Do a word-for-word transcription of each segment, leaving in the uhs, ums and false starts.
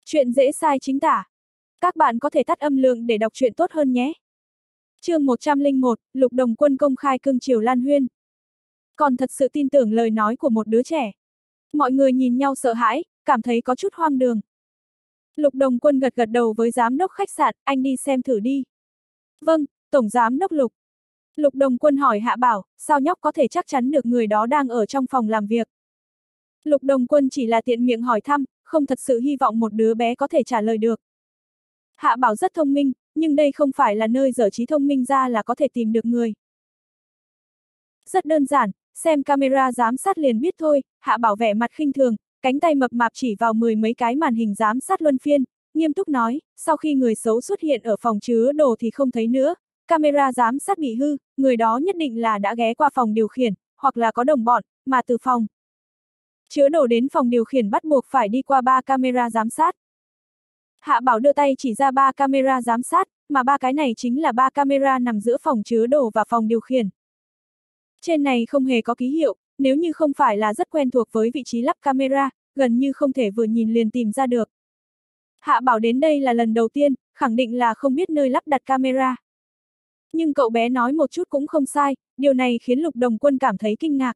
Chuyện dễ sai chính tả. Các bạn có thể tắt âm lượng để đọc truyện tốt hơn nhé. Chương một trăm lẻ một, Lục Đồng Quân công khai cưng chiều Lan Huyên. Còn thật sự tin tưởng lời nói của một đứa trẻ. Mọi người nhìn nhau sợ hãi, cảm thấy có chút hoang đường. Lục Đồng Quân gật gật đầu với giám đốc khách sạn, anh đi xem thử đi. Vâng, Tổng Giám đốc Lục. Lục Đồng Quân hỏi Hạ Bảo, sao nhóc có thể chắc chắn được người đó đang ở trong phòng làm việc. Lục Đồng Quân chỉ là tiện miệng hỏi thăm, không thật sự hy vọng một đứa bé có thể trả lời được. Hạ Bảo rất thông minh, nhưng đây không phải là nơi dở trí thông minh ra là có thể tìm được người. Rất đơn giản, xem camera giám sát liền biết thôi, Hạ Bảo vẻ mặt khinh thường, cánh tay mập mạp chỉ vào mười mấy cái màn hình giám sát luân phiên, nghiêm túc nói, sau khi người xấu xuất hiện ở phòng chứa đồ thì không thấy nữa, camera giám sát bị hư, người đó nhất định là đã ghé qua phòng điều khiển, hoặc là có đồng bọn, mà từ phòng chứa đồ đến phòng điều khiển bắt buộc phải đi qua ba camera giám sát. Hạ Bảo đưa tay chỉ ra ba camera giám sát, mà ba cái này chính là ba camera nằm giữa phòng chứa đồ và phòng điều khiển. Trên này không hề có ký hiệu, nếu như không phải là rất quen thuộc với vị trí lắp camera, gần như không thể vừa nhìn liền tìm ra được. Hạ Bảo đến đây là lần đầu tiên, khẳng định là không biết nơi lắp đặt camera. Nhưng cậu bé nói một chút cũng không sai, điều này khiến Lục Đồng Quân cảm thấy kinh ngạc.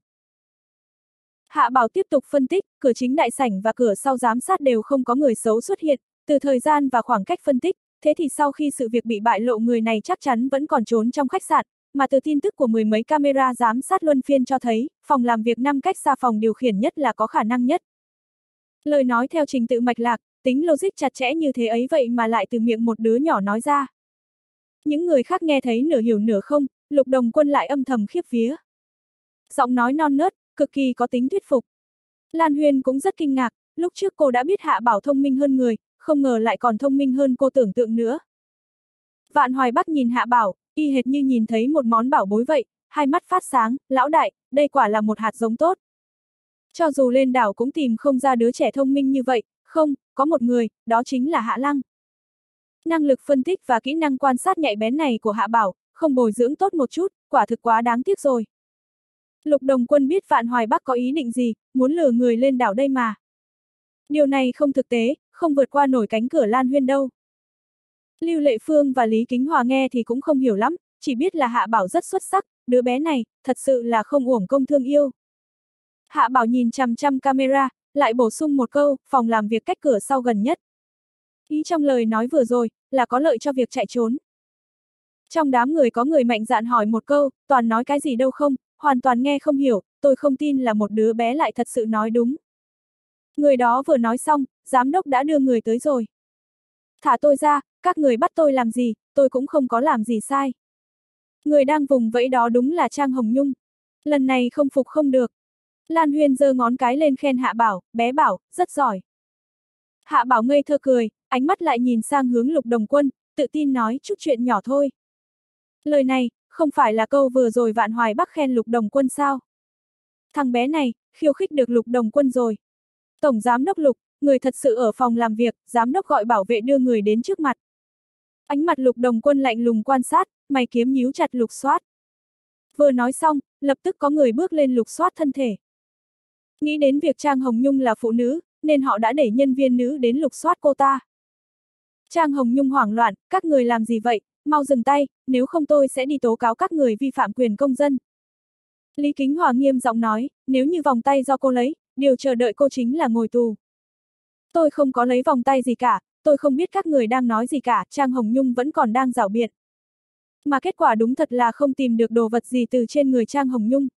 Hạ Bảo tiếp tục phân tích, cửa chính đại sảnh và cửa sau giám sát đều không có người xấu xuất hiện, từ thời gian và khoảng cách phân tích, thế thì sau khi sự việc bị bại lộ người này chắc chắn vẫn còn trốn trong khách sạn, mà từ tin tức của mười mấy camera giám sát luân phiên cho thấy, phòng làm việc nằm cách xa phòng điều khiển nhất là có khả năng nhất. Lời nói theo trình tự mạch lạc, tính logic chặt chẽ như thế ấy vậy mà lại từ miệng một đứa nhỏ nói ra. Những người khác nghe thấy nửa hiểu nửa không, Lục Đồng Quân lại âm thầm khiếp vía. Giọng nói non nớt, cực kỳ có tính thuyết phục. Lan Huyên cũng rất kinh ngạc, lúc trước cô đã biết Hạ Bảo thông minh hơn người, không ngờ lại còn thông minh hơn cô tưởng tượng nữa. Vạn Hoài Bắc nhìn Hạ Bảo, y hệt như nhìn thấy một món bảo bối vậy, hai mắt phát sáng, lão đại, đây quả là một hạt giống tốt. Cho dù lên đảo cũng tìm không ra đứa trẻ thông minh như vậy, không, có một người, đó chính là Hạ Lăng. Năng lực phân tích và kỹ năng quan sát nhạy bén này của Hạ Bảo, không bồi dưỡng tốt một chút, quả thực quá đáng tiếc rồi. Lục Đồng Quân biết Vạn Hoài Bắc có ý định gì, muốn lừa người lên đảo đây mà. Điều này không thực tế, không vượt qua nổi cánh cửa Lan Huyên đâu. Lưu Lệ Phương và Lý Kính Hòa nghe thì cũng không hiểu lắm, chỉ biết là Hạ Bảo rất xuất sắc, đứa bé này, thật sự là không uổng công thương yêu. Hạ Bảo nhìn chằm chằm camera, lại bổ sung một câu, phòng làm việc cách cửa sau gần nhất. Ý trong lời nói vừa rồi, là có lợi cho việc chạy trốn. Trong đám người có người mạnh dạn hỏi một câu, toàn nói cái gì đâu không, hoàn toàn nghe không hiểu, tôi không tin là một đứa bé lại thật sự nói đúng. Người đó vừa nói xong, giám đốc đã đưa người tới rồi. Thả tôi ra, các người bắt tôi làm gì, tôi cũng không có làm gì sai. Người đang vùng vẫy đó đúng là Trang Hồng Nhung. Lần này không phục không được. Lan Huyên giơ ngón cái lên khen Hạ Bảo, bé Bảo, rất giỏi. Hạ Bảo ngây thơ cười, ánh mắt lại nhìn sang hướng Lục Đồng Quân, tự tin nói chút chuyện nhỏ thôi. Lời này, không phải là câu vừa rồi Vạn Hoài Bắc khen Lục Đồng Quân sao? Thằng bé này, khiêu khích được Lục Đồng Quân rồi. Tổng Giám đốc Lục, người thật sự ở phòng làm việc, giám đốc gọi bảo vệ đưa người đến trước mặt. Ánh mặt Lục Đồng Quân lạnh lùng quan sát, mày kiếm nhíu chặt lục soát. Vừa nói xong, lập tức có người bước lên lục soát thân thể. Nghĩ đến việc Trang Hồng Nhung là phụ nữ, nên họ đã để nhân viên nữ đến lục soát cô ta. Trang Hồng Nhung hoảng loạn, các người làm gì vậy, mau dừng tay, nếu không tôi sẽ đi tố cáo các người vi phạm quyền công dân. Lý Kính Hòa nghiêm giọng nói, nếu như vòng tay do cô lấy, điều chờ đợi cô chính là ngồi tù. Tôi không có lấy vòng tay gì cả, tôi không biết các người đang nói gì cả, Trang Hồng Nhung vẫn còn đang giảo biện. Mà kết quả đúng thật là không tìm được đồ vật gì từ trên người Trang Hồng Nhung.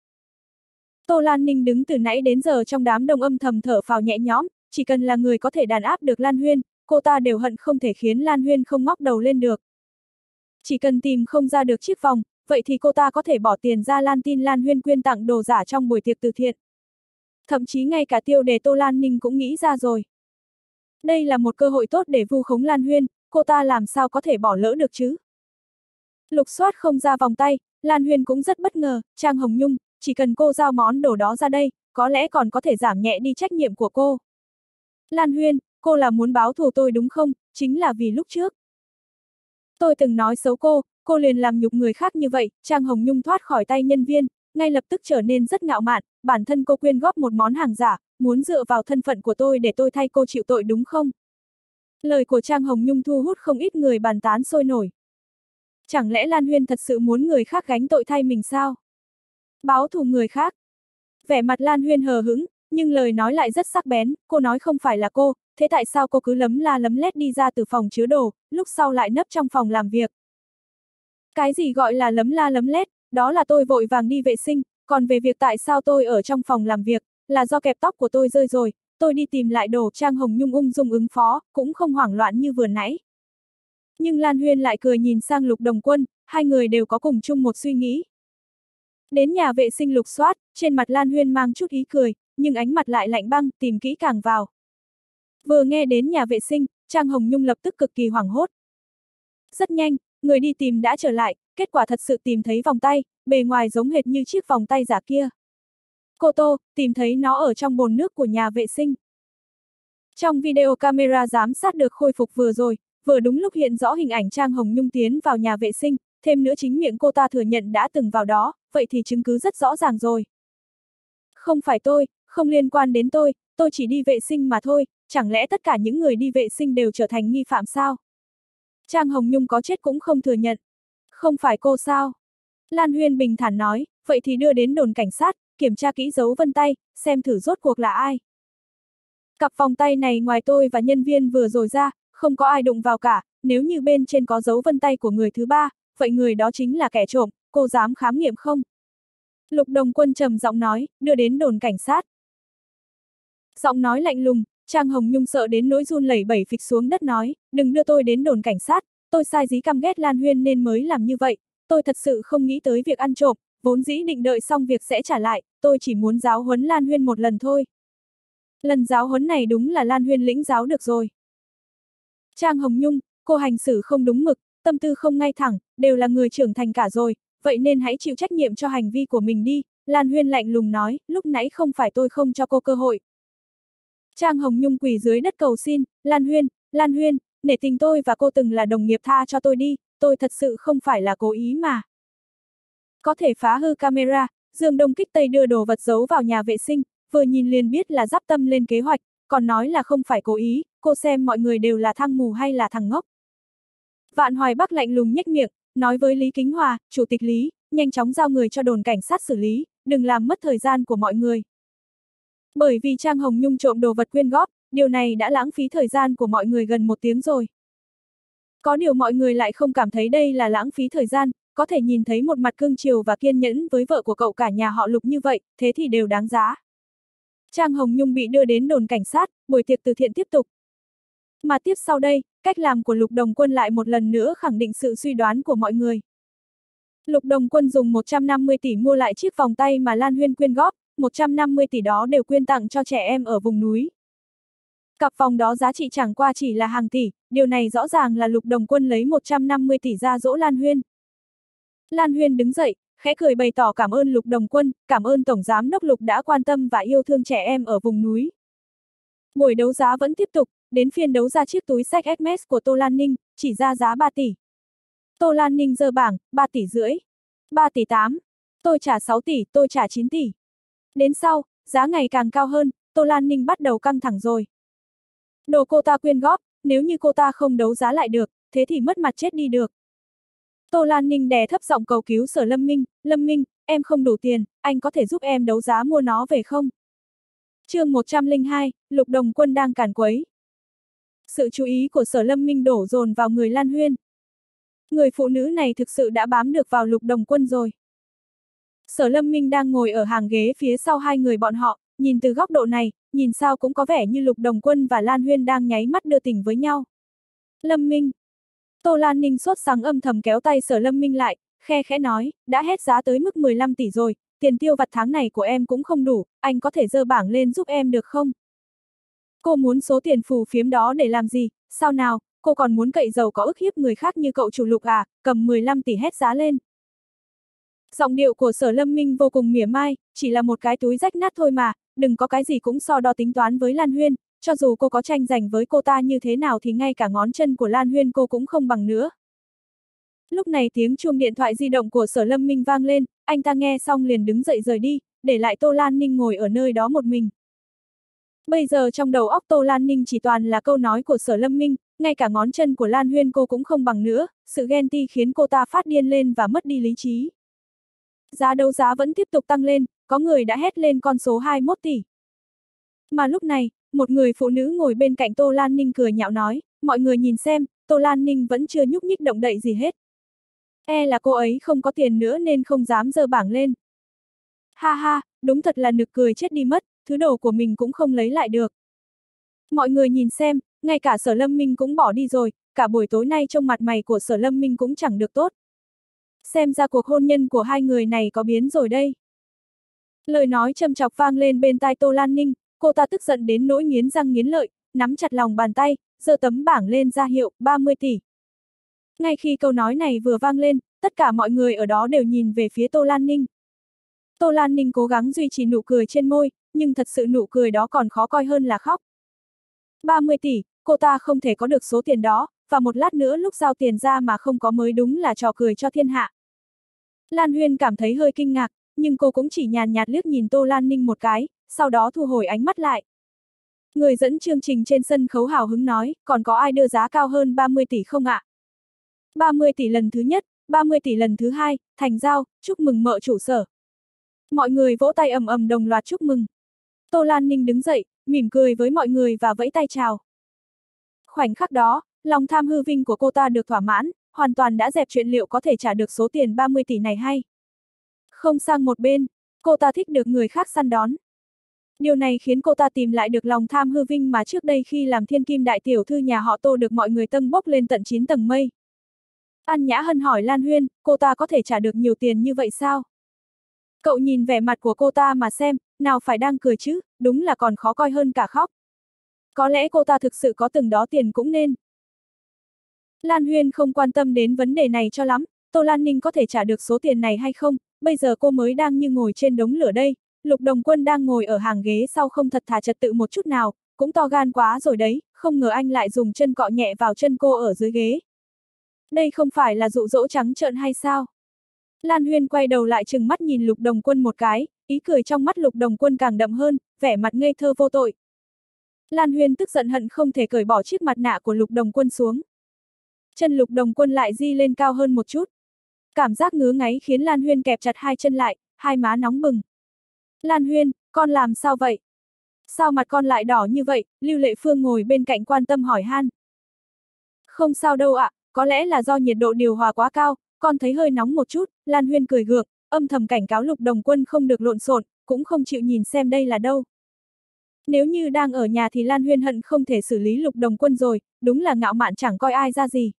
Tô Lan Ninh đứng từ nãy đến giờ trong đám đông âm thầm thở phào nhẹ nhõm, chỉ cần là người có thể đàn áp được Lan Huyên, cô ta đều hận không thể khiến Lan Huyên không ngóc đầu lên được. Chỉ cần tìm không ra được chiếc vòng, vậy thì cô ta có thể bỏ tiền ra lan tin Lan Huyên quyên tặng đồ giả trong buổi tiệc từ thiện. Thậm chí ngay cả tiêu đề Tô Lan Ninh cũng nghĩ ra rồi. Đây là một cơ hội tốt để vu khống Lan Huyên, cô ta làm sao có thể bỏ lỡ được chứ? Lục soát không ra vòng tay, Lan Huyên cũng rất bất ngờ, Trang Hồng Nhung, chỉ cần cô giao món đồ đó ra đây, có lẽ còn có thể giảm nhẹ đi trách nhiệm của cô. Lan Huyên, cô là muốn báo thù tôi đúng không, chính là vì lúc trước. Tôi từng nói xấu cô, cô liền làm nhục người khác như vậy, Trang Hồng Nhung thoát khỏi tay nhân viên, ngay lập tức trở nên rất ngạo mạn, bản thân cô quyên góp một món hàng giả, muốn dựa vào thân phận của tôi để tôi thay cô chịu tội đúng không? Lời của Trang Hồng Nhung thu hút không ít người bàn tán sôi nổi. Chẳng lẽ Lan Huyên thật sự muốn người khác gánh tội thay mình sao? Báo thù người khác. Vẻ mặt Lan Huyên hờ hững, nhưng lời nói lại rất sắc bén, cô nói không phải là cô, thế tại sao cô cứ lấm la lấm lét đi ra từ phòng chứa đồ, lúc sau lại nấp trong phòng làm việc? Cái gì gọi là lấm la lấm lét, đó là tôi vội vàng đi vệ sinh, còn về việc tại sao tôi ở trong phòng làm việc, là do kẹp tóc của tôi rơi rồi, tôi đi tìm lại đồ. Trang Hồng Nhung ung dung ứng phó, cũng không hoảng loạn như vừa nãy. Nhưng Lan Huyên lại cười nhìn sang Lục Đồng Quân, hai người đều có cùng chung một suy nghĩ. Đến nhà vệ sinh lục soát, trên mặt Lan Huyên mang chút ý cười, nhưng ánh mặt lại lạnh băng, tìm kỹ càng vào. Vừa nghe đến nhà vệ sinh, Trang Hồng Nhung lập tức cực kỳ hoảng hốt. Rất nhanh, người đi tìm đã trở lại, kết quả thật sự tìm thấy vòng tay, bề ngoài giống hệt như chiếc vòng tay giả kia. Cô Tô, tìm thấy nó ở trong bồn nước của nhà vệ sinh. Trong video camera giám sát được khôi phục vừa rồi, vừa đúng lúc hiện rõ hình ảnh Trang Hồng Nhung tiến vào nhà vệ sinh, thêm nữa chính miệng cô ta thừa nhận đã từng vào đó, vậy thì chứng cứ rất rõ ràng rồi. Không phải tôi, không liên quan đến tôi, tôi chỉ đi vệ sinh mà thôi, chẳng lẽ tất cả những người đi vệ sinh đều trở thành nghi phạm sao? Trang Hồng Nhung có chết cũng không thừa nhận. Không phải cô sao? Lan Huyên bình thản nói, vậy thì đưa đến đồn cảnh sát, kiểm tra kỹ dấu vân tay, xem thử rốt cuộc là ai. Cặp vòng tay này ngoài tôi và nhân viên vừa rồi ra, không có ai đụng vào cả, nếu như bên trên có dấu vân tay của người thứ ba, vậy người đó chính là kẻ trộm, cô dám khám nghiệm không? Lục Đồng Quân trầm giọng nói, đưa đến đồn cảnh sát. Giọng nói lạnh lùng, Trang Hồng Nhung sợ đến nỗi run lẩy bẩy phịch xuống đất nói, đừng đưa tôi đến đồn cảnh sát, tôi sai dí căm ghét Lan Huyên nên mới làm như vậy, tôi thật sự không nghĩ tới việc ăn trộm, vốn dĩ định đợi xong việc sẽ trả lại, tôi chỉ muốn giáo huấn Lan Huyên một lần thôi. Lần giáo huấn này đúng là Lan Huyên lĩnh giáo được rồi. Trang Hồng Nhung, cô hành xử không đúng mực, tâm tư không ngay thẳng, đều là người trưởng thành cả rồi, vậy nên hãy chịu trách nhiệm cho hành vi của mình đi, Lan Huyên lạnh lùng nói, lúc nãy không phải tôi không cho cô cơ hội. Trang Hồng Nhung quỳ dưới đất cầu xin, Lan Huyên, Lan Huyên, nể tình tôi và cô từng là đồng nghiệp, tha cho tôi đi, tôi thật sự không phải là cố ý mà. Có thể phá hư camera, Dương Đông kích Tây đưa đồ vật giấu vào nhà vệ sinh, vừa nhìn liền biết là dắp tâm lên kế hoạch, còn nói là không phải cố ý, cô xem mọi người đều là thằng mù hay là thằng ngốc. Vạn Hoài Bắc lạnh lùng nhếch miệng, nói với Lý Kính Hòa, Chủ tịch Lý, nhanh chóng giao người cho đồn cảnh sát xử lý, đừng làm mất thời gian của mọi người. Bởi vì Trang Hồng Nhung trộm đồ vật quyên góp, điều này đã lãng phí thời gian của mọi người gần một tiếng rồi. Có điều mọi người lại không cảm thấy đây là lãng phí thời gian, có thể nhìn thấy một mặt cương chiều và kiên nhẫn với vợ của cậu cả nhà họ Lục như vậy, thế thì đều đáng giá. Trang Hồng Nhung bị đưa đến đồn cảnh sát, buổi tiệc từ thiện tiếp tục. Mà tiếp sau đây, cách làm của Lục Đồng Quân lại một lần nữa khẳng định sự suy đoán của mọi người. Lục Đồng Quân dùng một trăm năm mươi tỷ mua lại chiếc vòng tay mà Lan Huyên quyên góp, một trăm năm mươi tỷ đó đều quyên tặng cho trẻ em ở vùng núi. Cặp vòng đó giá trị chẳng qua chỉ là hàng tỷ, điều này rõ ràng là Lục Đồng Quân lấy một trăm năm mươi tỷ ra dỗ Lan Huyên. Lan Huyên đứng dậy, khẽ cười bày tỏ cảm ơn Lục Đồng Quân, cảm ơn Tổng Giám đốc Lục đã quan tâm và yêu thương trẻ em ở vùng núi. Buổi đấu giá vẫn tiếp tục, đến phiên đấu ra chiếc túi xách Hermes của Tô Lan Ninh, chỉ ra giá ba tỷ. Tô Lan Ninh giơ bảng, ba tỷ rưỡi, ba tỷ tám, tôi trả sáu tỷ, tôi trả chín tỷ. Đến sau, giá ngày càng cao hơn, Tô Lan Ninh bắt đầu căng thẳng rồi. Đồ cô ta quyên góp, nếu như cô ta không đấu giá lại được, thế thì mất mặt chết đi được. Tô Lan Ninh đè thấp giọng cầu cứu Sở Lâm Minh, Lâm Minh, em không đủ tiền, anh có thể giúp em đấu giá mua nó về không? Chương một trăm lẻ hai, Lục Đồng Quân đang càn quấy. Sự chú ý của Sở Lâm Minh đổ dồn vào người Lan Huyên. Người phụ nữ này thực sự đã bám được vào Lục Đồng Quân rồi. Sở Lâm Minh đang ngồi ở hàng ghế phía sau hai người bọn họ, nhìn từ góc độ này, nhìn sao cũng có vẻ như Lục Đồng Quân và Lan Huyên đang nháy mắt đưa tình với nhau. Lâm Minh. Tô Lan Ninh sốt sắng âm thầm kéo tay Sở Lâm Minh lại, khe khẽ nói, đã hết giá tới mức mười lăm tỷ rồi, tiền tiêu vặt tháng này của em cũng không đủ, anh có thể dơ bảng lên giúp em được không? Cô muốn số tiền phù phiếm đó để làm gì, sao nào, cô còn muốn cậy giàu có ức hiếp người khác như cậu chủ Lục à, cầm mười lăm tỷ hét giá lên. Giọng điệu của Sở Lâm Minh vô cùng mỉa mai, chỉ là một cái túi rách nát thôi mà, đừng có cái gì cũng so đo tính toán với Lan Huyên, cho dù cô có tranh giành với cô ta như thế nào thì ngay cả ngón chân của Lan Huyên cô cũng không bằng nữa. Lúc này tiếng chuông điện thoại di động của Sở Lâm Minh vang lên, anh ta nghe xong liền đứng dậy rời đi, để lại Tô Lan Ninh ngồi ở nơi đó một mình. Bây giờ trong đầu óc Tô Lan Ninh chỉ toàn là câu nói của Sở Lâm Minh, ngay cả ngón chân của Lan Huyên cô cũng không bằng nữa, sự ghen ti khiến cô ta phát điên lên và mất đi lý trí. Giá đấu giá vẫn tiếp tục tăng lên, có người đã hét lên con số hai mươi mốt tỷ. Mà lúc này, một người phụ nữ ngồi bên cạnh Tô Lan Ninh cười nhạo nói, mọi người nhìn xem, Tô Lan Ninh vẫn chưa nhúc nhích động đậy gì hết. E là cô ấy không có tiền nữa nên không dám giơ bảng lên. Ha ha, đúng thật là nực cười chết đi mất, thứ đồ của mình cũng không lấy lại được. Mọi người nhìn xem, ngay cả Sở Lâm Minh cũng bỏ đi rồi, cả buổi tối nay trông mặt mày của Sở Lâm Minh cũng chẳng được tốt. Xem ra cuộc hôn nhân của hai người này có biến rồi đây. Lời nói châm chọc vang lên bên tai Tô Lan Ninh, cô ta tức giận đến nỗi nghiến răng nghiến lợi, nắm chặt lòng bàn tay, giơ tấm bảng lên ra hiệu, ba mươi tỷ. Ngay khi câu nói này vừa vang lên, tất cả mọi người ở đó đều nhìn về phía Tô Lan Ninh. Tô Lan Ninh cố gắng duy trì nụ cười trên môi, nhưng thật sự nụ cười đó còn khó coi hơn là khóc. ba mươi tỷ, cô ta không thể có được số tiền đó, và một lát nữa lúc giao tiền ra mà không có mới đúng là trò cười cho thiên hạ. Lan Huyên cảm thấy hơi kinh ngạc, nhưng cô cũng chỉ nhàn nhạt liếc nhìn Tô Lan Ninh một cái, sau đó thu hồi ánh mắt lại. Người dẫn chương trình trên sân khấu hào hứng nói, còn có ai đưa giá cao hơn ba mươi tỷ không ạ? ba mươi tỷ lần thứ nhất, ba mươi tỷ lần thứ hai, thành giao, chúc mừng mợ chủ Sở. Mọi người vỗ tay ầm ầm đồng loạt chúc mừng. Tô Lan Ninh đứng dậy, mỉm cười với mọi người và vẫy tay chào. Khoảnh khắc đó, lòng tham hư vinh của cô ta được thỏa mãn, hoàn toàn đã dẹp chuyện liệu có thể trả được số tiền ba mươi tỷ này hay không sang một bên, cô ta thích được người khác săn đón. Điều này khiến cô ta tìm lại được lòng tham hư vinh mà trước đây khi làm thiên kim đại tiểu thư nhà họ Tô được mọi người tâng bốc lên tận chín tầng mây. An Nhã Hân hỏi Lan Huyên, cô ta có thể trả được nhiều tiền như vậy sao? Cậu nhìn vẻ mặt của cô ta mà xem, nào phải đang cười chứ, đúng là còn khó coi hơn cả khóc. Có lẽ cô ta thực sự có từng đó tiền cũng nên. Lan Huyên không quan tâm đến vấn đề này cho lắm, Tô Lan Ninh có thể trả được số tiền này hay không, bây giờ cô mới đang như ngồi trên đống lửa đây, Lục Đồng Quân đang ngồi ở hàng ghế sau không thật thà trật tự một chút nào, cũng to gan quá rồi đấy, không ngờ anh lại dùng chân cọ nhẹ vào chân cô ở dưới ghế. Đây không phải là dụ dỗ trắng trợn hay sao? Lan Huyên quay đầu lại trừng mắt nhìn Lục Đồng Quân một cái, ý cười trong mắt Lục Đồng Quân càng đậm hơn, vẻ mặt ngây thơ vô tội. Lan Huyên tức giận hận không thể cởi bỏ chiếc mặt nạ của Lục Đồng Quân xuống. Chân Lục Đồng Quân lại di lên cao hơn một chút. Cảm giác ngứa ngáy khiến Lan Huyên kẹp chặt hai chân lại, hai má nóng bừng. Lan Huyên, con làm sao vậy? Sao mặt con lại đỏ như vậy? Lưu Lệ Phương ngồi bên cạnh quan tâm hỏi han. Không sao đâu ạ, có lẽ là do nhiệt độ điều hòa quá cao, con thấy hơi nóng một chút, Lan Huyên cười gượng, âm thầm cảnh cáo Lục Đồng Quân không được lộn xộn, cũng không chịu nhìn xem đây là đâu. Nếu như đang ở nhà thì Lan Huyên hận không thể xử lý Lục Đồng Quân rồi, đúng là ngạo mạn chẳng coi ai ra gì.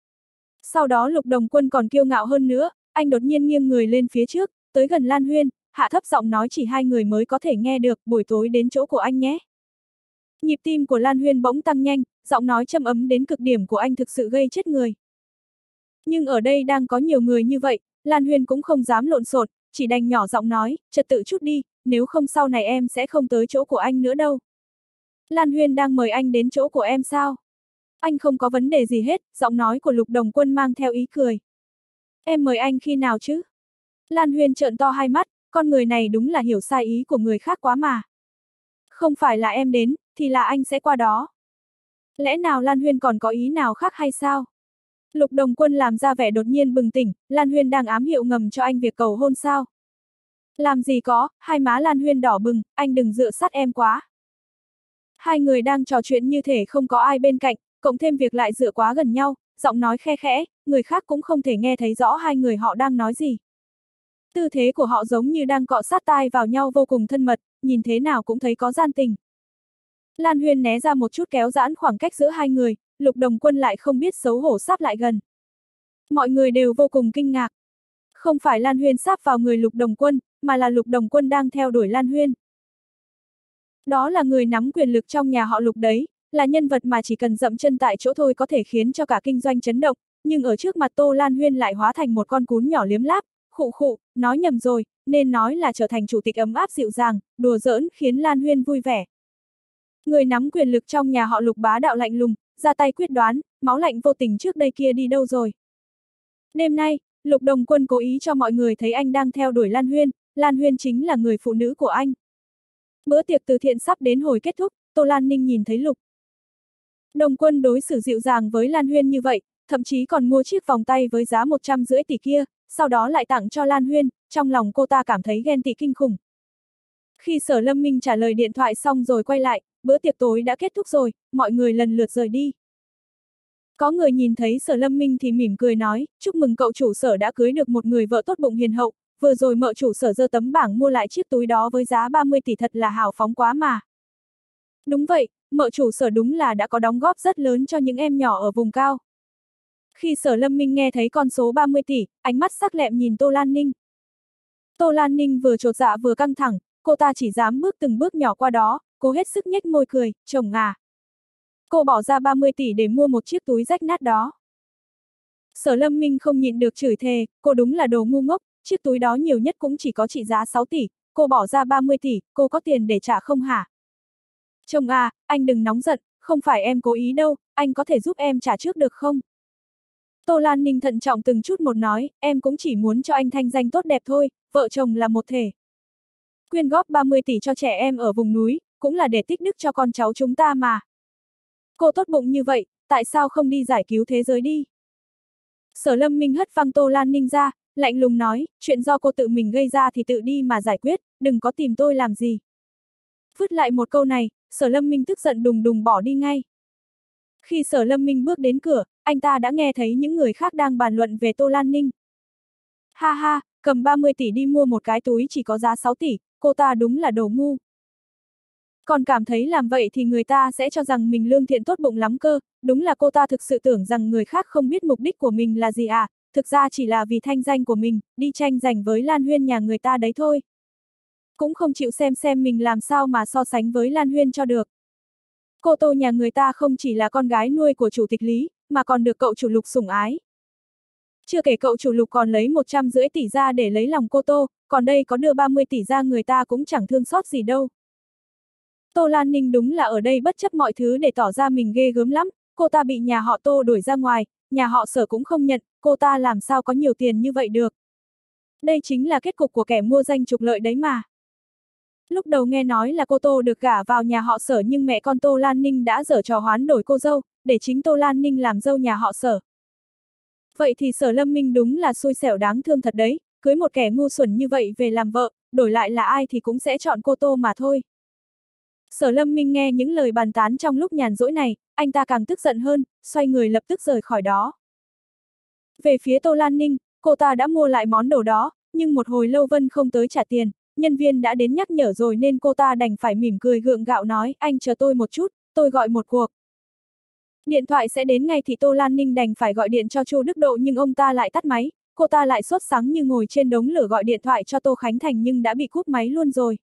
Sau đó Lục Đồng Quân còn kiêu ngạo hơn nữa, anh đột nhiên nghiêng người lên phía trước, tới gần Lan Huyên, hạ thấp giọng nói chỉ hai người mới có thể nghe được, buổi tối đến chỗ của anh nhé. Nhịp tim của Lan Huyên bỗng tăng nhanh, giọng nói châm ấm đến cực điểm của anh thực sự gây chết người. Nhưng ở đây đang có nhiều người như vậy, Lan Huyên cũng không dám lộn xộn, chỉ đành nhỏ giọng nói, trật tự chút đi, nếu không sau này em sẽ không tới chỗ của anh nữa đâu. Lan Huyên đang mời anh đến chỗ của em sao? Anh không có vấn đề gì hết, giọng nói của Lục Đồng Quân mang theo ý cười. Em mời anh khi nào chứ? Lan Huyên trợn to hai mắt, con người này đúng là hiểu sai ý của người khác quá mà. Không phải là em đến, thì là anh sẽ qua đó. Lẽ nào Lan Huyên còn có ý nào khác hay sao? Lục Đồng Quân làm ra vẻ đột nhiên bừng tỉnh, Lan Huyên đang ám hiệu ngầm cho anh việc cầu hôn sao? Làm gì có, hai má Lan Huyên đỏ bừng, anh đừng dựa sát em quá. Hai người đang trò chuyện như thể không có ai bên cạnh, cộng thêm việc lại dựa quá gần nhau, giọng nói khe khẽ, người khác cũng không thể nghe thấy rõ hai người họ đang nói gì. Tư thế của họ giống như đang cọ sát tai vào nhau vô cùng thân mật, nhìn thế nào cũng thấy có gian tình. Lan Huyên né ra một chút kéo giãn khoảng cách giữa hai người, Lục Đồng Quân lại không biết xấu hổ sáp lại gần. Mọi người đều vô cùng kinh ngạc. Không phải Lan Huyên sáp vào người Lục Đồng Quân, mà là Lục Đồng Quân đang theo đuổi Lan Huyên. Đó là người nắm quyền lực trong nhà họ Lục đấy, là nhân vật mà chỉ cần dậm chân tại chỗ thôi có thể khiến cho cả kinh doanh chấn động, nhưng ở trước mặt Tô Lan Huyên lại hóa thành một con cún nhỏ liếm láp, khụ khụ, nói nhầm rồi, nên nói là trở thành chủ tịch ấm áp dịu dàng, đùa giỡn khiến Lan Huyên vui vẻ. Người nắm quyền lực trong nhà họ Lục bá đạo lạnh lùng, ra tay quyết đoán, máu lạnh vô tình trước đây kia đi đâu rồi. Đêm nay, Lục Đồng Quân cố ý cho mọi người thấy anh đang theo đuổi Lan Huyên, Lan Huyên chính là người phụ nữ của anh. Bữa tiệc từ thiện sắp đến hồi kết thúc, Tô Lan Ninh nhìn thấy Lục Đồng Quân đối xử dịu dàng với Lan Huyên như vậy, thậm chí còn mua chiếc vòng tay với giá một trăm rưỡi tỷ kia, sau đó lại tặng cho Lan Huyên, trong lòng cô ta cảm thấy ghen tị kinh khủng. Khi Sở Lâm Minh trả lời điện thoại xong rồi quay lại, bữa tiệc tối đã kết thúc rồi, mọi người lần lượt rời đi. Có người nhìn thấy Sở Lâm Minh thì mỉm cười nói, chúc mừng cậu chủ Sở đã cưới được một người vợ tốt bụng hiền hậu, vừa rồi mợ chủ Sở giơ tấm bảng mua lại chiếc túi đó với giá ba mươi tỷ thật là hào phóng quá mà. Đúng vậy, mợ chủ Sở đúng là đã có đóng góp rất lớn cho những em nhỏ ở vùng cao. Khi Sở Lâm Minh nghe thấy con số ba mươi tỷ, ánh mắt sắc lẹm nhìn Tô Lan Ninh. Tô Lan Ninh vừa chột dạ vừa căng thẳng, cô ta chỉ dám bước từng bước nhỏ qua đó, cố hết sức nhếch môi cười, chồng à. Cô bỏ ra ba mươi tỷ để mua một chiếc túi rách nát đó. Sở Lâm Minh không nhịn được chửi thề, cô đúng là đồ ngu ngốc, chiếc túi đó nhiều nhất cũng chỉ có trị giá sáu tỷ, cô bỏ ra ba mươi tỷ, cô có tiền để trả không hả? Chồng à, anh đừng nóng giận, không phải em cố ý đâu, anh có thể giúp em trả trước được không? Tô Lan Ninh thận trọng từng chút một nói, em cũng chỉ muốn cho anh thanh danh tốt đẹp thôi, vợ chồng là một thể. Quyên góp ba mươi tỷ cho trẻ em ở vùng núi, cũng là để tích đức cho con cháu chúng ta mà. Cô tốt bụng như vậy, tại sao không đi giải cứu thế giới đi? Sở Lâm Minh hất văng Tô Lan Ninh ra, lạnh lùng nói, chuyện do cô tự mình gây ra thì tự đi mà giải quyết, đừng có tìm tôi làm gì. Vứt lại một câu này, Sở Lâm Minh tức giận đùng đùng bỏ đi ngay. Khi Sở Lâm Minh bước đến cửa, anh ta đã nghe thấy những người khác đang bàn luận về Tô Lan Ninh. Ha ha, cầm ba mươi tỷ đi mua một cái túi chỉ có giá sáu tỷ, cô ta đúng là đồ ngu. Còn cảm thấy làm vậy thì người ta sẽ cho rằng mình lương thiện tốt bụng lắm cơ, đúng là cô ta thực sự tưởng rằng người khác không biết mục đích của mình là gì à, thực ra chỉ là vì thanh danh của mình, đi tranh giành với Lan Huyên nhà người ta đấy thôi. Cũng không chịu xem xem mình làm sao mà so sánh với Lan Huyên cho được. Cô Tô nhà người ta không chỉ là con gái nuôi của chủ tịch Lý, mà còn được cậu chủ Lục sủng ái. Chưa kể cậu chủ Lục còn lấy một trăm rưỡi tỷ ra để lấy lòng cô Tô, còn đây có đưa ba mươi tỷ ra người ta cũng chẳng thương xót gì đâu. Tô Lan Ninh đúng là ở đây bất chấp mọi thứ để tỏ ra mình ghê gớm lắm, cô ta bị nhà họ Tô đuổi ra ngoài, nhà họ Sở cũng không nhận, cô ta làm sao có nhiều tiền như vậy được. Đây chính là kết cục của kẻ mua danh trục lợi đấy mà. Lúc đầu nghe nói là cô Tô được gả vào nhà họ Sở nhưng mẹ con Tô Lan Ninh đã giở trò hoán đổi cô dâu, để chính Tô Lan Ninh làm dâu nhà họ Sở. Vậy thì Sở Lâm Minh đúng là xui xẻo đáng thương thật đấy, cưới một kẻ ngu xuẩn như vậy về làm vợ, đổi lại là ai thì cũng sẽ chọn cô Tô mà thôi. Sở Lâm Minh nghe những lời bàn tán trong lúc nhàn rỗi này, anh ta càng tức giận hơn, xoay người lập tức rời khỏi đó. Về phía Tô Lan Ninh, cô ta đã mua lại món đồ đó, nhưng một hồi lâu Vân không tới trả tiền, nhân viên đã đến nhắc nhở rồi nên cô ta đành phải mỉm cười gượng gạo nói, anh chờ tôi một chút, tôi gọi một cuộc. Điện thoại sẽ đến ngay thì Tô Lan Ninh đành phải gọi điện cho Chu Đức Độ nhưng ông ta lại tắt máy, cô ta lại sốt sắng như ngồi trên đống lửa gọi điện thoại cho Tô Khánh Thành nhưng đã bị cúp máy luôn rồi.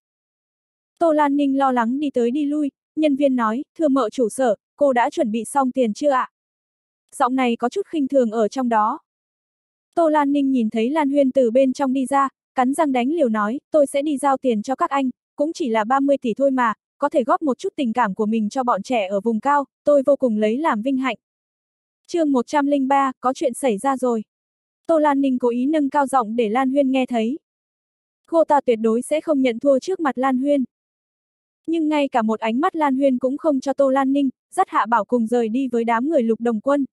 Tô Lan Ninh lo lắng đi tới đi lui, nhân viên nói, thưa mợ chủ Sở, cô đã chuẩn bị xong tiền chưa ạ? Giọng này có chút khinh thường ở trong đó. Tô Lan Ninh nhìn thấy Lan Huyên từ bên trong đi ra, cắn răng đánh liều nói, tôi sẽ đi giao tiền cho các anh, cũng chỉ là ba mươi tỷ thôi mà, có thể góp một chút tình cảm của mình cho bọn trẻ ở vùng cao, tôi vô cùng lấy làm vinh hạnh. chương một trăm lẻ ba, có chuyện xảy ra rồi. Tô Lan Ninh cố ý nâng cao giọng để Lan Huyên nghe thấy. Cô ta tuyệt đối sẽ không nhận thua trước mặt Lan Huyên. Nhưng ngay cả một ánh mắt Lan Huyên cũng không cho Tô Lan Ninh, dắt Hạ Bảo cùng rời đi với đám người Lục Đồng Quân.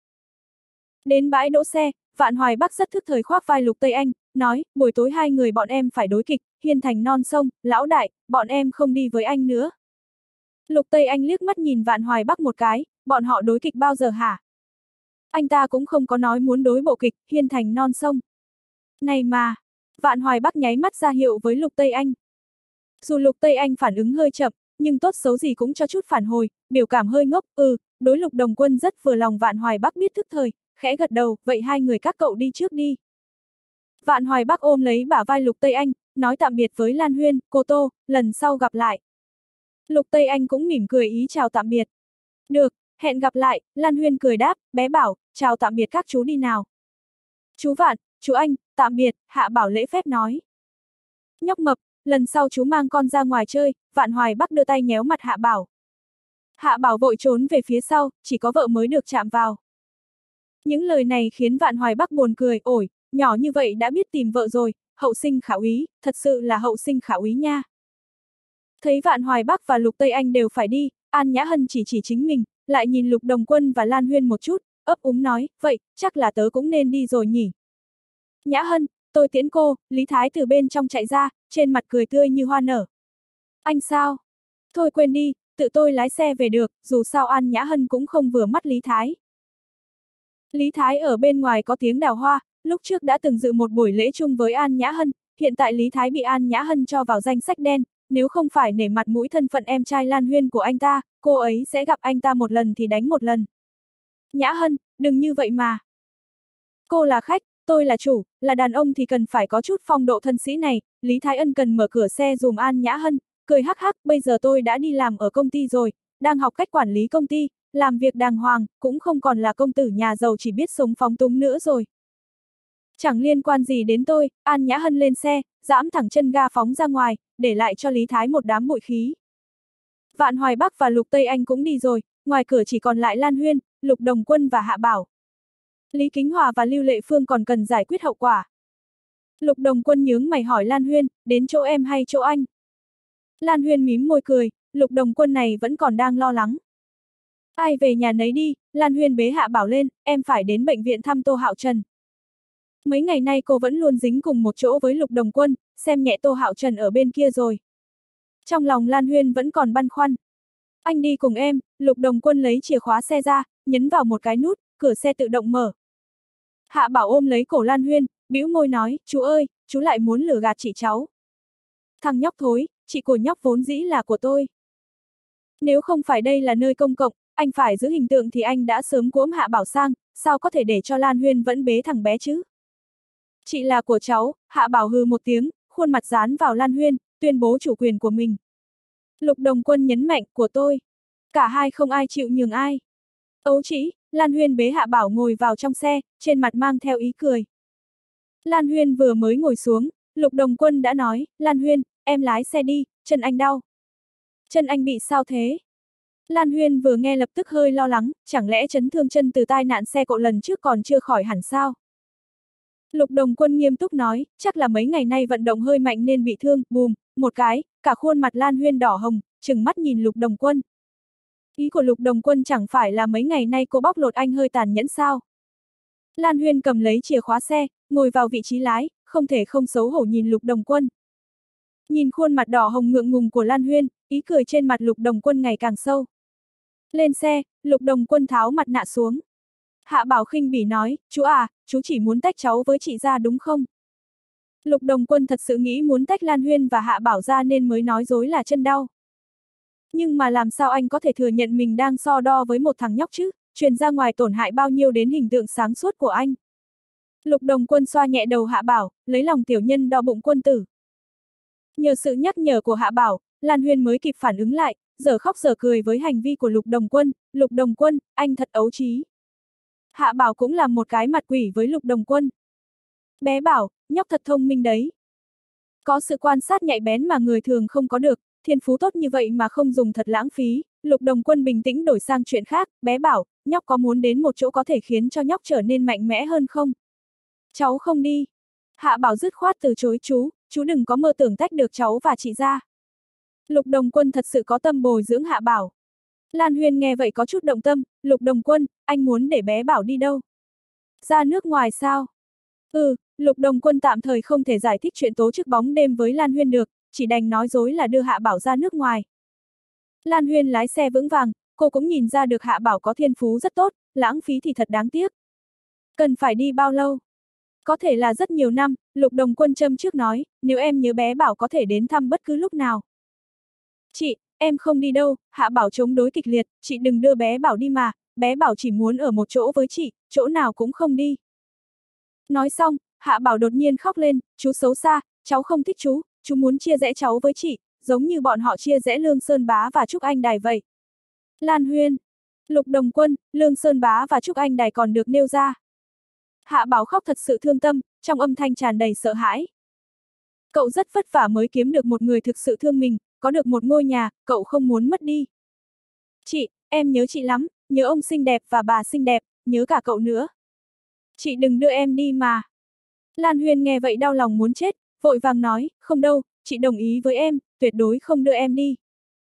Đến bãi đỗ xe, Vạn Hoài Bắc rất thức thời khoác vai Lục Tây Anh, nói, buổi tối hai người bọn em phải đối kịch, hiên thành non sông, lão đại, bọn em không đi với anh nữa. Lục Tây Anh liếc mắt nhìn Vạn Hoài Bắc một cái, bọn họ đối kịch bao giờ hả? Anh ta cũng không có nói muốn đối bộ kịch, hiên thành non sông. Này mà, Vạn Hoài Bắc nháy mắt ra hiệu với Lục Tây Anh. Dù Lục Tây Anh phản ứng hơi chậm, nhưng tốt xấu gì cũng cho chút phản hồi, biểu cảm hơi ngốc, ừ, đối Lục Đồng Quân rất vừa lòng Vạn Hoài Bắc biết thức thời, khẽ gật đầu, vậy hai người các cậu đi trước đi. Vạn Hoài Bắc ôm lấy bả vai Lục Tây Anh, nói tạm biệt với Lan Huyên, cô Tô, lần sau gặp lại. Lục Tây Anh cũng mỉm cười ý chào tạm biệt. Được, hẹn gặp lại, Lan Huyên cười đáp, bé Bảo, chào tạm biệt các chú đi nào. Chú Vạn, chú Anh, tạm biệt, Hạ Bảo lễ phép nói. Nhóc mập, lần sau chú mang con ra ngoài chơi, Vạn Hoài Bắc đưa tay nhéo mặt Hạ Bảo. Hạ Bảo vội trốn về phía sau, chỉ có vợ mới được chạm vào. Những lời này khiến Vạn Hoài Bắc buồn cười, ổi, nhỏ như vậy đã biết tìm vợ rồi, hậu sinh khả úy, thật sự là hậu sinh khả úy nha. Thấy Vạn Hoài Bắc và Lục Tây Anh đều phải đi, An Nhã Hân chỉ chỉ chính mình, lại nhìn Lục Đồng Quân và Lan Huyên một chút, ấp úng nói, vậy, chắc là tớ cũng nên đi rồi nhỉ. Nhã Hân, tôi tiễn cô, Lý Thái từ bên trong chạy ra, trên mặt cười tươi như hoa nở. Anh sao? Thôi quên đi, tự tôi lái xe về được, dù sao An Nhã Hân cũng không vừa mắt Lý Thái. Lý Thái ở bên ngoài có tiếng đào hoa, lúc trước đã từng dự một buổi lễ chung với An Nhã Hân, hiện tại Lý Thái bị An Nhã Hân cho vào danh sách đen, nếu không phải nể mặt mũi thân phận em trai Lan Huyên của anh ta, cô ấy sẽ gặp anh ta một lần thì đánh một lần. Nhã Hân, đừng như vậy mà. Cô là khách, tôi là chủ, là đàn ông thì cần phải có chút phong độ thân sĩ này, Lý Thái ân cần mở cửa xe dùm An Nhã Hân, cười hắc hắc, bây giờ tôi đã đi làm ở công ty rồi, đang học cách quản lý công ty, làm việc đàng hoàng, cũng không còn là công tử nhà giàu chỉ biết sống phóng túng nữa rồi. Chẳng liên quan gì đến tôi, An Nhã Hân lên xe, giãm thẳng chân ga phóng ra ngoài, để lại cho Lý Thái một đám bụi khí. Vạn Hoài Bắc và Lục Tây Anh cũng đi rồi, ngoài cửa chỉ còn lại Lan Huyên, Lục Đồng Quân và Hạ Bảo. Lý Kính Hòa và Lưu Lệ Phương còn cần giải quyết hậu quả. Lục Đồng Quân nhướng mày hỏi Lan Huyên, đến chỗ em hay chỗ anh? Lan Huyên mím môi cười, Lục Đồng Quân này vẫn còn đang lo lắng. Ai về nhà nấy đi, Lan Huyên bế Hạ Bảo lên, em phải đến bệnh viện thăm Tô Hạo Trần. Mấy ngày nay cô vẫn luôn dính cùng một chỗ với Lục Đồng Quân, xem nhẹ Tô Hạo Trần ở bên kia rồi. Trong lòng Lan Huyên vẫn còn băn khoăn. Anh đi cùng em, Lục Đồng Quân lấy chìa khóa xe ra, nhấn vào một cái nút, cửa xe tự động mở. Hạ Bảo ôm lấy cổ Lan Huyên, bĩu môi nói, chú ơi, chú lại muốn lừa gạt chị cháu. Thằng nhóc thối, chị của nhóc vốn dĩ là của tôi. Nếu không phải đây là nơi công cộng, anh phải giữ hình tượng thì anh đã sớm cuỗm Hạ Bảo sang, sao có thể để cho Lan Huyên vẫn bế thằng bé chứ? Chị là của cháu, Hạ Bảo hừ một tiếng, khuôn mặt dán vào Lan Huyên, tuyên bố chủ quyền của mình. Lục Đồng Quân nhấn mạnh, của tôi. Cả hai không ai chịu nhường ai. Ấu trĩ, Lan Huyên bế Hạ Bảo ngồi vào trong xe, trên mặt mang theo ý cười. Lan Huyên vừa mới ngồi xuống, Lục Đồng Quân đã nói, Lan Huyên, em lái xe đi, chân anh đau. Chân anh bị sao thế? Lan Huyên vừa nghe lập tức hơi lo lắng, chẳng lẽ chấn thương chân từ tai nạn xe cộ lần trước còn chưa khỏi hẳn sao? Lục Đồng Quân nghiêm túc nói, chắc là mấy ngày nay vận động hơi mạnh nên bị thương, bùm, một cái, cả khuôn mặt Lan Huyên đỏ hồng, trừng mắt nhìn Lục Đồng Quân. Ý của Lục Đồng Quân chẳng phải là mấy ngày nay cô bóc lột anh hơi tàn nhẫn sao? Lan Huyên cầm lấy chìa khóa xe, ngồi vào vị trí lái, không thể không xấu hổ nhìn Lục Đồng Quân. Nhìn khuôn mặt đỏ hồng ngượng ngùng của Lan Huyên, ý cười trên mặt Lục Đồng Quân ngày càng sâu. Lên xe, Lục Đồng Quân tháo mặt nạ xuống. Hạ Bảo khinh bỉ nói, chú à, chú chỉ muốn tách cháu với chị ra đúng không? Lục Đồng Quân thật sự nghĩ muốn tách Lan Huyên và Hạ Bảo ra nên mới nói dối là chân đau. Nhưng mà làm sao anh có thể thừa nhận mình đang so đo với một thằng nhóc chứ, truyền ra ngoài tổn hại bao nhiêu đến hình tượng sáng suốt của anh. Lục Đồng Quân xoa nhẹ đầu Hạ Bảo, lấy lòng tiểu nhân đo bụng quân tử. Nhờ sự nhắc nhở của Hạ Bảo, Lan Huyên mới kịp phản ứng lại, giờ khóc giờ cười với hành vi của Lục Đồng Quân, Lục Đồng Quân, anh thật ấu trí. Hạ Bảo cũng làm một cái mặt quỷ với Lục Đồng Quân. Bé Bảo, nhóc thật thông minh đấy. Có sự quan sát nhạy bén mà người thường không có được, thiên phú tốt như vậy mà không dùng thật lãng phí. Lục Đồng Quân bình tĩnh đổi sang chuyện khác, bé Bảo, nhóc có muốn đến một chỗ có thể khiến cho nhóc trở nên mạnh mẽ hơn không? Cháu không đi. Hạ Bảo dứt khoát từ chối chú, chú đừng có mơ tưởng tách được cháu và chị ra. Lục Đồng Quân thật sự có tâm bồi dưỡng Hạ Bảo. Lan Huyên nghe vậy có chút động tâm, Lục Đồng Quân, anh muốn để bé Bảo đi đâu? Ra nước ngoài sao? Ừ, Lục Đồng Quân tạm thời không thể giải thích chuyện tố chức bóng đêm với Lan Huyên được, chỉ đành nói dối là đưa Hạ Bảo ra nước ngoài. Lan Huyên lái xe vững vàng, cô cũng nhìn ra được Hạ Bảo có thiên phú rất tốt, lãng phí thì thật đáng tiếc. Cần phải đi bao lâu? Có thể là rất nhiều năm, Lục Đồng Quân châm trước nói, nếu em nhớ bé Bảo có thể đến thăm bất cứ lúc nào. Chị, em không đi đâu, Hạ Bảo chống đối kịch liệt, chị đừng đưa bé Bảo đi mà, bé Bảo chỉ muốn ở một chỗ với chị, chỗ nào cũng không đi. Nói xong, Hạ Bảo đột nhiên khóc lên, chú xấu xa, cháu không thích chú, chú muốn chia rẽ cháu với chị, giống như bọn họ chia rẽ Lương Sơn Bá và Trúc Anh Đài vậy. Lan Huyên, Lục Đồng Quân, Lương Sơn Bá và Trúc Anh Đài còn được nêu ra. Hạ Bảo khóc thật sự thương tâm, trong âm thanh tràn đầy sợ hãi. Cậu rất vất vả mới kiếm được một người thực sự thương mình, có được một ngôi nhà, cậu không muốn mất đi. Chị, em nhớ chị lắm, nhớ ông xinh đẹp và bà xinh đẹp, nhớ cả cậu nữa. Chị đừng đưa em đi mà. Lan Huyên nghe vậy đau lòng muốn chết, vội vàng nói, không đâu, chị đồng ý với em, tuyệt đối không đưa em đi.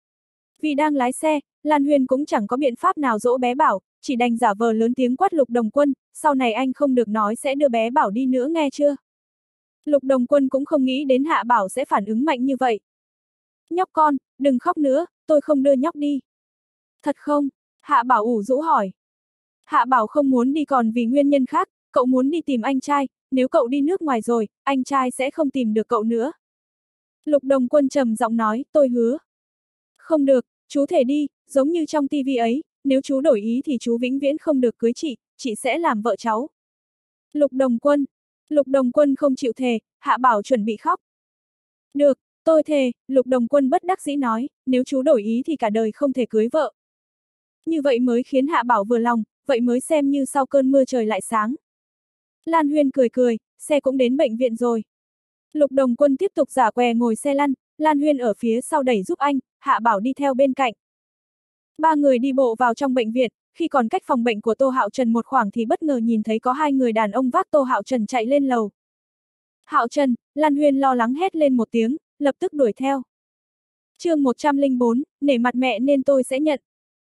Vì đang lái xe, Lan Huyên cũng chẳng có biện pháp nào dỗ bé Bảo, chỉ đành giả vờ lớn tiếng quát Lục Đồng Quân, sau này anh không được nói sẽ đưa bé Bảo đi nữa nghe chưa? Lục Đồng Quân cũng không nghĩ đến Hạ Bảo sẽ phản ứng mạnh như vậy. Nhóc con, đừng khóc nữa, tôi không đưa nhóc đi. Thật không? Hạ Bảo ủ rũ hỏi. Hạ Bảo không muốn đi còn vì nguyên nhân khác, cậu muốn đi tìm anh trai, nếu cậu đi nước ngoài rồi, anh trai sẽ không tìm được cậu nữa. Lục Đồng Quân trầm giọng nói, tôi hứa. Không được, chú thể đi, giống như trong tivi ấy, nếu chú đổi ý thì chú vĩnh viễn không được cưới chị, chị sẽ làm vợ cháu. Lục Đồng Quân. Lục Đồng Quân không chịu thề, Hạ Bảo chuẩn bị khóc. Được, tôi thề, Lục Đồng Quân bất đắc dĩ nói, nếu chú đổi ý thì cả đời không thể cưới vợ. Như vậy mới khiến Hạ Bảo vừa lòng, vậy mới xem như sau cơn mưa trời lại sáng. Lan Huyên cười cười, xe cũng đến bệnh viện rồi. Lục Đồng Quân tiếp tục giả què ngồi xe lăn, Lan Huyên ở phía sau đẩy giúp anh, Hạ Bảo đi theo bên cạnh. Ba người đi bộ vào trong bệnh viện, khi còn cách phòng bệnh của Tô Hạo Trần một khoảng thì bất ngờ nhìn thấy có hai người đàn ông vác Tô Hạo Trần chạy lên lầu. Hạo Trần, Lan Huyên lo lắng hét lên một tiếng, lập tức đuổi theo. chương một trăm lẻ bốn, nể mặt mẹ nên tôi sẽ nhận.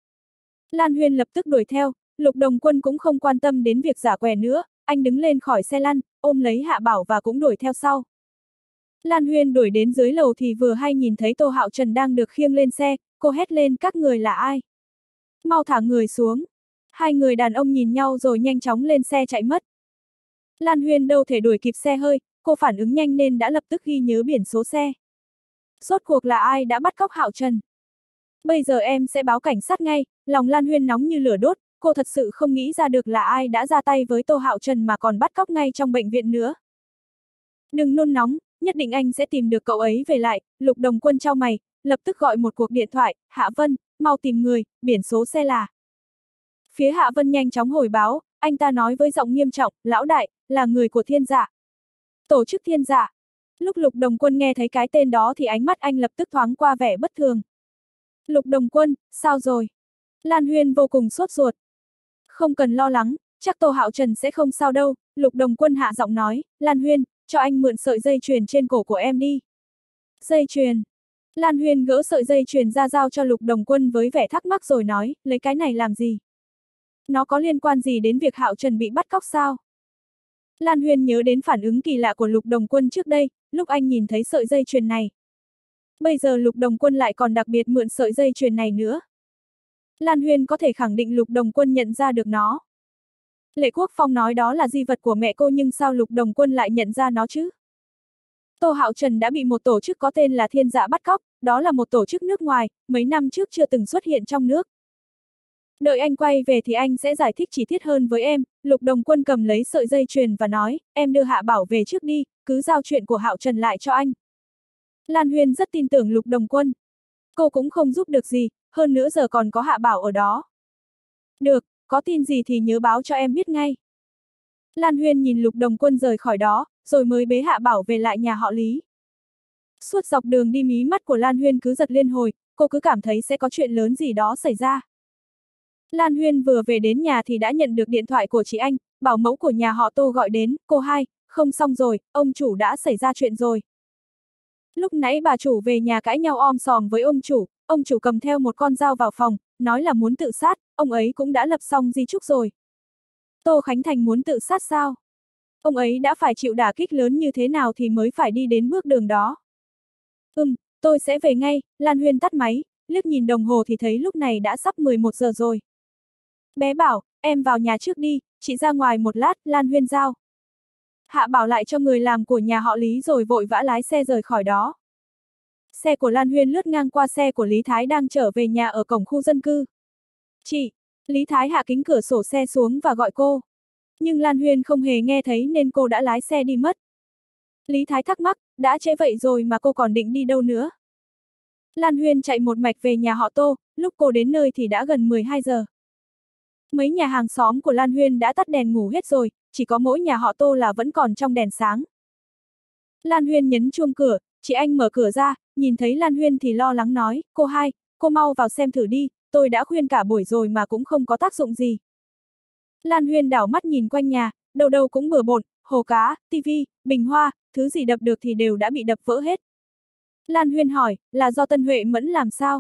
Lan Huyên lập tức đuổi theo, Lục Đồng Quân cũng không quan tâm đến việc giả què nữa, anh đứng lên khỏi xe lăn, ôm lấy Hạ Bảo và cũng đuổi theo sau. Lan Huyên đuổi đến dưới lầu thì vừa hay nhìn thấy Tô Hạo Trần đang được khiêng lên xe, cô hét lên các người là ai? Mau thả người xuống. Hai người đàn ông nhìn nhau rồi nhanh chóng lên xe chạy mất. Lan Huyên đâu thể đuổi kịp xe hơi, cô phản ứng nhanh nên đã lập tức ghi nhớ biển số xe. Rốt cuộc là ai đã bắt cóc Hạo Trần? Bây giờ em sẽ báo cảnh sát ngay, lòng Lan Huyên nóng như lửa đốt, cô thật sự không nghĩ ra được là ai đã ra tay với Tô Hạo Trần mà còn bắt cóc ngay trong bệnh viện nữa. Đừng nôn nóng, nhất định anh sẽ tìm được cậu ấy về lại, Lục Đồng Quân chau mày, lập tức gọi một cuộc điện thoại, Hạ Vân, mau tìm người, biển số xe là. Phía Hạ Vân nhanh chóng hồi báo, anh ta nói với giọng nghiêm trọng, lão đại, là người của Thiên Dạ. Tổ chức Thiên Dạ. Lúc Lục Đồng Quân nghe thấy cái tên đó thì ánh mắt anh lập tức thoáng qua vẻ bất thường. Lục Đồng Quân, sao rồi? Lan Huyên vô cùng sốt ruột. Không cần lo lắng, chắc Tô Hạo Trần sẽ không sao đâu, Lục Đồng Quân hạ giọng nói, Lan Huyên, cho anh mượn sợi dây chuyền trên cổ của em đi. Dây chuyền. Lan Huyên gỡ sợi dây chuyền ra giao cho Lục Đồng Quân với vẻ thắc mắc rồi nói, lấy cái này làm gì? Nó có liên quan gì đến việc Hạo Trần bị bắt cóc sao? Lan Huyên nhớ đến phản ứng kỳ lạ của Lục Đồng Quân trước đây, lúc anh nhìn thấy sợi dây chuyền này. Bây giờ Lục Đồng Quân lại còn đặc biệt mượn sợi dây chuyền này nữa. Lan Huyên có thể khẳng định Lục Đồng Quân nhận ra được nó. Lệ Quốc Phong nói đó là di vật của mẹ cô nhưng sao Lục Đồng Quân lại nhận ra nó chứ? Tô Hạo Trần đã bị một tổ chức có tên là Thiên Dạ bắt cóc, đó là một tổ chức nước ngoài, mấy năm trước chưa từng xuất hiện trong nước. Đợi anh quay về thì anh sẽ giải thích chi tiết hơn với em, Lục Đồng Quân cầm lấy sợi dây chuyền và nói, em đưa Hạ Bảo về trước đi, cứ giao chuyện của Hạo Trần lại cho anh. Lan Huyên rất tin tưởng Lục Đồng Quân. Cô cũng không giúp được gì, hơn nữa giờ còn có Hạ Bảo ở đó. Được, có tin gì thì nhớ báo cho em biết ngay. Lan Huyên nhìn Lục Đồng Quân rời khỏi đó, rồi mới bế Hạ Bảo về lại nhà họ Lý. Suốt dọc đường đi mí mắt của Lan Huyên cứ giật liên hồi, cô cứ cảm thấy sẽ có chuyện lớn gì đó xảy ra. Lan Huyên vừa về đến nhà thì đã nhận được điện thoại của chị anh, bảo mẫu của nhà họ Tô gọi đến, cô hai, không xong rồi, ông chủ đã xảy ra chuyện rồi. Lúc nãy bà chủ về nhà cãi nhau om sòm với ông chủ, ông chủ cầm theo một con dao vào phòng, nói là muốn tự sát, ông ấy cũng đã lập xong di chúc rồi. Tô Khánh Thành muốn tự sát sao? Ông ấy đã phải chịu đả kích lớn như thế nào thì mới phải đi đến bước đường đó. Ừm, tôi sẽ về ngay, Lan Huyên tắt máy, liếc nhìn đồng hồ thì thấy lúc này đã sắp mười một giờ rồi. Bé Bảo, em vào nhà trước đi, chị ra ngoài một lát, Lan Huyên giao. Hạ Bảo lại cho người làm của nhà họ Lý rồi vội vã lái xe rời khỏi đó. Xe của Lan Huyên lướt ngang qua xe của Lý Thái đang trở về nhà ở cổng khu dân cư. Chị! Lý Thái hạ kính cửa sổ xe xuống và gọi cô. Nhưng Lan Huyên không hề nghe thấy nên cô đã lái xe đi mất. Lý Thái thắc mắc, đã trễ vậy rồi mà cô còn định đi đâu nữa? Lan Huyên chạy một mạch về nhà họ Tô, lúc cô đến nơi thì đã gần mười hai giờ. Mấy nhà hàng xóm của Lan Huyên đã tắt đèn ngủ hết rồi, chỉ có mỗi nhà họ Tô là vẫn còn trong đèn sáng. Lan Huyên nhấn chuông cửa, chị anh mở cửa ra, nhìn thấy Lan Huyên thì lo lắng nói, cô hai, cô mau vào xem thử đi, tôi đã khuyên cả buổi rồi mà cũng không có tác dụng gì. Lan Huyên đảo mắt nhìn quanh nhà, đâu đâu cũng bừa bộn, hồ cá, tivi, bình hoa, thứ gì đập được thì đều đã bị đập vỡ hết. Lan Huyên hỏi, là do Tân Huệ Mẫn làm sao?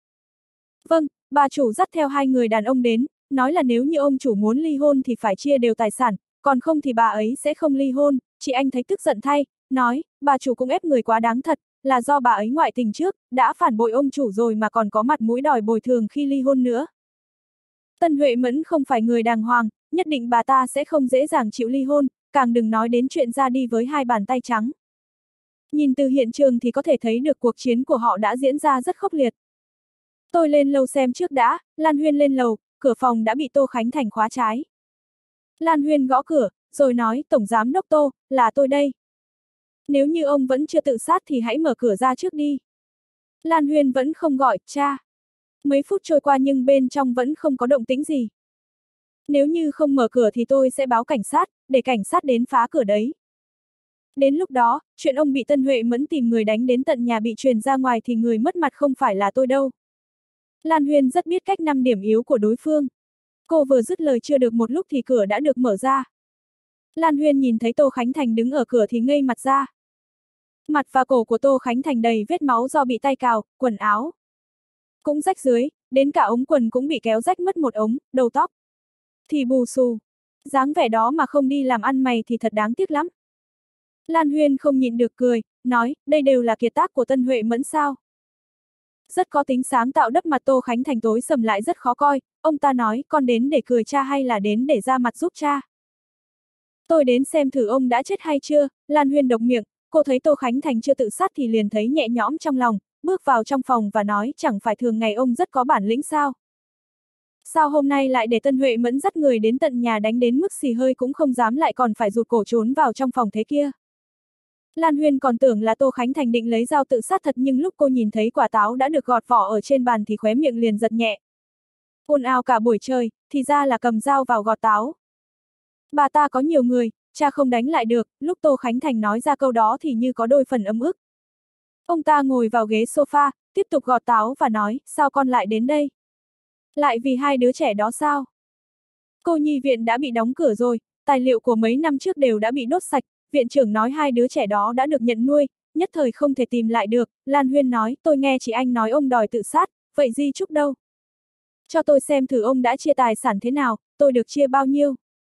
Vâng, bà chủ dắt theo hai người đàn ông đến, nói là nếu như ông chủ muốn ly hôn thì phải chia đều tài sản, còn không thì bà ấy sẽ không ly hôn. Chị Anh thấy tức giận thay, nói, bà chủ cũng ép người quá đáng thật, là do bà ấy ngoại tình trước, đã phản bội ông chủ rồi mà còn có mặt mũi đòi bồi thường khi ly hôn nữa. Tân Huệ Mẫn không phải người đàng hoàng, nhất định bà ta sẽ không dễ dàng chịu ly hôn, càng đừng nói đến chuyện ra đi với hai bàn tay trắng. Nhìn từ hiện trường thì có thể thấy được cuộc chiến của họ đã diễn ra rất khốc liệt. Tôi lên lầu xem trước đã. Lan Huyên lên lầu, cửa phòng đã bị Tô Khánh Thành khóa trái. Lan Huyên gõ cửa, rồi nói, Tổng Giám Đốc Tô, là tôi đây. Nếu như ông vẫn chưa tự sát thì hãy mở cửa ra trước đi. Lan Huyên vẫn không gọi, cha. Mấy phút trôi qua nhưng bên trong vẫn không có động tĩnh gì. Nếu như không mở cửa thì tôi sẽ báo cảnh sát, để cảnh sát đến phá cửa đấy. Đến lúc đó, chuyện ông bị Tân Huệ Mẫn tìm người đánh đến tận nhà bị truyền ra ngoài thì người mất mặt không phải là tôi đâu. Lan Huyên rất biết cách năm điểm yếu của đối phương. Cô vừa dứt lời chưa được một lúc thì cửa đã được mở ra. Lan Huyên nhìn thấy Tô Khánh Thành đứng ở cửa thì ngây mặt ra. Mặt và cổ của Tô Khánh Thành đầy vết máu do bị tay cào, quần áo cũng rách dưới, đến cả ống quần cũng bị kéo rách mất một ống, đầu tóc thì bù xù. Dáng vẻ đó mà không đi làm ăn mày thì thật đáng tiếc lắm. Lan Huyên không nhịn được cười, nói, đây đều là kiệt tác của Tân Huệ Mẫn sao? Rất có tính sáng tạo. Đắp mặt Tô Khánh Thành tối sầm lại rất khó coi, ông ta nói, con đến để cười cha hay là đến để ra mặt giúp cha? Tôi đến xem thử ông đã chết hay chưa. Lan Huyên độc miệng, cô thấy Tô Khánh Thành chưa tự sát thì liền thấy nhẹ nhõm trong lòng, bước vào trong phòng và nói, chẳng phải thường ngày ông rất có bản lĩnh sao? Sao hôm nay lại để Tân Huệ Mẫn dắt người đến tận nhà đánh đến mức xì hơi cũng không dám lại còn phải rụt cổ trốn vào trong phòng thế kia? Lan Huyên còn tưởng là Tô Khánh Thành định lấy dao tự sát thật, nhưng lúc cô nhìn thấy quả táo đã được gọt vỏ ở trên bàn thì khóe miệng liền giật nhẹ. Ồn ào cả buổi trời, thì ra là cầm dao vào gọt táo. Bà ta có nhiều người, cha không đánh lại được. Lúc Tô Khánh Thành nói ra câu đó thì như có đôi phần ấm ức. Ông ta ngồi vào ghế sofa, tiếp tục gọt táo và nói, sao con lại đến đây? Lại vì hai đứa trẻ đó sao? Cô nhi viện đã bị đóng cửa rồi, tài liệu của mấy năm trước đều đã bị đốt sạch. Viện trưởng nói hai đứa trẻ đó đã được nhận nuôi, nhất thời không thể tìm lại được. Lan Huyên nói, tôi nghe chị Anh nói ông đòi tự sát, vậy di chúc đâu? Cho tôi xem thử ông đã chia tài sản thế nào, tôi được chia bao nhiêu?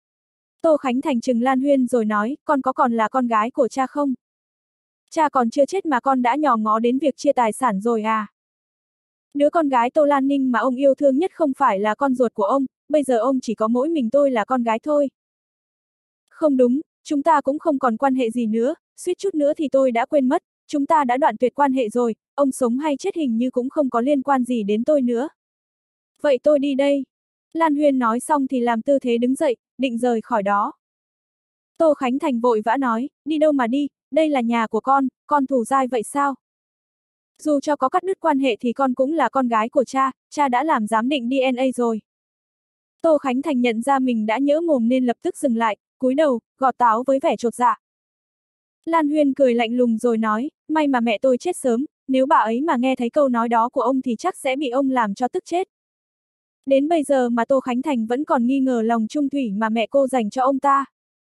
Tô Khánh Thành trừng Lan Huyên rồi nói, con có còn là con gái của cha không? Cha còn chưa chết mà con đã nhòm ngó đến việc chia tài sản rồi à? Đứa con gái Tô Lan Ninh mà ông yêu thương nhất không phải là con ruột của ông, bây giờ ông chỉ có mỗi mình tôi là con gái thôi. Không đúng, chúng ta cũng không còn quan hệ gì nữa, suýt chút nữa thì tôi đã quên mất, chúng ta đã đoạn tuyệt quan hệ rồi, ông sống hay chết hình như cũng không có liên quan gì đến tôi nữa. Vậy tôi đi đây. Lan Huyên nói xong thì làm tư thế đứng dậy, định rời khỏi đó. Tô Khánh Thành vội vã nói, đi đâu mà đi, đây là nhà của con, con thù dai vậy sao? Dù cho có cắt đứt quan hệ thì con cũng là con gái của cha, cha đã làm giám định đê en a rồi. Tô Khánh Thành nhận ra mình đã nhỡ mồm nên lập tức dừng lại, cúi đầu, gọt táo với vẻ chột dạ. Lan Huyên cười lạnh lùng rồi nói, may mà mẹ tôi chết sớm, nếu bà ấy mà nghe thấy câu nói đó của ông thì chắc sẽ bị ông làm cho tức chết. Đến bây giờ mà Tô Khánh Thành vẫn còn nghi ngờ lòng trung thủy mà mẹ cô dành cho ông ta.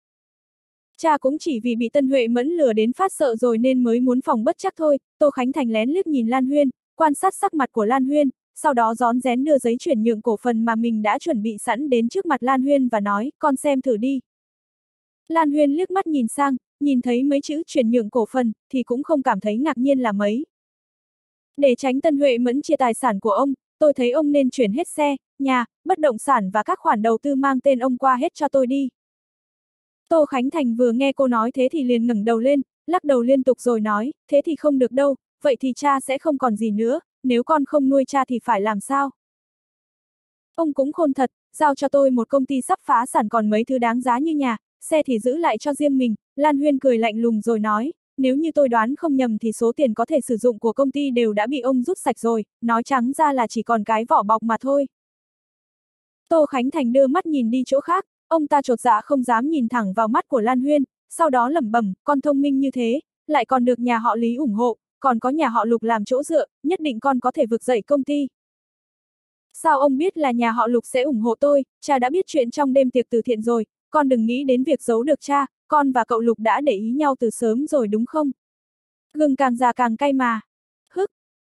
Cha cũng chỉ vì bị Tân Huệ Mẫn lừa đến phát sợ rồi nên mới muốn phòng bất chắc thôi. Tô Khánh Thành lén liếc nhìn Lan Huyên, quan sát sắc mặt của Lan Huyên, sau đó rón rén đưa giấy chuyển nhượng cổ phần mà mình đã chuẩn bị sẵn đến trước mặt Lan Huyên và nói, con xem thử đi. Lan Huyên liếc mắt nhìn sang, nhìn thấy mấy chữ chuyển nhượng cổ phần, thì cũng không cảm thấy ngạc nhiên là mấy. Để tránh Tân Huệ Mẫn chia tài sản của ông, tôi thấy ông nên chuyển hết xe, nhà, bất động sản và các khoản đầu tư mang tên ông qua hết cho tôi đi. Tô Khánh Thành vừa nghe cô nói thế thì liền ngẩng đầu lên, lắc đầu liên tục rồi nói, thế thì không được đâu, vậy thì cha sẽ không còn gì nữa, nếu con không nuôi cha thì phải làm sao? Ông cũng khôn thật, giao cho tôi một công ty sắp phá sản còn mấy thứ đáng giá như nhà, xe thì giữ lại cho riêng mình. Lan Huyên cười lạnh lùng rồi nói, nếu như tôi đoán không nhầm thì số tiền có thể sử dụng của công ty đều đã bị ông rút sạch rồi, nói trắng ra là chỉ còn cái vỏ bọc mà thôi. Tô Khánh Thành đưa mắt nhìn đi chỗ khác, ông ta chột dạ không dám nhìn thẳng vào mắt của Lan Huyên, sau đó lẩm bẩm, con thông minh như thế, lại còn được nhà họ Lý ủng hộ, còn có nhà họ Lục làm chỗ dựa, nhất định con có thể vực dậy công ty. Sao ông biết là nhà họ Lục sẽ ủng hộ tôi? Cha đã biết chuyện trong đêm tiệc từ thiện rồi, con đừng nghĩ đến việc giấu được cha, con và cậu Lục đã để ý nhau từ sớm rồi đúng không? Gừng càng già càng cay mà.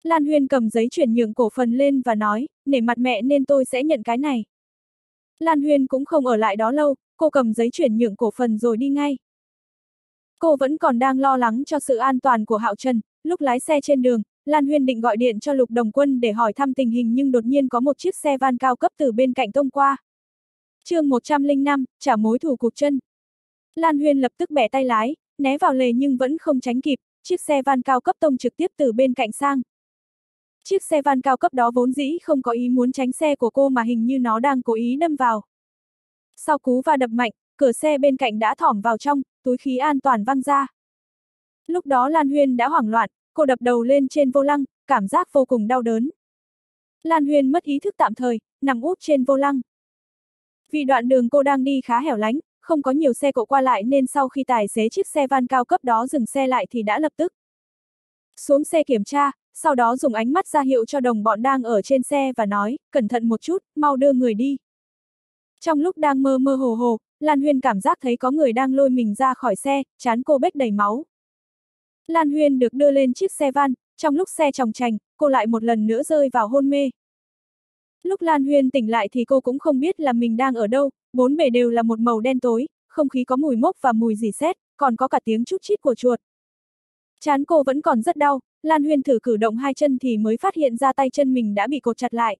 Lan Huyên cầm giấy chuyển nhượng cổ phần lên và nói, nể mặt mẹ nên tôi sẽ nhận cái này. Lan Huyên cũng không ở lại đó lâu, cô cầm giấy chuyển nhượng cổ phần rồi đi ngay. Cô vẫn còn đang lo lắng cho sự an toàn của Hạo Trần, lúc lái xe trên đường, Lan Huyên định gọi điện cho Lục Đồng Quân để hỏi thăm tình hình nhưng đột nhiên có một chiếc xe van cao cấp từ bên cạnh tông qua. chương một trăm lẻ năm, trả mối thù cụt chân. Lan Huyên lập tức bẻ tay lái, né vào lề nhưng vẫn không tránh kịp, chiếc xe van cao cấp tông trực tiếp từ bên cạnh sang. Chiếc xe van cao cấp đó vốn dĩ không có ý muốn tránh xe của cô mà hình như nó đang cố ý đâm vào. Sau cú va đập mạnh, cửa xe bên cạnh đã thỏm vào trong, túi khí an toàn văng ra. Lúc đó Lan Huyên đã hoảng loạn, cô đập đầu lên trên vô lăng, cảm giác vô cùng đau đớn. Lan Huyên mất ý thức tạm thời, nằm úp trên vô lăng. Vì đoạn đường cô đang đi khá hẻo lánh, không có nhiều xe cộ qua lại nên sau khi tài xế chiếc xe van cao cấp đó dừng xe lại thì đã lập tức xuống xe kiểm tra, sau đó dùng ánh mắt ra hiệu cho đồng bọn đang ở trên xe và nói, cẩn thận một chút, mau đưa người đi. Trong lúc đang mơ mơ hồ hồ, Lan Huyên cảm giác thấy có người đang lôi mình ra khỏi xe, trán cô bết đầy máu. Lan Huyên được đưa lên chiếc xe van, trong lúc xe chòng chành, cô lại một lần nữa rơi vào hôn mê. Lúc Lan Huyên tỉnh lại thì cô cũng không biết là mình đang ở đâu, bốn bề đều là một màu đen tối, không khí có mùi mốc và mùi rỉ sét, còn có cả tiếng chút chít của chuột. Trán cô vẫn còn rất đau, Lan Huyên thử cử động hai chân thì mới phát hiện ra tay chân mình đã bị cột chặt lại.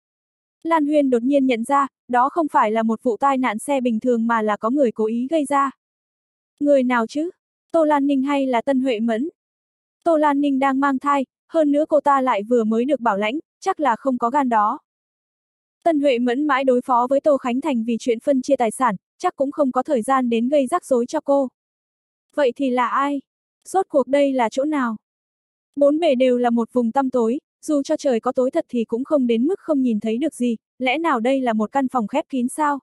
Lan Huyên đột nhiên nhận ra, đó không phải là một vụ tai nạn xe bình thường mà là có người cố ý gây ra. Người nào chứ? Tô Lan Ninh hay là Tân Huệ Mẫn? Tô Lan Ninh đang mang thai, hơn nữa cô ta lại vừa mới được bảo lãnh, chắc là không có gan đó. Tân Huệ Mẫn mãi đối phó với Tô Khánh Thành vì chuyện phân chia tài sản, chắc cũng không có thời gian đến gây rắc rối cho cô. Vậy thì là ai? Rốt cuộc đây là chỗ nào? Bốn bề đều là một vùng tăm tối, dù cho trời có tối thật thì cũng không đến mức không nhìn thấy được gì, lẽ nào đây là một căn phòng khép kín sao?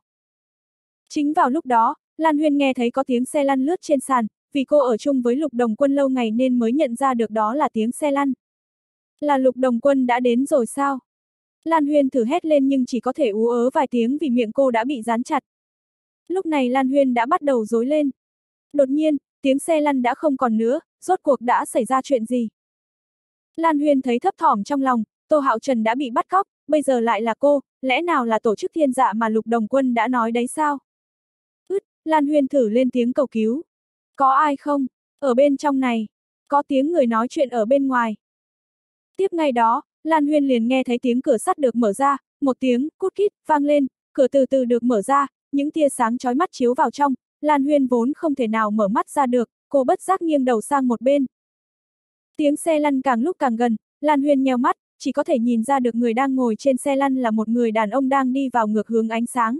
Chính vào lúc đó, Lan Huyên nghe thấy có tiếng xe lăn lướt trên sàn, vì cô ở chung với Lục Đồng Quân lâu ngày nên mới nhận ra được đó là tiếng xe lăn. Là Lục Đồng Quân đã đến rồi sao? Lan Huyên thử hét lên nhưng chỉ có thể ú ớ vài tiếng vì miệng cô đã bị dán chặt. Lúc này Lan Huyên đã bắt đầu rối lên. Đột nhiên, tiếng xe lăn đã không còn nữa, rốt cuộc đã xảy ra chuyện gì? Lan Huyên thấy thấp thỏm trong lòng, Tô Hạo Trần đã bị bắt cóc, bây giờ lại là cô, lẽ nào là tổ chức Thiên Dạ mà Lục Đồng Quân đã nói đấy sao? Ứt, Lan Huyên thử lên tiếng cầu cứu. Có ai không? Ở bên trong này. Có tiếng người nói chuyện ở bên ngoài. Tiếp ngay đó, Lan Huyên liền nghe thấy tiếng cửa sắt được mở ra, một tiếng cút kít vang lên, cửa từ từ được mở ra, những tia sáng chói mắt chiếu vào trong, Lan Huyên vốn không thể nào mở mắt ra được, cô bất giác nghiêng đầu sang một bên. Tiếng xe lăn càng lúc càng gần, Lan Huyên nheo mắt, chỉ có thể nhìn ra được người đang ngồi trên xe lăn là một người đàn ông đang đi vào ngược hướng ánh sáng.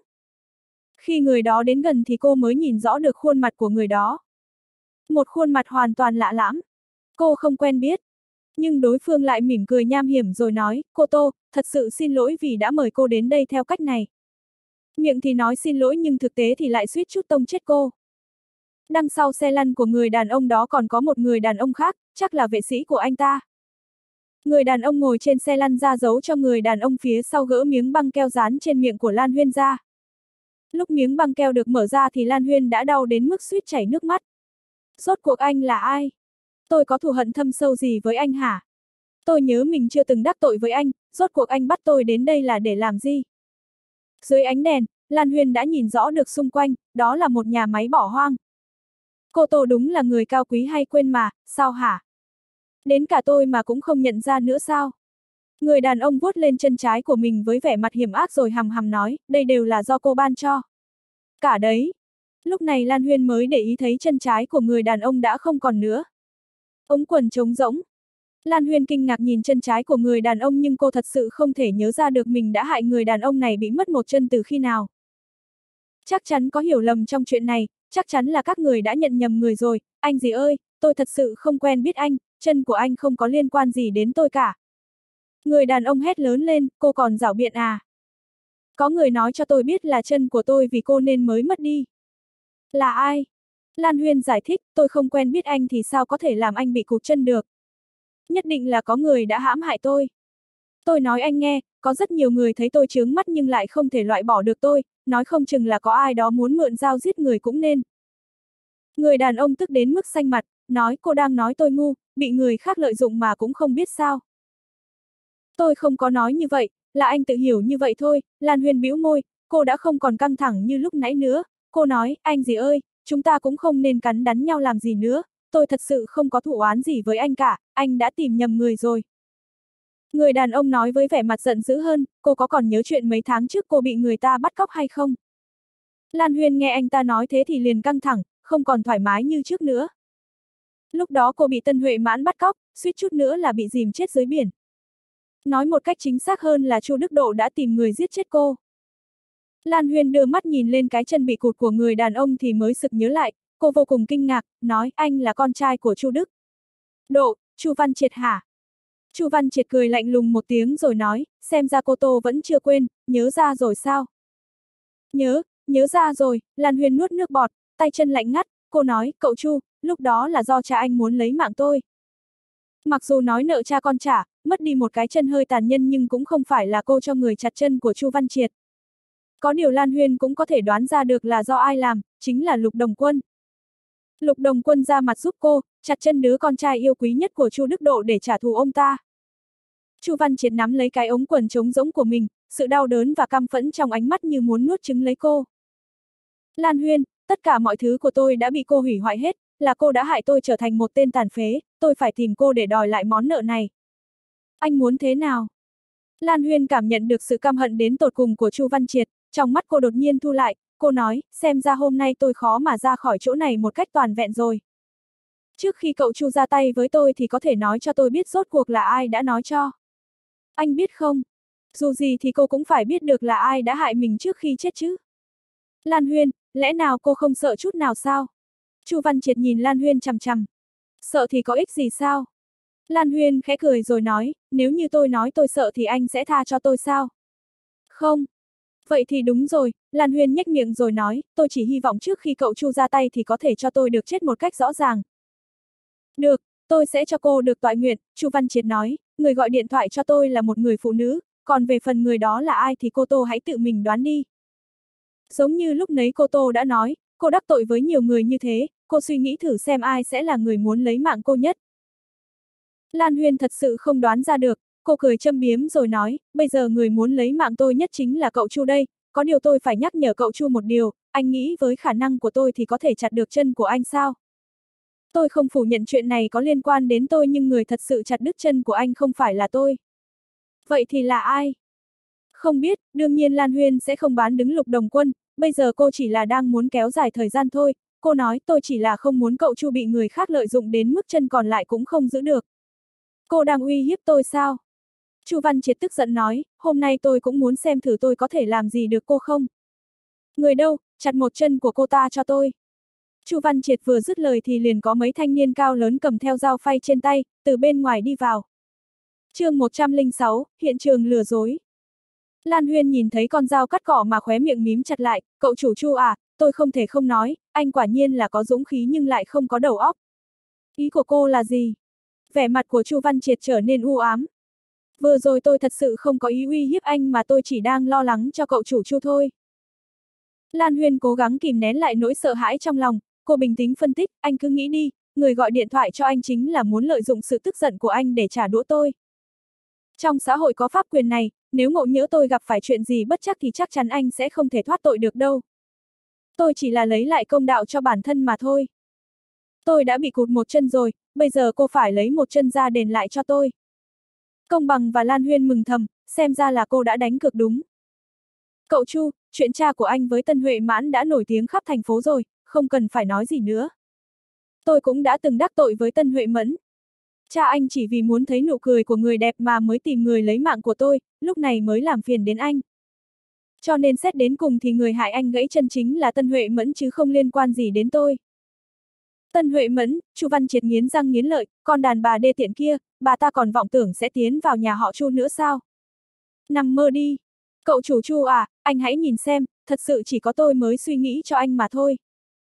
Khi người đó đến gần thì cô mới nhìn rõ được khuôn mặt của người đó. Một khuôn mặt hoàn toàn lạ lẫm. Cô không quen biết. Nhưng đối phương lại mỉm cười nham hiểm rồi nói, cô Tô, thật sự xin lỗi vì đã mời cô đến đây theo cách này. Miệng thì nói xin lỗi nhưng thực tế thì lại suýt chút tông chết cô. Đằng sau xe lăn của người đàn ông đó còn có một người đàn ông khác, chắc là vệ sĩ của anh ta. Người đàn ông ngồi trên xe lăn ra dấu cho người đàn ông phía sau gỡ miếng băng keo dán trên miệng của Lan Huyên ra. Lúc miếng băng keo được mở ra thì Lan Huyên đã đau đến mức suýt chảy nước mắt. Rốt cuộc anh là ai? Tôi có thù hận thâm sâu gì với anh hả? Tôi nhớ mình chưa từng đắc tội với anh, rốt cuộc anh bắt tôi đến đây là để làm gì? Dưới ánh đèn, Lan Huyên đã nhìn rõ được xung quanh, đó là một nhà máy bỏ hoang. Cô Tô đúng là người cao quý hay quên mà, sao hả? Đến cả tôi mà cũng không nhận ra nữa sao? Người đàn ông vuốt lên chân trái của mình với vẻ mặt hiểm ác rồi hằm hằm nói, đây đều là do cô ban cho. Cả đấy. Lúc này Lan Huyên mới để ý thấy chân trái của người đàn ông đã không còn nữa. Ống quần trống rỗng. Lan Huyên kinh ngạc nhìn chân trái của người đàn ông nhưng cô thật sự không thể nhớ ra được mình đã hại người đàn ông này bị mất một chân từ khi nào. Chắc chắn có hiểu lầm trong chuyện này, chắc chắn là các người đã nhận nhầm người rồi, anh gì ơi, tôi thật sự không quen biết anh, chân của anh không có liên quan gì đến tôi cả. Người đàn ông hét lớn lên, cô còn giảo biện à? Có người nói cho tôi biết là chân của tôi vì cô nên mới mất đi. Là ai? Lan Huyên giải thích, tôi không quen biết anh thì sao có thể làm anh bị cụt chân được. Nhất định là có người đã hãm hại tôi. Tôi nói anh nghe, có rất nhiều người thấy tôi chướng mắt nhưng lại không thể loại bỏ được tôi, nói không chừng là có ai đó muốn mượn dao giết người cũng nên. Người đàn ông tức đến mức xanh mặt, nói cô đang nói tôi ngu, bị người khác lợi dụng mà cũng không biết sao. Tôi không có nói như vậy, là anh tự hiểu như vậy thôi. Lan Huyên bĩu môi, cô đã không còn căng thẳng như lúc nãy nữa. Cô nói, anh gì ơi, chúng ta cũng không nên cắn đắn nhau làm gì nữa. Tôi thật sự không có thù oán gì với anh cả, anh đã tìm nhầm người rồi. Người đàn ông nói với vẻ mặt giận dữ hơn, cô có còn nhớ chuyện mấy tháng trước cô bị người ta bắt cóc hay không? Lan Huyên nghe anh ta nói thế thì liền căng thẳng, không còn thoải mái như trước nữa. Lúc đó cô bị Tân Huệ Mãn bắt cóc, suýt chút nữa là bị dìm chết dưới biển. Nói một cách chính xác hơn là Chu Đức Độ đã tìm người giết chết cô. Lan Huyên đưa mắt nhìn lên cái chân bị cụt của người đàn ông thì mới sực nhớ lại, cô vô cùng kinh ngạc, nói anh là con trai của Chu Đức Độ, Chu Văn Triệt hả? Chu Văn Triệt cười lạnh lùng một tiếng rồi nói, xem ra cô Tô vẫn chưa quên, nhớ ra rồi sao? Nhớ, nhớ ra rồi, Lan Huyên nuốt nước bọt, tay chân lạnh ngắt, cô nói, cậu Chu, lúc đó là do cha anh muốn lấy mạng tôi. Mặc dù nói nợ cha con trả, mất đi một cái chân hơi tàn nhân nhưng cũng không phải là cô cho người chặt chân của Chu Văn Triệt. Có điều Lan Huyên cũng có thể đoán ra được là do ai làm, chính là Lục Đồng Quân. Lục Đồng Quân ra mặt giúp cô, chặt chân đứa con trai yêu quý nhất của Chu Đức Độ để trả thù ông ta. Chu Văn Triệt nắm lấy cái ống quần trống rỗng của mình, sự đau đớn và căm phẫn trong ánh mắt như muốn nuốt trứng lấy cô. Lan Huyên, tất cả mọi thứ của tôi đã bị cô hủy hoại hết, là cô đã hại tôi trở thành một tên tàn phế, tôi phải tìm cô để đòi lại món nợ này. Anh muốn thế nào? Lan Huyên cảm nhận được sự căm hận đến tột cùng của Chu Văn Triệt, trong mắt cô đột nhiên thu lại, cô nói, xem ra hôm nay tôi khó mà ra khỏi chỗ này một cách toàn vẹn rồi. Trước khi cậu Chu ra tay với tôi thì có thể nói cho tôi biết rốt cuộc là ai đã nói cho. Anh biết không? Dù gì thì cô cũng phải biết được là ai đã hại mình trước khi chết chứ. Lan Huyên, lẽ nào cô không sợ chút nào sao? Chu Văn Triệt nhìn Lan Huyên chằm chằm. Sợ thì có ích gì sao? Lan Huyên khẽ cười rồi nói, nếu như tôi nói tôi sợ thì anh sẽ tha cho tôi sao? Không. Vậy thì đúng rồi, Lan Huyên nhếch miệng rồi nói, tôi chỉ hy vọng trước khi cậu Chu ra tay thì có thể cho tôi được chết một cách rõ ràng. Được, tôi sẽ cho cô được toại nguyện, Chu Văn Triệt nói, người gọi điện thoại cho tôi là một người phụ nữ, còn về phần người đó là ai thì cô Tô hãy tự mình đoán đi. Giống như lúc nấy cô Tô đã nói, cô đắc tội với nhiều người như thế, cô suy nghĩ thử xem ai sẽ là người muốn lấy mạng cô nhất. Lan Huyên thật sự không đoán ra được, cô cười châm biếm rồi nói, bây giờ người muốn lấy mạng tôi nhất chính là cậu Chu đây, có điều tôi phải nhắc nhở cậu Chu một điều, anh nghĩ với khả năng của tôi thì có thể chặt được chân của anh sao? Tôi không phủ nhận chuyện này có liên quan đến tôi nhưng người thật sự chặt đứt chân của anh không phải là tôi. Vậy thì là ai? Không biết, đương nhiên Lan Huyên sẽ không bán đứng Lục Đồng Quân, bây giờ cô chỉ là đang muốn kéo dài thời gian thôi, cô nói tôi chỉ là không muốn cậu Chu bị người khác lợi dụng đến mức chân còn lại cũng không giữ được. Cô đang uy hiếp tôi sao? Chu Văn Triệt tức giận nói, hôm nay tôi cũng muốn xem thử tôi có thể làm gì được cô không? Người đâu, chặt một chân của cô ta cho tôi. Chu Văn Triệt vừa dứt lời thì liền có mấy thanh niên cao lớn cầm theo dao phay trên tay, từ bên ngoài đi vào. Chương một trăm lẻ sáu, hiện trường lừa dối. Lan Huyên nhìn thấy con dao cắt cỏ mà khóe miệng mím chặt lại, cậu chủ Chu à, tôi không thể không nói, anh quả nhiên là có dũng khí nhưng lại không có đầu óc. Ý của cô là gì? Vẻ mặt của Chu Văn Triệt trở nên u ám. Vừa rồi tôi thật sự không có ý uy hiếp anh mà tôi chỉ đang lo lắng cho cậu chủ Chu thôi. Lan Huyên cố gắng kìm nén lại nỗi sợ hãi trong lòng, cô bình tĩnh phân tích, anh cứ nghĩ đi, người gọi điện thoại cho anh chính là muốn lợi dụng sự tức giận của anh để trả đũa tôi. Trong xã hội có pháp quyền này, nếu ngộ nhỡ tôi gặp phải chuyện gì bất chắc thì chắc chắn anh sẽ không thể thoát tội được đâu. Tôi chỉ là lấy lại công đạo cho bản thân mà thôi. Tôi đã bị cụt một chân rồi, bây giờ cô phải lấy một chân ra đền lại cho tôi. Công Bằng và Lan Huyên mừng thầm, xem ra là cô đã đánh cược đúng. Cậu Chu, chuyện cha của anh với Tân Huệ Mãn đã nổi tiếng khắp thành phố rồi, không cần phải nói gì nữa. Tôi cũng đã từng đắc tội với Tân Huệ Mẫn. Cha anh chỉ vì muốn thấy nụ cười của người đẹp mà mới tìm người lấy mạng của tôi, lúc này mới làm phiền đến anh. Cho nên xét đến cùng thì người hại anh gãy chân chính là Tân Huệ Mẫn chứ không liên quan gì đến tôi. Tân Huệ Mẫn, Chu Văn Triệt nghiến răng nghiến lợi, con đàn bà đê tiện kia, bà ta còn vọng tưởng sẽ tiến vào nhà họ Chu nữa sao? Nằm mơ đi. Cậu chủ Chu à, anh hãy nhìn xem, thật sự chỉ có tôi mới suy nghĩ cho anh mà thôi.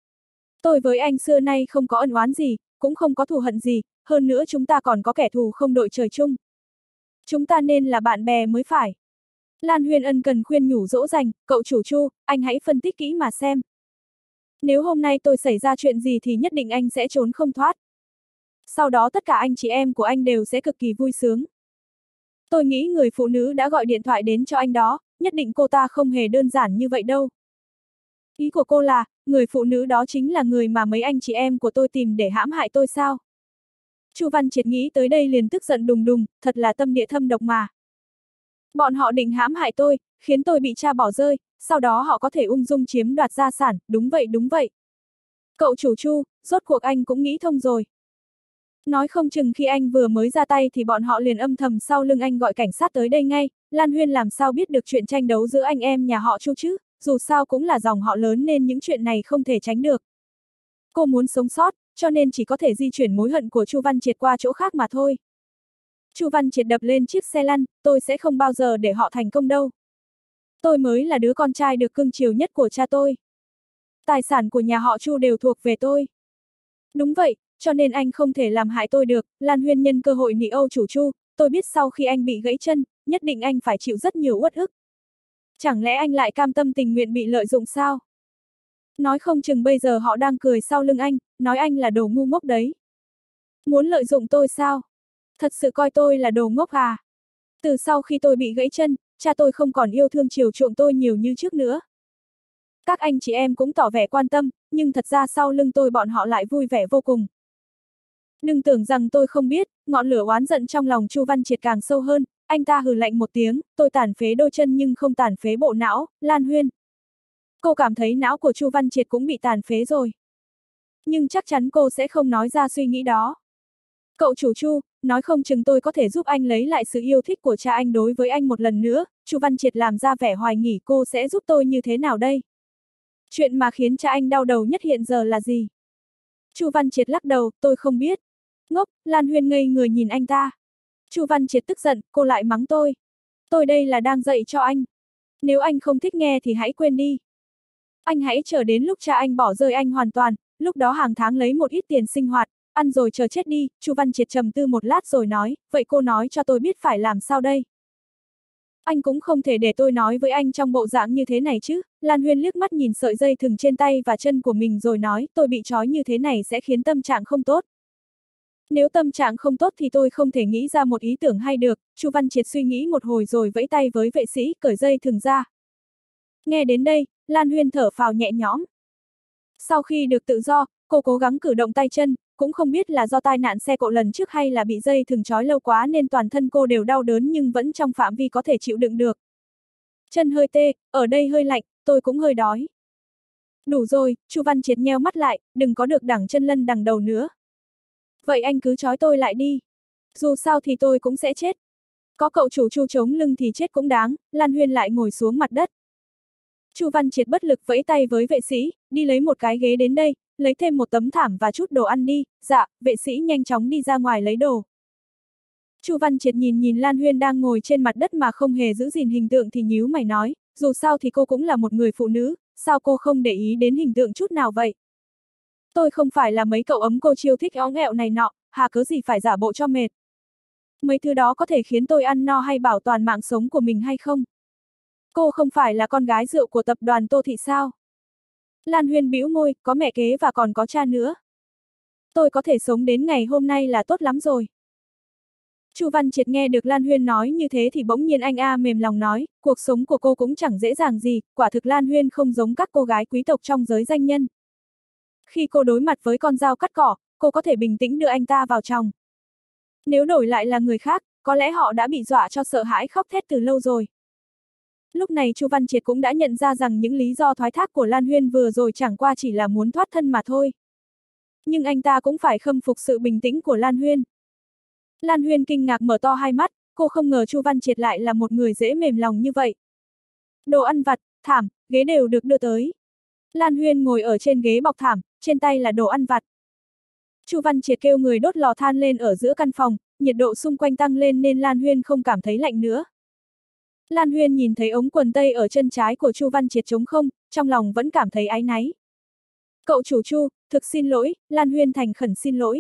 Tôi với anh xưa nay không có ân oán gì, cũng không có thù hận gì, hơn nữa chúng ta còn có kẻ thù không đội trời chung. Chúng ta nên là bạn bè mới phải. Lan Huyên ân cần khuyên nhủ dỗ dành, cậu chủ Chu, anh hãy phân tích kỹ mà xem. Nếu hôm nay tôi xảy ra chuyện gì thì nhất định anh sẽ trốn không thoát. Sau đó tất cả anh chị em của anh đều sẽ cực kỳ vui sướng. Tôi nghĩ người phụ nữ đã gọi điện thoại đến cho anh đó, nhất định cô ta không hề đơn giản như vậy đâu. Ý của cô là, người phụ nữ đó chính là người mà mấy anh chị em của tôi tìm để hãm hại tôi sao? Chu Văn Triệt nghĩ tới đây liền tức giận đùng đùng, thật là tâm địa thâm độc mà. Bọn họ định hãm hại tôi, khiến tôi bị cha bỏ rơi, sau đó họ có thể ung dung chiếm đoạt gia sản, đúng vậy đúng vậy. Cậu chủ Chu, rốt cuộc anh cũng nghĩ thông rồi. Nói không chừng khi anh vừa mới ra tay thì bọn họ liền âm thầm sau lưng anh gọi cảnh sát tới đây ngay, Lan Huyên làm sao biết được chuyện tranh đấu giữa anh em nhà họ Chu chứ, dù sao cũng là dòng họ lớn nên những chuyện này không thể tránh được. Cô muốn sống sót, cho nên chỉ có thể di chuyển mối hận của Chu Văn Triệt qua chỗ khác mà thôi. Chu Văn Triệt đập lên chiếc xe lăn, tôi sẽ không bao giờ để họ thành công đâu. Tôi mới là đứa con trai được cưng chiều nhất của cha tôi. Tài sản của nhà họ Chu đều thuộc về tôi. Đúng vậy, cho nên anh không thể làm hại tôi được, Lan Huyên nhân cơ hội nỉ âu chủ Chu, tôi biết sau khi anh bị gãy chân, nhất định anh phải chịu rất nhiều uất ức. Chẳng lẽ anh lại cam tâm tình nguyện bị lợi dụng sao? Nói không chừng bây giờ họ đang cười sau lưng anh, nói anh là đồ ngu ngốc đấy. Muốn lợi dụng tôi sao? Thật sự coi tôi là đồ ngốc à? Từ sau khi tôi bị gãy chân, cha tôi không còn yêu thương chiều chuộng tôi nhiều như trước nữa. Các anh chị em cũng tỏ vẻ quan tâm, nhưng thật ra sau lưng tôi bọn họ lại vui vẻ vô cùng. Đừng tưởng rằng tôi không biết, ngọn lửa oán giận trong lòng Chu Văn Triệt càng sâu hơn, anh ta hừ lạnh một tiếng, tôi tàn phế đôi chân nhưng không tàn phế bộ não, Lan Huyên. Cô cảm thấy não của Chu Văn Triệt cũng bị tàn phế rồi. Nhưng chắc chắn cô sẽ không nói ra suy nghĩ đó. Cậu chủ Chu, nói không chừng tôi có thể giúp anh lấy lại sự yêu thích của cha anh đối với anh một lần nữa, Chu Văn Triệt làm ra vẻ hoài nghi cô sẽ giúp tôi như thế nào đây? Chuyện mà khiến cha anh đau đầu nhất hiện giờ là gì? Chu Văn Triệt lắc đầu, tôi không biết. Ngốc, Lan Huyên ngây người nhìn anh ta. Chu Văn Triệt tức giận, cô lại mắng tôi. Tôi đây là đang dạy cho anh. Nếu anh không thích nghe thì hãy quên đi. Anh hãy chờ đến lúc cha anh bỏ rơi anh hoàn toàn, lúc đó hàng tháng lấy một ít tiền sinh hoạt, ăn rồi chờ chết đi, Chu Văn Triệt trầm tư một lát rồi nói, vậy cô nói cho tôi biết phải làm sao đây? Anh cũng không thể để tôi nói với anh trong bộ dạng như thế này chứ, Lan Huyên liếc mắt nhìn sợi dây thừng trên tay và chân của mình rồi nói, tôi bị trói như thế này sẽ khiến tâm trạng không tốt. Nếu tâm trạng không tốt thì tôi không thể nghĩ ra một ý tưởng hay được, Chu Văn Triệt suy nghĩ một hồi rồi vẫy tay với vệ sĩ, cởi dây thừng ra. Nghe đến đây, Lan Huyên thở phào nhẹ nhõm. Sau khi được tự do, cô cố gắng cử động tay chân, cũng không biết là do tai nạn xe cộ lần trước hay là bị dây thừng trói lâu quá nên toàn thân cô đều đau đớn nhưng vẫn trong phạm vi có thể chịu đựng được. Chân hơi tê, ở đây hơi lạnh, tôi cũng hơi đói. Đủ rồi, Chu Văn Triệt nheo mắt lại, đừng có được đẳng chân lân đằng đầu nữa. Vậy anh cứ trói tôi lại đi. Dù sao thì tôi cũng sẽ chết. Có cậu chủ Chu chống lưng thì chết cũng đáng, Lan Huyên lại ngồi xuống mặt đất. Chu Văn Triệt bất lực vẫy tay với vệ sĩ, đi lấy một cái ghế đến đây, lấy thêm một tấm thảm và chút đồ ăn đi, dạ, vệ sĩ nhanh chóng đi ra ngoài lấy đồ. Chu Văn Triệt nhìn nhìn Lan Huyên đang ngồi trên mặt đất mà không hề giữ gìn hình tượng thì nhíu mày nói, dù sao thì cô cũng là một người phụ nữ, sao cô không để ý đến hình tượng chút nào vậy? Tôi không phải là mấy cậu ấm cô chiêu thích ó nghẹo này nọ, hà cớ gì phải giả bộ cho mệt. Mấy thứ đó có thể khiến tôi ăn no hay bảo toàn mạng sống của mình hay không? Cô không phải là con gái rượu của tập đoàn Tô Thị sao? Lan Huyên bĩu môi, có mẹ kế và còn có cha nữa. Tôi có thể sống đến ngày hôm nay là tốt lắm rồi. Chu Văn Triệt nghe được Lan Huyên nói như thế thì bỗng nhiên anh a mềm lòng nói, cuộc sống của cô cũng chẳng dễ dàng gì, quả thực Lan Huyên không giống các cô gái quý tộc trong giới danh nhân. Khi cô đối mặt với con dao cắt cỏ, cô có thể bình tĩnh đưa anh ta vào trong. Nếu đổi lại là người khác, có lẽ họ đã bị dọa cho sợ hãi khóc thét từ lâu rồi. Lúc này Chu Văn Triệt cũng đã nhận ra rằng những lý do thoái thác của Lan Huyên vừa rồi chẳng qua chỉ là muốn thoát thân mà thôi. Nhưng anh ta cũng phải khâm phục sự bình tĩnh của Lan Huyên. Lan Huyên kinh ngạc mở to hai mắt, cô không ngờ Chu Văn Triệt lại là một người dễ mềm lòng như vậy. Đồ ăn vặt, thảm, ghế đều được đưa tới. Lan Huyên ngồi ở trên ghế bọc thảm, trên tay là đồ ăn vặt. Chu Văn Triệt kêu người đốt lò than lên ở giữa căn phòng, nhiệt độ xung quanh tăng lên nên Lan Huyên không cảm thấy lạnh nữa. Lan Huyên nhìn thấy ống quần tây ở chân trái của Chu Văn Triệt trống không, trong lòng vẫn cảm thấy áy náy. Cậu chủ Chu, thực xin lỗi, Lan Huyên thành khẩn xin lỗi.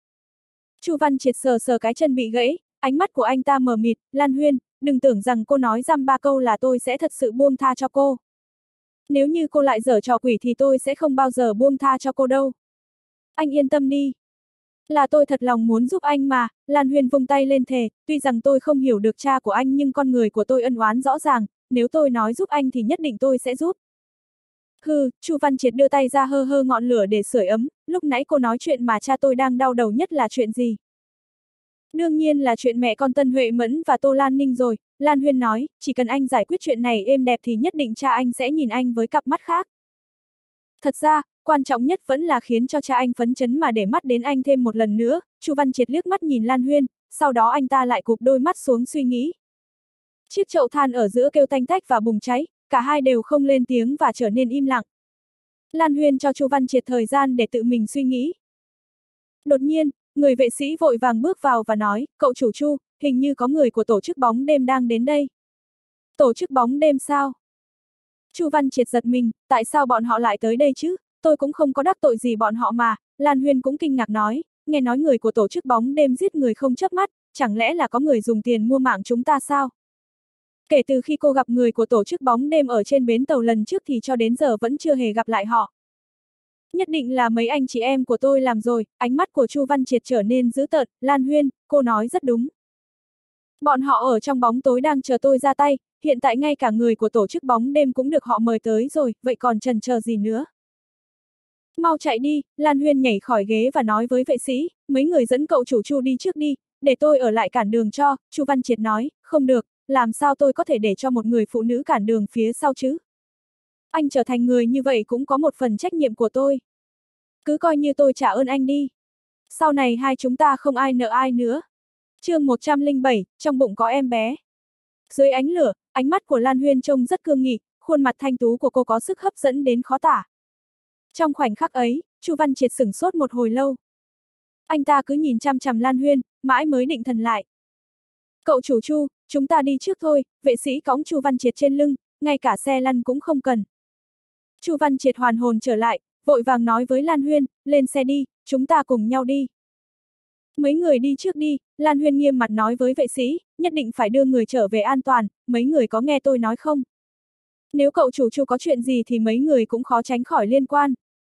Chu Văn Triệt sờ sờ cái chân bị gãy, ánh mắt của anh ta mờ mịt, Lan Huyên, đừng tưởng rằng cô nói dăm ba câu là tôi sẽ thật sự buông tha cho cô. Nếu như cô lại giở trò quỷ thì tôi sẽ không bao giờ buông tha cho cô đâu. Anh yên tâm đi. Là tôi thật lòng muốn giúp anh mà, Lan Huyên vung tay lên thề, tuy rằng tôi không hiểu được cha của anh nhưng con người của tôi ân oán rõ ràng, nếu tôi nói giúp anh thì nhất định tôi sẽ giúp. Hừ, Chu Văn Triệt đưa tay ra hơ hơ ngọn lửa để sưởi ấm, lúc nãy cô nói chuyện mà cha tôi đang đau đầu nhất là chuyện gì? Đương nhiên là chuyện mẹ con Tân Huệ Mẫn và Tô Lan Ninh rồi, Lan Huyên nói, chỉ cần anh giải quyết chuyện này êm đẹp thì nhất định cha anh sẽ nhìn anh với cặp mắt khác. Thật ra, quan trọng nhất vẫn là khiến cho cha anh phấn chấn mà để mắt đến anh thêm một lần nữa, Chu Văn Triệt liếc mắt nhìn Lan Huyên, sau đó anh ta lại cụp đôi mắt xuống suy nghĩ. Chiếc chậu than ở giữa kêu tanh tách và bùng cháy, cả hai đều không lên tiếng và trở nên im lặng. Lan Huyên cho Chu Văn Triệt thời gian để tự mình suy nghĩ. Đột nhiên, người vệ sĩ vội vàng bước vào và nói, cậu chủ Chu, hình như có người của tổ chức bóng đêm đang đến đây. Tổ chức bóng đêm sao? Chu Văn Triệt giật mình, tại sao bọn họ lại tới đây chứ? Tôi cũng không có đắc tội gì bọn họ mà. Lan Huyên cũng kinh ngạc nói, nghe nói người của tổ chức bóng đêm giết người không chớp mắt, chẳng lẽ là có người dùng tiền mua mạng chúng ta sao? Kể từ khi cô gặp người của tổ chức bóng đêm ở trên bến tàu lần trước thì cho đến giờ vẫn chưa hề gặp lại họ. Nhất định là mấy anh chị em của tôi làm rồi, ánh mắt của Chu Văn Triệt trở nên dữ tợn, Lan Huyên, cô nói rất đúng. Bọn họ ở trong bóng tối đang chờ tôi ra tay, hiện tại ngay cả người của tổ chức bóng đêm cũng được họ mời tới rồi, vậy còn chần chờ gì nữa? Mau chạy đi, Lan Huyên nhảy khỏi ghế và nói với vệ sĩ, mấy người dẫn cậu chủ Chu đi trước đi, để tôi ở lại cản đường cho, Chu Văn Triệt nói, không được, làm sao tôi có thể để cho một người phụ nữ cản đường phía sau chứ? Anh trở thành người như vậy cũng có một phần trách nhiệm của tôi. Cứ coi như tôi trả ơn anh đi. Sau này hai chúng ta không ai nợ ai nữa. Chương một trăm lẻ bảy, trong bụng có em bé. Dưới ánh lửa, ánh mắt của Lan Huyên trông rất cương nghị, khuôn mặt thanh tú của cô có sức hấp dẫn đến khó tả. Trong khoảnh khắc ấy, Chu Văn Triệt sửng sốt một hồi lâu. Anh ta cứ nhìn chăm chằm Lan Huyên, mãi mới định thần lại. Cậu chủ Chu, chúng ta đi trước thôi, vệ sĩ cõng Chu Văn Triệt trên lưng, ngay cả xe lăn cũng không cần. Chu Văn Triệt hoàn hồn trở lại, vội vàng nói với Lan Huyên, lên xe đi, chúng ta cùng nhau đi. Mấy người đi trước đi, Lan Huyên nghiêm mặt nói với vệ sĩ, nhất định phải đưa người trở về an toàn, mấy người có nghe tôi nói không? Nếu cậu chủ Chu có chuyện gì thì mấy người cũng khó tránh khỏi liên quan.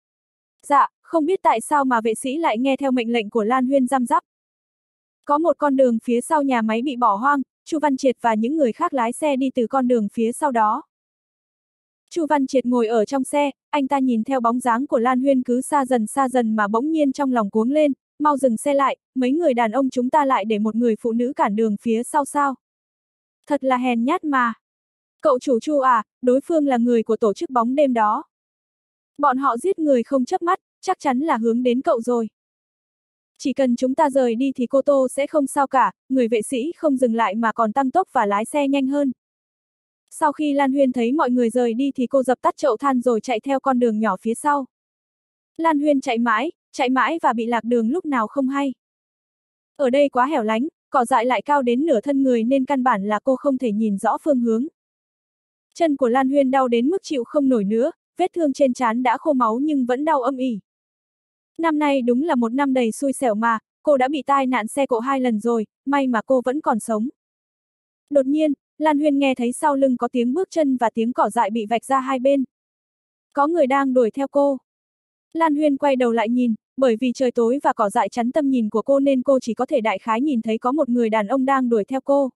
Dạ, không biết tại sao mà vệ sĩ lại nghe theo mệnh lệnh của Lan Huyên răm rắp. Có một con đường phía sau nhà máy bị bỏ hoang, Chu Văn Triệt và những người khác lái xe đi từ con đường phía sau đó. Chu Văn Triệt ngồi ở trong xe, anh ta nhìn theo bóng dáng của Lan Huyên cứ xa dần xa dần mà bỗng nhiên trong lòng cuống lên, mau dừng xe lại, mấy người đàn ông chúng ta lại để một người phụ nữ cản đường phía sau sao? Thật là hèn nhát mà. Cậu chủ Chu à, đối phương là người của tổ chức bóng đêm đó. Bọn họ giết người không chớp mắt, chắc chắn là hướng đến cậu rồi. Chỉ cần chúng ta rời đi thì cô Tô sẽ không sao cả, người vệ sĩ không dừng lại mà còn tăng tốc và lái xe nhanh hơn. Sau khi Lan Huyên thấy mọi người rời đi thì cô dập tắt chậu than rồi chạy theo con đường nhỏ phía sau. Lan Huyên chạy mãi, chạy mãi và bị lạc đường lúc nào không hay. Ở đây quá hẻo lánh, cỏ dại lại cao đến nửa thân người nên căn bản là cô không thể nhìn rõ phương hướng. Chân của Lan Huyên đau đến mức chịu không nổi nữa, vết thương trên trán đã khô máu nhưng vẫn đau âm ỉ. Năm nay đúng là một năm đầy xui xẻo mà, cô đã bị tai nạn xe cộ hai lần rồi, may mà cô vẫn còn sống. Đột nhiên, Lan Huyên nghe thấy sau lưng có tiếng bước chân và tiếng cỏ dại bị vạch ra hai bên. Có người đang đuổi theo cô. Lan Huyên quay đầu lại nhìn, bởi vì trời tối và cỏ dại chắn tầm nhìn của cô nên cô chỉ có thể đại khái nhìn thấy có một người đàn ông đang đuổi theo cô.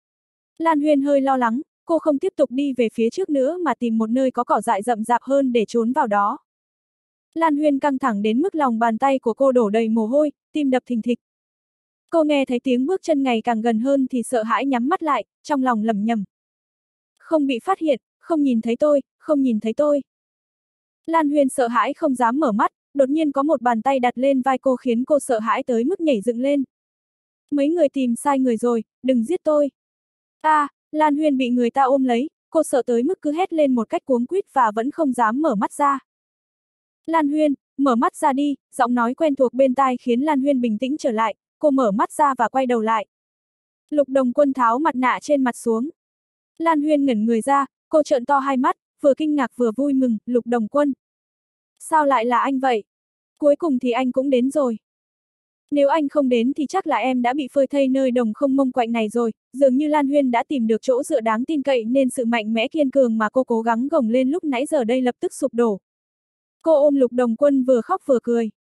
Lan Huyên hơi lo lắng, cô không tiếp tục đi về phía trước nữa mà tìm một nơi có cỏ dại rậm rạp hơn để trốn vào đó. Lan Huyên căng thẳng đến mức lòng bàn tay của cô đổ đầy mồ hôi, tim đập thình thịch. Cô nghe thấy tiếng bước chân ngày càng gần hơn thì sợ hãi nhắm mắt lại, trong lòng lẩm nhẩm. Không bị phát hiện, không nhìn thấy tôi, không nhìn thấy tôi. Lan Huyên sợ hãi không dám mở mắt, đột nhiên có một bàn tay đặt lên vai cô khiến cô sợ hãi tới mức nhảy dựng lên. Mấy người tìm sai người rồi, đừng giết tôi. A, à, Lan Huyên bị người ta ôm lấy, cô sợ tới mức cứ hét lên một cách cuống quýt và vẫn không dám mở mắt ra. Lan Huyên, mở mắt ra đi, giọng nói quen thuộc bên tai khiến Lan Huyên bình tĩnh trở lại, cô mở mắt ra và quay đầu lại. Lục Đồng Quân tháo mặt nạ trên mặt xuống. Lan Huyên ngẩn người ra, cô trợn to hai mắt, vừa kinh ngạc vừa vui mừng, Lục Đồng Quân. Sao lại là anh vậy? Cuối cùng thì anh cũng đến rồi. Nếu anh không đến thì chắc là em đã bị phơi thây nơi đồng không mông quạnh này rồi, dường như Lan Huyên đã tìm được chỗ dựa đáng tin cậy nên sự mạnh mẽ kiên cường mà cô cố gắng gồng lên lúc nãy giờ đây lập tức sụp đổ. Cô ôm Lục Đồng Quân vừa khóc vừa cười.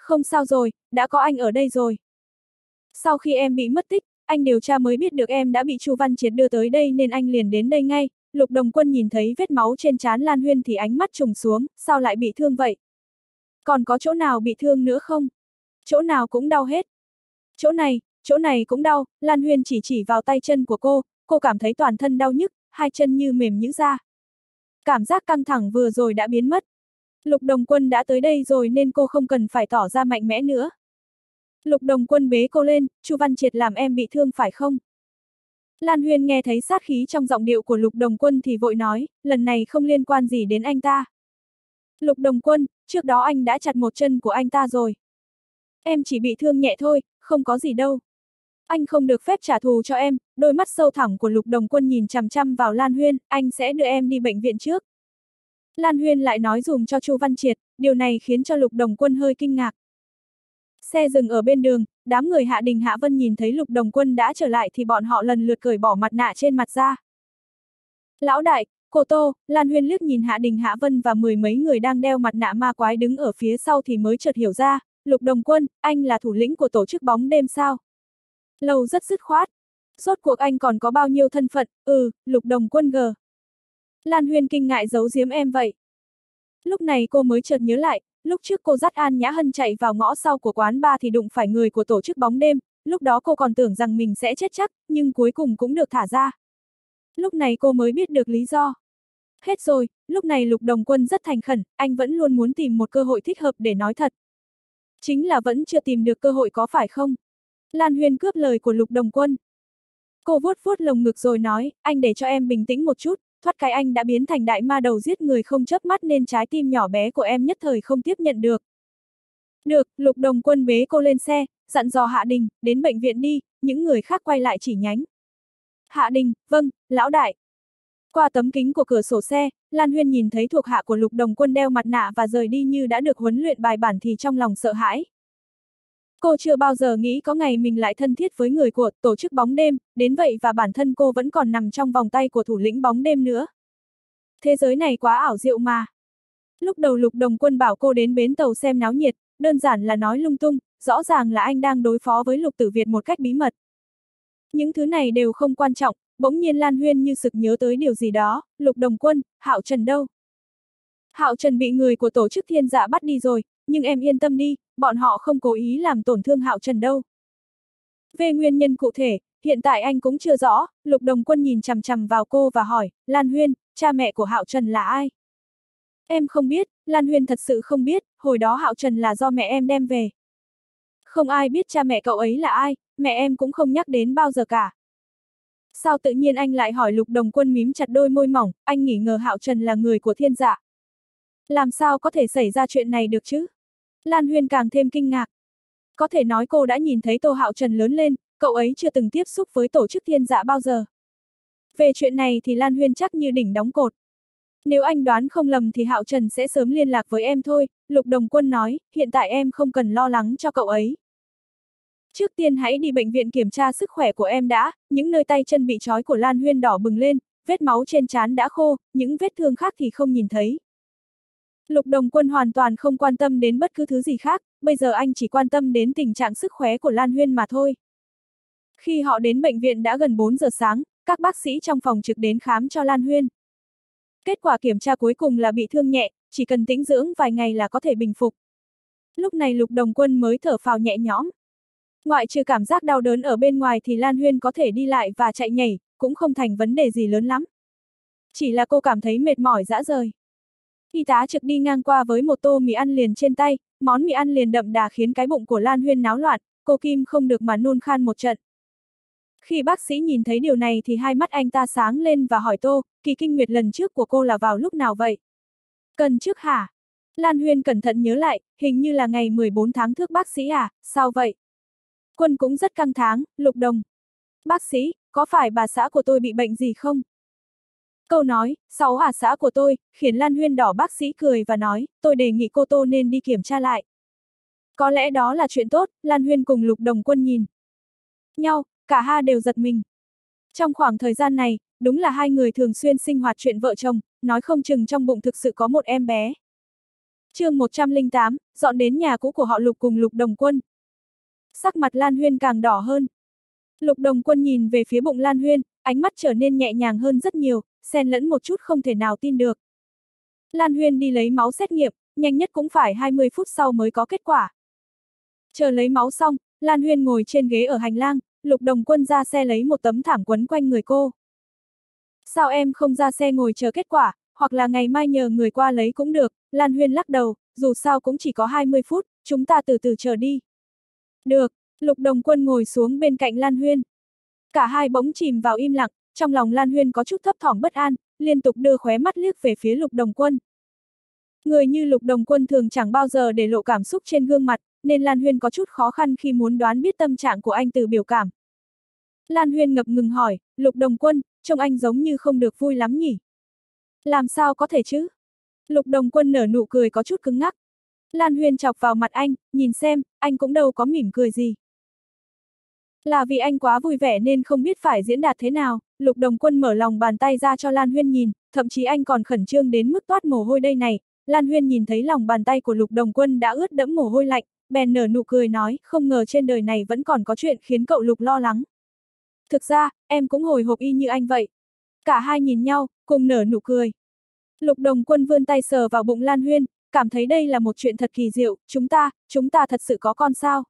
Không sao rồi, đã có anh ở đây rồi. Sau khi em bị mất tích, anh điều tra mới biết được em đã bị Chu Văn Triệt đưa tới đây nên anh liền đến đây ngay. Lục Đồng Quân nhìn thấy vết máu trên trán Lan Huyên thì ánh mắt trùng xuống, sao lại bị thương vậy? Còn có chỗ nào bị thương nữa không? Chỗ nào cũng đau hết. Chỗ này, chỗ này cũng đau, Lan Huyên chỉ chỉ vào tay chân của cô, cô cảm thấy toàn thân đau nhức, hai chân như mềm nhũn ra. Cảm giác căng thẳng vừa rồi đã biến mất. Lục Đồng Quân đã tới đây rồi nên cô không cần phải tỏ ra mạnh mẽ nữa. Lục Đồng Quân bế cô lên, Chu Văn Triệt làm em bị thương phải không? Lan Huyên nghe thấy sát khí trong giọng điệu của Lục Đồng Quân thì vội nói, lần này không liên quan gì đến anh ta. Lục Đồng Quân, trước đó anh đã chặt một chân của anh ta rồi. Em chỉ bị thương nhẹ thôi, không có gì đâu. Anh không được phép trả thù cho em, đôi mắt sâu thẳm của Lục Đồng Quân nhìn chằm chằm vào Lan Huyên, anh sẽ đưa em đi bệnh viện trước. Lan Huyên lại nói dùm cho Chu Văn Triệt, điều này khiến cho Lục Đồng Quân hơi kinh ngạc. Xe dừng ở bên đường, đám người Hạ Đình Hạ Vân nhìn thấy Lục Đồng Quân đã trở lại thì bọn họ lần lượt cởi bỏ mặt nạ trên mặt ra. Lão đại, cô Tô, Lan Huyên liếc nhìn Hạ Đình Hạ Vân và mười mấy người đang đeo mặt nạ ma quái đứng ở phía sau thì mới chợt hiểu ra, Lục Đồng Quân, anh là thủ lĩnh của tổ chức bóng đêm sao? Lâu rất dứt khoát. Rốt cuộc anh còn có bao nhiêu thân phận, ừ, Lục Đồng Quân g. Lan Huyên kinh ngại giấu giếm em vậy. Lúc này cô mới chợt nhớ lại, lúc trước cô dắt An Nhã Hân chạy vào ngõ sau của quán bar thì đụng phải người của tổ chức bóng đêm, lúc đó cô còn tưởng rằng mình sẽ chết chắc, nhưng cuối cùng cũng được thả ra. Lúc này cô mới biết được lý do. Hết rồi, lúc này Lục Đồng Quân rất thành khẩn, anh vẫn luôn muốn tìm một cơ hội thích hợp để nói thật. Chính là vẫn chưa tìm được cơ hội có phải không? Lan Huyên cướp lời của Lục Đồng Quân. Cô vuốt vuốt lồng ngực rồi nói, anh để cho em bình tĩnh một chút, thoát cái anh đã biến thành đại ma đầu giết người không chớp mắt nên trái tim nhỏ bé của em nhất thời không tiếp nhận được. Được, Lục Đồng Quân bế cô lên xe, dặn dò Hạ Đình, đến bệnh viện đi, những người khác quay lại chỉ nhánh. Hạ Đình, vâng, lão đại. Qua tấm kính của cửa sổ xe, Lan Huyên nhìn thấy thuộc hạ của Lục Đồng Quân đeo mặt nạ và rời đi như đã được huấn luyện bài bản thì trong lòng sợ hãi. Cô chưa bao giờ nghĩ có ngày mình lại thân thiết với người của tổ chức bóng đêm, đến vậy và bản thân cô vẫn còn nằm trong vòng tay của thủ lĩnh bóng đêm nữa. Thế giới này quá ảo diệu mà. Lúc đầu Lục Đồng Quân bảo cô đến bến tàu xem náo nhiệt, đơn giản là nói lung tung, rõ ràng là anh đang đối phó với Lục Tử Việt một cách bí mật. Những thứ này đều không quan trọng, bỗng nhiên Lan Huyên như sực nhớ tới điều gì đó, Lục Đồng Quân, Hạo Trần đâu? Hạo Trần bị người của tổ chức Thiên Dạ bắt đi rồi, nhưng em yên tâm đi, bọn họ không cố ý làm tổn thương Hạo Trần đâu. Về nguyên nhân cụ thể, hiện tại anh cũng chưa rõ, Lục Đồng Quân nhìn chằm chằm vào cô và hỏi, Lan Huyên, cha mẹ của Hạo Trần là ai? Em không biết, Lan Huyên thật sự không biết, hồi đó Hạo Trần là do mẹ em đem về. Không ai biết cha mẹ cậu ấy là ai, mẹ em cũng không nhắc đến bao giờ cả. Sao tự nhiên anh lại hỏi? Lục Đồng Quân mím chặt đôi môi mỏng, anh nghĩ ngờ Hạo Trần là người của Thiên Dạ. Làm sao có thể xảy ra chuyện này được chứ? Lan Huyên càng thêm kinh ngạc. Có thể nói cô đã nhìn thấy Tô Hạo Trần lớn lên, cậu ấy chưa từng tiếp xúc với tổ chức Thiên Dạ bao giờ. Về chuyện này thì Lan Huyên chắc như đỉnh đóng cột. Nếu anh đoán không lầm thì Hạo Trần sẽ sớm liên lạc với em thôi, Lục Đồng Quân nói, hiện tại em không cần lo lắng cho cậu ấy. Trước tiên hãy đi bệnh viện kiểm tra sức khỏe của em đã, những nơi tay chân bị trói của Lan Huyên đỏ bừng lên, vết máu trên trán đã khô, những vết thương khác thì không nhìn thấy. Lục Đồng Quân hoàn toàn không quan tâm đến bất cứ thứ gì khác, bây giờ anh chỉ quan tâm đến tình trạng sức khỏe của Lan Huyên mà thôi. Khi họ đến bệnh viện đã gần bốn giờ sáng, các bác sĩ trong phòng trực đến khám cho Lan Huyên. Kết quả kiểm tra cuối cùng là bị thương nhẹ, chỉ cần tĩnh dưỡng vài ngày là có thể bình phục. Lúc này Lục Đồng Quân mới thở phào nhẹ nhõm. Ngoại trừ cảm giác đau đớn ở bên ngoài thì Lan Huyên có thể đi lại và chạy nhảy, cũng không thành vấn đề gì lớn lắm. Chỉ là cô cảm thấy mệt mỏi rã rời. Y tá trực đi ngang qua với một tô mì ăn liền trên tay, món mì ăn liền đậm đà khiến cái bụng của Lan Huyên náo loạn, cô Kim không được mà nôn khan một trận. Khi bác sĩ nhìn thấy điều này thì hai mắt anh ta sáng lên và hỏi Tô, kỳ kinh nguyệt lần trước của cô là vào lúc nào vậy? Cần trước hả? Lan Huyên cẩn thận nhớ lại, hình như là ngày mười bốn tháng thước bác sĩ à, sao vậy? Quân cũng rất căng tháng, Lục Đồng. Bác sĩ, có phải bà xã của tôi bị bệnh gì không? Câu nói, sáu à xã của tôi, khiến Lan Huyên đỏ. Bác sĩ cười và nói, tôi đề nghị cô Tô nên đi kiểm tra lại. Có lẽ đó là chuyện tốt, Lan Huyên cùng Lục Đồng Quân nhìn nhau, cả hai đều giật mình. Trong khoảng thời gian này, đúng là hai người thường xuyên sinh hoạt chuyện vợ chồng, nói không chừng trong bụng thực sự có một em bé. Chương một trăm lẻ tám, dọn đến nhà cũ của họ Lục cùng Lục Đồng Quân. Sắc mặt Lan Huyên càng đỏ hơn. Lục Đồng Quân nhìn về phía bụng Lan Huyên, ánh mắt trở nên nhẹ nhàng hơn rất nhiều, xen lẫn một chút không thể nào tin được. Lan Huyên đi lấy máu xét nghiệm, nhanh nhất cũng phải hai mươi phút sau mới có kết quả. Chờ lấy máu xong, Lan Huyên ngồi trên ghế ở hành lang, Lục Đồng Quân ra xe lấy một tấm thảm quấn quanh người cô. Sao em không ra xe ngồi chờ kết quả, hoặc là ngày mai nhờ người qua lấy cũng được, Lan Huyên lắc đầu, dù sao cũng chỉ có hai mươi phút, chúng ta từ từ chờ đi. Được, Lục Đồng Quân ngồi xuống bên cạnh Lan Huyên. Cả hai bỗng chìm vào im lặng, trong lòng Lan Huyên có chút thấp thỏm bất an, liên tục đưa khóe mắt liếc về phía Lục Đồng Quân. Người như Lục Đồng Quân thường chẳng bao giờ để lộ cảm xúc trên gương mặt, nên Lan Huyên có chút khó khăn khi muốn đoán biết tâm trạng của anh từ biểu cảm. Lan Huyên ngập ngừng hỏi, Lục Đồng Quân, trông anh giống như không được vui lắm nhỉ? Làm sao có thể chứ? Lục Đồng Quân nở nụ cười có chút cứng ngắc. Lan Huyên chọc vào mặt anh, nhìn xem, anh cũng đâu có mỉm cười gì. Là vì anh quá vui vẻ nên không biết phải diễn đạt thế nào, Lục Đồng Quân mở lòng bàn tay ra cho Lan Huyên nhìn, thậm chí anh còn khẩn trương đến mức toát mồ hôi đây này. Lan Huyên nhìn thấy lòng bàn tay của Lục Đồng Quân đã ướt đẫm mồ hôi lạnh, bèn nở nụ cười nói, không ngờ trên đời này vẫn còn có chuyện khiến cậu Lục lo lắng. Thực ra, em cũng hồi hộp y như anh vậy. Cả hai nhìn nhau, cùng nở nụ cười. Lục Đồng Quân vươn tay sờ vào bụng Lan Huyên, cảm thấy đây là một chuyện thật kỳ diệu, chúng ta, chúng ta thật sự có con sao?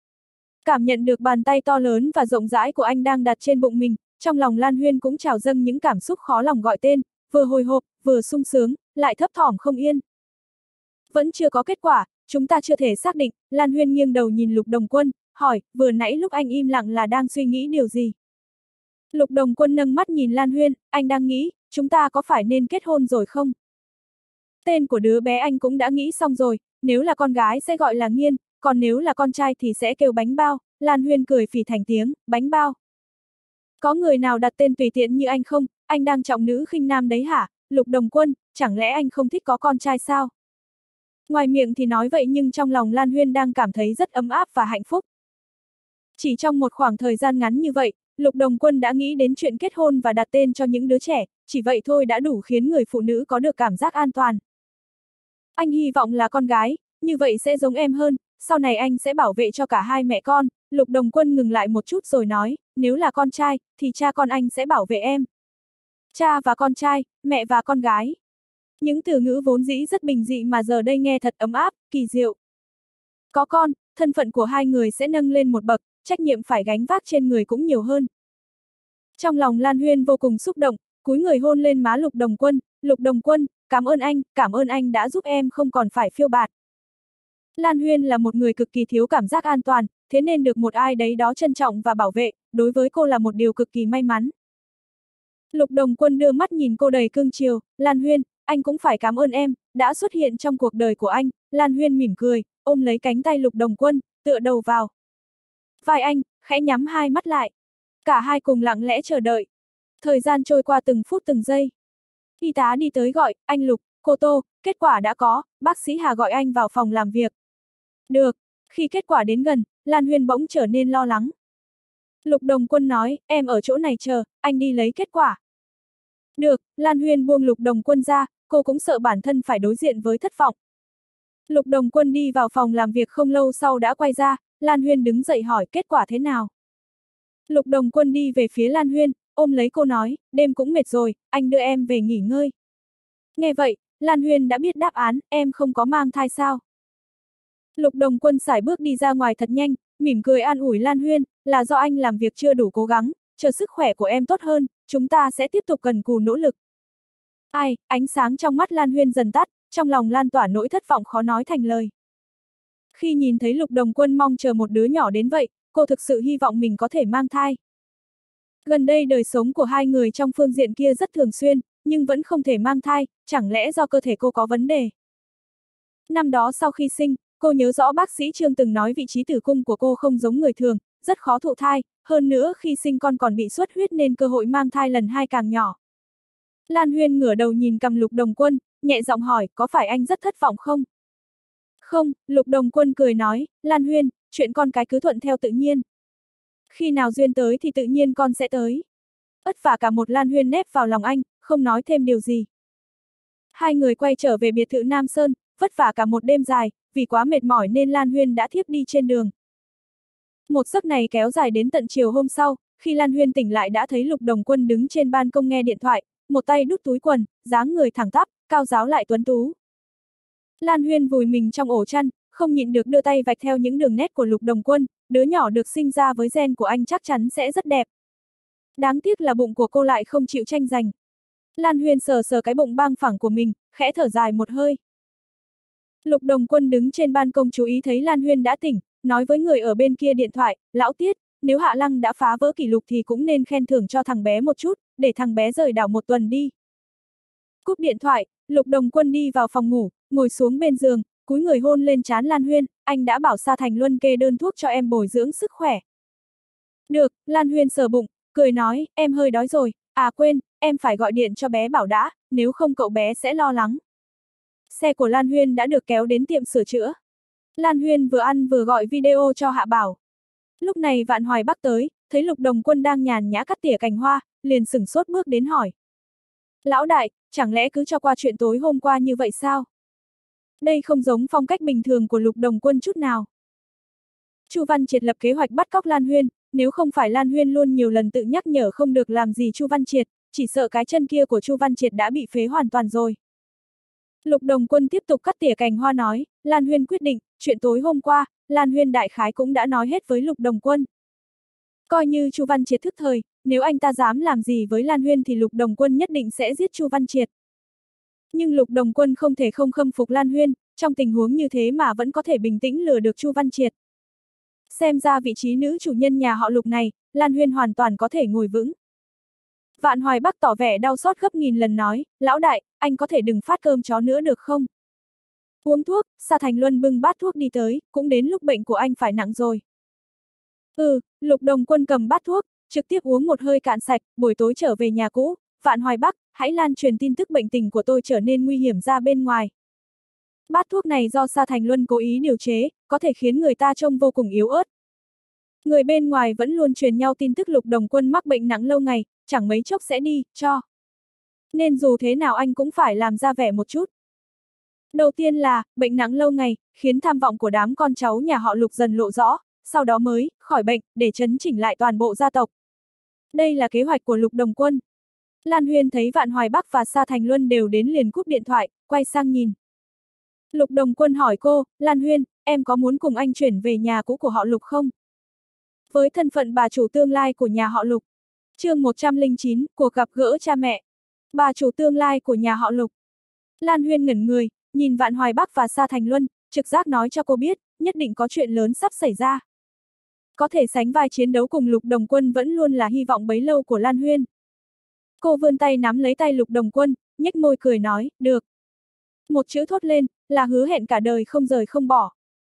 Cảm nhận được bàn tay to lớn và rộng rãi của anh đang đặt trên bụng mình, trong lòng Lan Huyên cũng trào dâng những cảm xúc khó lòng gọi tên, vừa hồi hộp, vừa sung sướng, lại thấp thỏm không yên. Vẫn chưa có kết quả, chúng ta chưa thể xác định, Lan Huyên nghiêng đầu nhìn Lục Đồng Quân, hỏi, vừa nãy lúc anh im lặng là đang suy nghĩ điều gì? Lục Đồng Quân nâng mắt nhìn Lan Huyên, anh đang nghĩ, chúng ta có phải nên kết hôn rồi không? Tên của đứa bé anh cũng đã nghĩ xong rồi, nếu là con gái sẽ gọi là Nghiên, còn nếu là con trai thì sẽ kêu Bánh Bao, Lan Huyên cười phì thành tiếng, Bánh Bao. Có người nào đặt tên tùy tiện như anh không, anh đang trọng nữ khinh nam đấy hả, Lục Đồng Quân, chẳng lẽ anh không thích có con trai sao? Ngoài miệng thì nói vậy nhưng trong lòng Lan Huyên đang cảm thấy rất ấm áp và hạnh phúc. Chỉ trong một khoảng thời gian ngắn như vậy, Lục Đồng Quân đã nghĩ đến chuyện kết hôn và đặt tên cho những đứa trẻ, chỉ vậy thôi đã đủ khiến người phụ nữ có được cảm giác an toàn. Anh hy vọng là con gái, như vậy sẽ giống em hơn, sau này anh sẽ bảo vệ cho cả hai mẹ con. Lục Đồng Quân ngừng lại một chút rồi nói, nếu là con trai, thì cha con anh sẽ bảo vệ em. Cha và con trai, mẹ và con gái. Những từ ngữ vốn dĩ rất bình dị mà giờ đây nghe thật ấm áp, kỳ diệu. Có con, thân phận của hai người sẽ nâng lên một bậc, trách nhiệm phải gánh vác trên người cũng nhiều hơn. Trong lòng Lan Huyên vô cùng xúc động, cúi người hôn lên má Lục Đồng Quân, Lục Đồng Quân, cảm ơn anh, cảm ơn anh đã giúp em không còn phải phiêu bạt. Lan Huyên là một người cực kỳ thiếu cảm giác an toàn, thế nên được một ai đấy đó trân trọng và bảo vệ, đối với cô là một điều cực kỳ may mắn. Lục Đồng Quân đưa mắt nhìn cô đầy cương chiều, Lan Huyên, anh cũng phải cảm ơn em, đã xuất hiện trong cuộc đời của anh. Lan Huyên mỉm cười, ôm lấy cánh tay Lục Đồng Quân, tựa đầu vào vai anh, khẽ nhắm hai mắt lại. Cả hai cùng lặng lẽ chờ đợi. Thời gian trôi qua từng phút từng giây. Y tá đi tới gọi, anh Lục, cô Tô, kết quả đã có, bác sĩ Hà gọi anh vào phòng làm việc. Được, khi kết quả đến gần, Lan Huyên bỗng trở nên lo lắng. Lục Đồng Quân nói, em ở chỗ này chờ, anh đi lấy kết quả. Được, Lan Huyên buông Lục Đồng Quân ra, cô cũng sợ bản thân phải đối diện với thất vọng. Lục Đồng Quân đi vào phòng làm việc không lâu sau đã quay ra, Lan Huyên đứng dậy hỏi kết quả thế nào. Lục Đồng Quân đi về phía Lan Huyên, ôm lấy cô nói, đêm cũng mệt rồi, anh đưa em về nghỉ ngơi. Nghe vậy, Lan Huyên đã biết đáp án, em không có mang thai sao. Lục Đồng Quân sải bước đi ra ngoài thật nhanh, mỉm cười an ủi Lan Huyên, là do anh làm việc chưa đủ cố gắng, chờ sức khỏe của em tốt hơn, chúng ta sẽ tiếp tục cần cù nỗ lực. Ai, ánh sáng trong mắt Lan Huyên dần tắt, trong lòng lan tỏa nỗi thất vọng khó nói thành lời. Khi nhìn thấy Lục Đồng Quân mong chờ một đứa nhỏ đến vậy, cô thực sự hy vọng mình có thể mang thai. Gần đây đời sống của hai người trong phương diện kia rất thường xuyên, nhưng vẫn không thể mang thai, chẳng lẽ do cơ thể cô có vấn đề. Năm đó sau khi sinh, cô nhớ rõ bác sĩ Trương từng nói vị trí tử cung của cô không giống người thường, rất khó thụ thai, hơn nữa khi sinh con còn bị xuất huyết nên cơ hội mang thai lần hai càng nhỏ. Lan Huyên ngửa đầu nhìn cằm Lục Đồng Quân, nhẹ giọng hỏi, có phải anh rất thất vọng không? Không, Lục Đồng Quân cười nói, Lan Huyên, chuyện con cái cứ thuận theo tự nhiên. Khi nào duyên tới thì tự nhiên con sẽ tới. Ất vả cả một Lan Huyên nép vào lòng anh, không nói thêm điều gì. Hai người quay trở về biệt thự Nam Sơn, vất vả cả một đêm dài, vì quá mệt mỏi nên Lan Huyên đã thiếp đi trên đường. Một giấc này kéo dài đến tận chiều hôm sau, khi Lan Huyên tỉnh lại đã thấy Lục Đồng Quân đứng trên ban công nghe điện thoại, một tay đút túi quần, dáng người thẳng tắp, cao ráo lại tuấn tú. Lan Huyên vùi mình trong ổ chăn, không nhịn được đưa tay vạch theo những đường nét của Lục Đồng Quân, đứa nhỏ được sinh ra với gen của anh chắc chắn sẽ rất đẹp. Đáng tiếc là bụng của cô lại không chịu tranh giành. Lan Huyên sờ sờ cái bụng băng phẳng của mình, khẽ thở dài một hơi. Lục Đồng Quân đứng trên ban công chú ý thấy Lan Huyên đã tỉnh, nói với người ở bên kia điện thoại, lão Tiết, nếu Hạ Lăng đã phá vỡ kỷ lục thì cũng nên khen thưởng cho thằng bé một chút, để thằng bé rời đảo một tuần đi. Cúp điện thoại, Lục Đồng Quân đi vào phòng ngủ, ngồi xuống bên giường, cúi người hôn lên trán Lan Huyên, anh đã bảo Sa Thành Luân kê đơn thuốc cho em bồi dưỡng sức khỏe. Được, Lan Huyên sờ bụng, cười nói, em hơi đói rồi, à quên, em phải gọi điện cho bé Bảo đã, nếu không cậu bé sẽ lo lắng. Xe của Lan Huyên đã được kéo đến tiệm sửa chữa. Lan Huyên vừa ăn vừa gọi video cho Hạ Bảo. Lúc này Vạn Hoài Bắc tới, thấy Lục Đồng Quân đang nhàn nhã cắt tỉa cành hoa, liền sửng sốt bước đến hỏi. Lão đại, chẳng lẽ cứ cho qua chuyện tối hôm qua như vậy sao? Đây không giống phong cách bình thường của Lục Đồng Quân chút nào. Chu Văn Triệt lập kế hoạch bắt cóc Lan Huyên, nếu không phải Lan Huyên luôn nhiều lần tự nhắc nhở không được làm gì Chu Văn Triệt, chỉ sợ cái chân kia của Chu Văn Triệt đã bị phế hoàn toàn rồi. Lục Đồng Quân tiếp tục cắt tỉa cành hoa nói, Lan Huyên quyết định, chuyện tối hôm qua, Lan Huyên đại khái cũng đã nói hết với Lục Đồng Quân. Coi như Chu Văn Triệt thức thời, nếu anh ta dám làm gì với Lan Huyên thì Lục Đồng Quân nhất định sẽ giết Chu Văn Triệt. Nhưng Lục Đồng Quân không thể không khâm phục Lan Huyên, trong tình huống như thế mà vẫn có thể bình tĩnh lừa được Chu Văn Triệt. Xem ra vị trí nữ chủ nhân nhà họ Lục này, Lan Huyên hoàn toàn có thể ngồi vững. Vạn Hoài Bắc tỏ vẻ đau xót gấp nghìn lần nói, lão đại, anh có thể đừng phát cơm chó nữa được không? Uống thuốc, Sa Thành Luân bưng bát thuốc đi tới, cũng đến lúc bệnh của anh phải nặng rồi. Ừ, Lục Đồng Quân cầm bát thuốc, trực tiếp uống một hơi cạn sạch, buổi tối trở về nhà cũ, Vạn Hoài Bắc, hãy lan truyền tin tức bệnh tình của tôi trở nên nguy hiểm ra bên ngoài. Bát thuốc này do Sa Thành Luân cố ý điều chế, có thể khiến người ta trông vô cùng yếu ớt. Người bên ngoài vẫn luôn truyền nhau tin tức Lục Đồng Quân mắc bệnh nặng lâu ngày, chẳng mấy chốc sẽ đi, cho. Nên dù thế nào anh cũng phải làm ra vẻ một chút. Đầu tiên là, bệnh nặng lâu ngày, khiến tham vọng của đám con cháu nhà họ Lục dần lộ rõ, sau đó mới, khỏi bệnh, để chấn chỉnh lại toàn bộ gia tộc. Đây là kế hoạch của Lục Đồng Quân. Lan Huyên thấy Vạn Hoài Bắc và Sa Thành Luân đều đến liền cúp điện thoại, quay sang nhìn. Lục Đồng Quân hỏi cô, Lan Huyên, em có muốn cùng anh chuyển về nhà cũ của họ Lục không? Với thân phận bà chủ tương lai của nhà họ Lục. Chương một trăm lẻ chín, cuộc gặp gỡ cha mẹ. Bà chủ tương lai của nhà họ Lục. Lan Huyên ngẩn người, nhìn Vạn Hoài Bắc và Sa Thành Luân, trực giác nói cho cô biết, nhất định có chuyện lớn sắp xảy ra. Có thể sánh vai chiến đấu cùng Lục Đồng Quân vẫn luôn là hy vọng bấy lâu của Lan Huyên. Cô vươn tay nắm lấy tay Lục Đồng Quân, nhếch môi cười nói, được. Một chữ thốt lên, là hứa hẹn cả đời không rời không bỏ.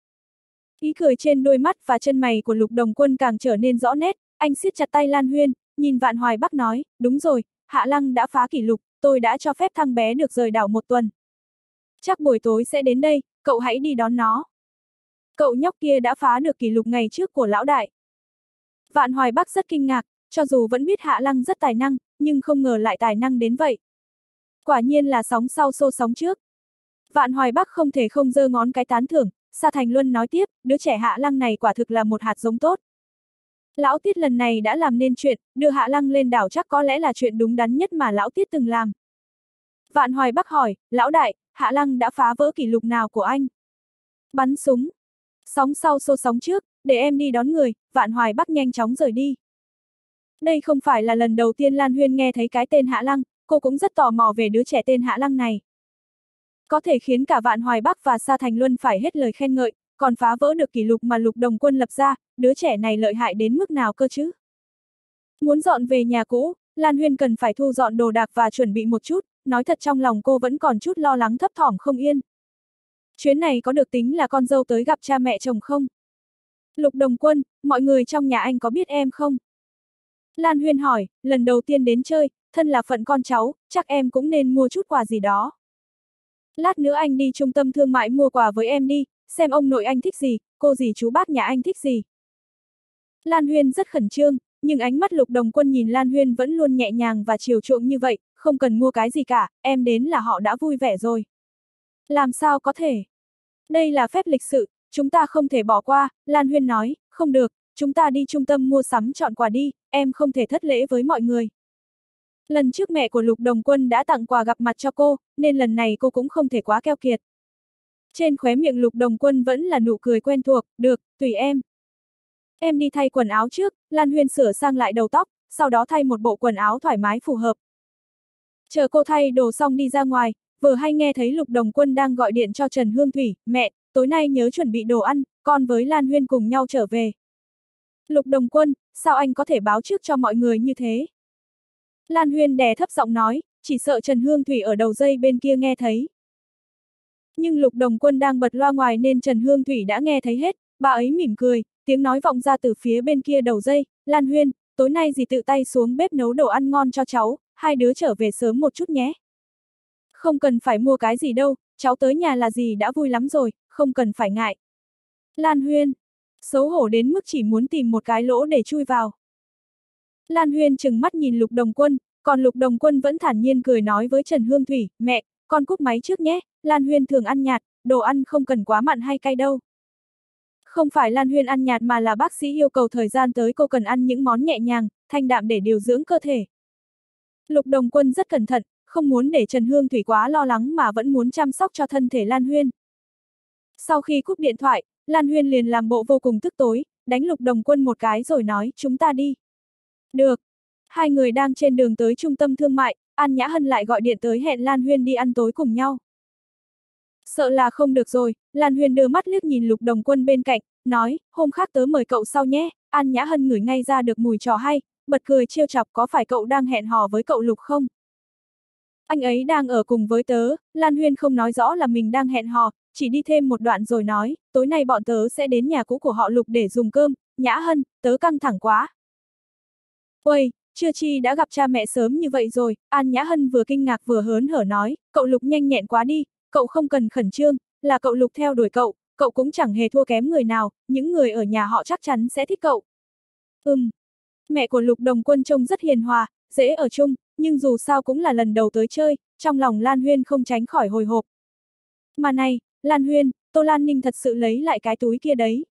Ý cười trên đôi mắt và chân mày của Lục Đồng Quân càng trở nên rõ nét, anh siết chặt tay Lan Huyên, nhìn Vạn Hoài Bắc nói, đúng rồi, Hạ Lăng đã phá kỷ lục, tôi đã cho phép thằng bé được rời đảo một tuần. Chắc buổi tối sẽ đến đây, cậu hãy đi đón nó. Cậu nhóc kia đã phá được kỷ lục ngày trước của lão đại. Vạn Hoài Bắc rất kinh ngạc, cho dù vẫn biết Hạ Lăng rất tài năng, nhưng không ngờ lại tài năng đến vậy. Quả nhiên là sóng sau xô sóng trước. Vạn Hoài Bắc không thể không giơ ngón cái tán thưởng, Sa Thành Luân nói tiếp, đứa trẻ Hạ Lăng này quả thực là một hạt giống tốt. Lão Tiết lần này đã làm nên chuyện, đưa Hạ Lăng lên đảo chắc có lẽ là chuyện đúng đắn nhất mà Lão Tiết từng làm. Vạn Hoài Bắc hỏi, Lão đại, Hạ Lăng đã phá vỡ kỷ lục nào của anh? Bắn súng. Sóng sau xô sóng trước, để em đi đón người, Vạn Hoài Bắc nhanh chóng rời đi. Đây không phải là lần đầu tiên Lan Huyên nghe thấy cái tên Hạ Lăng, cô cũng rất tò mò về đứa trẻ tên Hạ Lăng này. Có thể khiến cả Vạn Hoài Bắc và Sa Thành Luân phải hết lời khen ngợi, còn phá vỡ được kỷ lục mà Lục Đồng Quân lập ra, đứa trẻ này lợi hại đến mức nào cơ chứ? Muốn dọn về nhà cũ, Lan Huyên cần phải thu dọn đồ đạc và chuẩn bị một chút, nói thật trong lòng cô vẫn còn chút lo lắng thấp thỏm không yên. Chuyến này có được tính là con dâu tới gặp cha mẹ chồng không? Lục Đồng Quân, mọi người trong nhà anh có biết em không? Lan Huyên hỏi, lần đầu tiên đến chơi, thân là phận con cháu, chắc em cũng nên mua chút quà gì đó. Lát nữa anh đi trung tâm thương mại mua quà với em đi, xem ông nội anh thích gì, cô dì chú bác nhà anh thích gì. Lan Huyên rất khẩn trương, nhưng ánh mắt Lục Đồng Quân nhìn Lan Huyên vẫn luôn nhẹ nhàng và chiều chuộng như vậy, không cần mua cái gì cả, em đến là họ đã vui vẻ rồi. Làm sao có thể? Đây là phép lịch sự, chúng ta không thể bỏ qua, Lan Huyên nói, không được, chúng ta đi trung tâm mua sắm chọn quà đi, em không thể thất lễ với mọi người. Lần trước mẹ của Lục Đồng Quân đã tặng quà gặp mặt cho cô, nên lần này cô cũng không thể quá keo kiệt. Trên khóe miệng Lục Đồng Quân vẫn là nụ cười quen thuộc, được, tùy em. Em đi thay quần áo trước, Lan Huyên sửa sang lại đầu tóc, sau đó thay một bộ quần áo thoải mái phù hợp. Chờ cô thay đồ xong đi ra ngoài, vừa hay nghe thấy Lục Đồng Quân đang gọi điện cho Trần Hương Thủy, mẹ, tối nay nhớ chuẩn bị đồ ăn, con với Lan Huyên cùng nhau trở về. Lục Đồng Quân, sao anh có thể báo trước cho mọi người như thế? Lan Huyên đè thấp giọng nói, chỉ sợ Trần Hương Thủy ở đầu dây bên kia nghe thấy. Nhưng Lục Đồng Quân đang bật loa ngoài nên Trần Hương Thủy đã nghe thấy hết, bà ấy mỉm cười, tiếng nói vọng ra từ phía bên kia đầu dây, Lan Huyên, tối nay dì tự tay xuống bếp nấu đồ ăn ngon cho cháu, hai đứa trở về sớm một chút nhé. Không cần phải mua cái gì đâu, cháu tới nhà là dì đã vui lắm rồi, không cần phải ngại. Lan Huyên, xấu hổ đến mức chỉ muốn tìm một cái lỗ để chui vào. Lan Huyên trừng mắt nhìn Lục Đồng Quân, còn Lục Đồng Quân vẫn thản nhiên cười nói với Trần Hương Thủy, mẹ, con cúp máy trước nhé, Lan Huyên thường ăn nhạt, đồ ăn không cần quá mặn hay cay đâu. Không phải Lan Huyên ăn nhạt mà là bác sĩ yêu cầu thời gian tới cô cần ăn những món nhẹ nhàng, thanh đạm để điều dưỡng cơ thể. Lục Đồng Quân rất cẩn thận, không muốn để Trần Hương Thủy quá lo lắng mà vẫn muốn chăm sóc cho thân thể Lan Huyên. Sau khi cúp điện thoại, Lan Huyên liền làm bộ vô cùng tức tối, đánh Lục Đồng Quân một cái rồi nói, chúng ta đi. Được. Hai người đang trên đường tới trung tâm thương mại, An Nhã Hân lại gọi điện tới hẹn Lan Huyên đi ăn tối cùng nhau. Sợ là không được rồi, Lan Huyên đưa mắt liếc nhìn Lục Đồng Quân bên cạnh, nói, hôm khác tớ mời cậu sau nhé, An Nhã Hân ngửi ngay ra được mùi trò hay, bật cười trêu chọc, có phải cậu đang hẹn hò với cậu Lục không? Anh ấy đang ở cùng với tớ, Lan Huyên không nói rõ là mình đang hẹn hò, chỉ đi thêm một đoạn rồi nói, tối nay bọn tớ sẽ đến nhà cũ của họ Lục để dùng cơm, Nhã Hân, tớ căng thẳng quá. Uầy, chưa chi đã gặp cha mẹ sớm như vậy rồi, An Nhã Hân vừa kinh ngạc vừa hớn hở nói, cậu Lục nhanh nhẹn quá đi, cậu không cần khẩn trương, là cậu Lục theo đuổi cậu, cậu cũng chẳng hề thua kém người nào, những người ở nhà họ chắc chắn sẽ thích cậu. Ừm, mẹ của Lục Đồng Quân trông rất hiền hòa, dễ ở chung, nhưng dù sao cũng là lần đầu tới chơi, trong lòng Lan Huyên không tránh khỏi hồi hộp. Mà này, Lan Huyên, Tô Lan Ninh thật sự lấy lại cái túi kia đấy.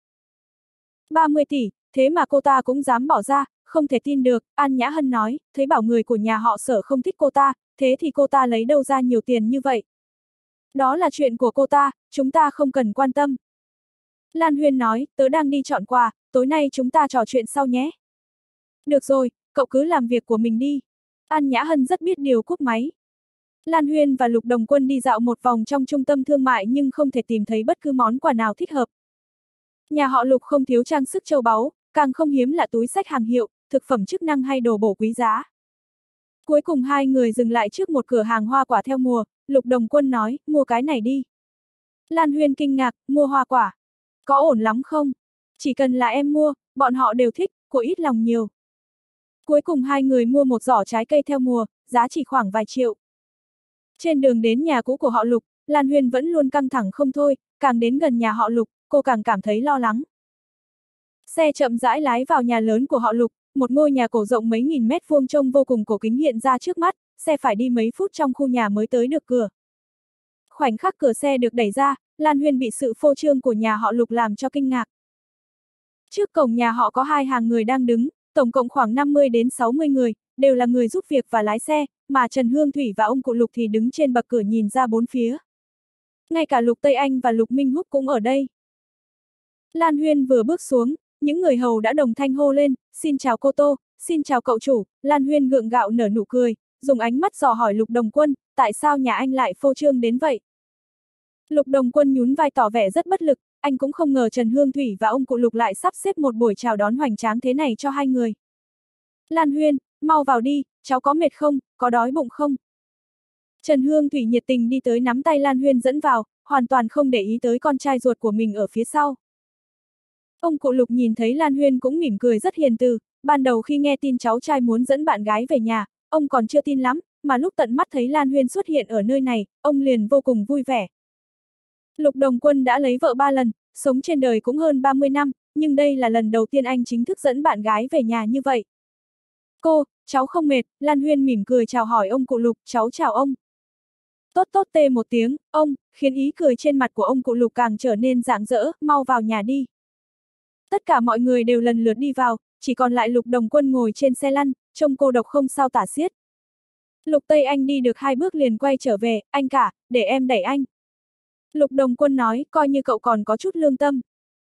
ba mươi tỷ, thế mà cô ta cũng dám bỏ ra, không thể tin được, An Nhã Hân nói, thấy bảo người của nhà họ Sở không thích cô ta, thế thì cô ta lấy đâu ra nhiều tiền như vậy? Đó là chuyện của cô ta, chúng ta không cần quan tâm. Lan Huyên nói, tớ đang đi chọn quà, tối nay chúng ta trò chuyện sau nhé. Được rồi, cậu cứ làm việc của mình đi. An Nhã Hân rất biết điều cúp máy. Lan Huyên và Lục Đồng Quân đi dạo một vòng trong trung tâm thương mại nhưng không thể tìm thấy bất cứ món quà nào thích hợp. Nhà họ Lục không thiếu trang sức châu báu, càng không hiếm là túi xách hàng hiệu, thực phẩm chức năng hay đồ bổ quý giá. Cuối cùng hai người dừng lại trước một cửa hàng hoa quả theo mùa, Lục Đồng Quân nói, mua cái này đi. Lan Huyên kinh ngạc, mua hoa quả. Có ổn lắm không? Chỉ cần là em mua, bọn họ đều thích, của ít lòng nhiều. Cuối cùng hai người mua một giỏ trái cây theo mùa, giá chỉ khoảng vài triệu. Trên đường đến nhà cũ của họ Lục, Lan Huyên vẫn luôn căng thẳng không thôi, càng đến gần nhà họ Lục, cô càng cảm thấy lo lắng. Xe chậm rãi lái vào nhà lớn của họ Lục, một ngôi nhà cổ rộng mấy nghìn mét vuông trông vô cùng cổ kính hiện ra trước mắt, xe phải đi mấy phút trong khu nhà mới tới được cửa. Khoảnh khắc cửa xe được đẩy ra, Lan Huyên bị sự phô trương của nhà họ Lục làm cho kinh ngạc. Trước cổng nhà họ có hai hàng người đang đứng, tổng cộng khoảng năm mươi đến sáu mươi người, đều là người giúp việc và lái xe, mà Trần Hương Thủy và ông cụ Lục thì đứng trên bậc cửa nhìn ra bốn phía. Ngay cả Lục Tây Anh và Lục Minh Húc cũng ở đây. Lan Huyên vừa bước xuống, những người hầu đã đồng thanh hô lên, xin chào cô Tô, xin chào cậu chủ, Lan Huyên gượng gạo nở nụ cười, dùng ánh mắt dò hỏi Lục Đồng Quân, tại sao nhà anh lại phô trương đến vậy? Lục Đồng Quân nhún vai tỏ vẻ rất bất lực, anh cũng không ngờ Trần Hương Thủy và ông cụ Lục lại sắp xếp một buổi chào đón hoành tráng thế này cho hai người. Lan Huyên, mau vào đi, cháu có mệt không, có đói bụng không? Trần Hương Thủy nhiệt tình đi tới nắm tay Lan Huyên dẫn vào, hoàn toàn không để ý tới con trai ruột của mình ở phía sau. Ông cụ Lục nhìn thấy Lan Huyên cũng mỉm cười rất hiền từ, ban đầu khi nghe tin cháu trai muốn dẫn bạn gái về nhà, ông còn chưa tin lắm, mà lúc tận mắt thấy Lan Huyên xuất hiện ở nơi này, ông liền vô cùng vui vẻ. Lục Đồng Quân đã lấy vợ ba lần, sống trên đời cũng hơn ba mươi năm, nhưng đây là lần đầu tiên anh chính thức dẫn bạn gái về nhà như vậy. Cô, cháu không mệt, Lan Huyên mỉm cười chào hỏi ông cụ Lục, cháu chào ông. Tốt tốt tê một tiếng, ông, khiến ý cười trên mặt của ông cụ Lục càng trở nên rạng rỡ, mau vào nhà đi. Tất cả mọi người đều lần lượt đi vào, chỉ còn lại Lục Đồng Quân ngồi trên xe lăn, trông cô độc không sao tả xiết. Lục Tây Anh đi được hai bước liền quay trở về, anh cả, để em đẩy anh. Lục Đồng Quân nói, coi như cậu còn có chút lương tâm.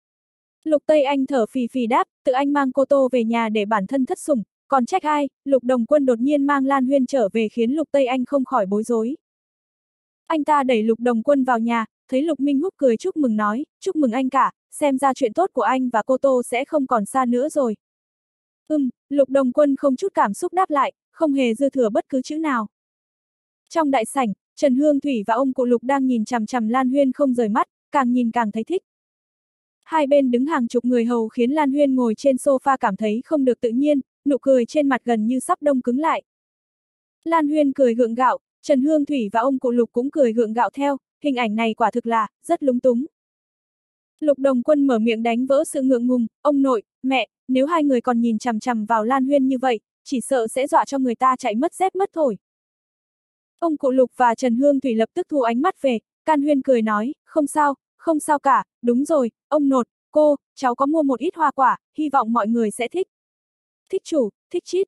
Lục Tây Anh thở phì phì đáp, tự anh mang cô Tô về nhà để bản thân thất sủng, còn trách ai? Lục Đồng Quân đột nhiên mang Lan Huyên trở về khiến Lục Tây Anh không khỏi bối rối. Anh ta đẩy Lục Đồng Quân vào nhà, thấy Lục Minh Húc cười chúc mừng nói, chúc mừng anh cả, xem ra chuyện tốt của anh và cô Tô sẽ không còn xa nữa rồi. Ừm, Lục Đồng Quân không chút cảm xúc đáp lại, không hề dư thừa bất cứ chữ nào. Trong đại sảnh, Trần Hương Thủy và ông cụ Lục đang nhìn chằm chằm Lan Huyên không rời mắt, càng nhìn càng thấy thích. Hai bên đứng hàng chục người hầu khiến Lan Huyên ngồi trên sofa cảm thấy không được tự nhiên, nụ cười trên mặt gần như sắp đông cứng lại. Lan Huyên cười gượng gạo, Trần Hương Thủy và ông cụ Lục cũng cười gượng gạo theo, hình ảnh này quả thực là rất lúng túng. Lục Đồng Quân mở miệng đánh vỡ sự ngượng ngùng, ông nội, mẹ, nếu hai người còn nhìn chằm chằm vào Lan Huyên như vậy, chỉ sợ sẽ dọa cho người ta chạy mất dép mất thổi. Ông cụ Lục và Trần Hương Thủy lập tức thu ánh mắt về, Can Huyên cười nói, không sao, không sao cả, đúng rồi, ông nột, cô, cháu có mua một ít hoa quả, hy vọng mọi người sẽ thích. Thích chủ, thích chít.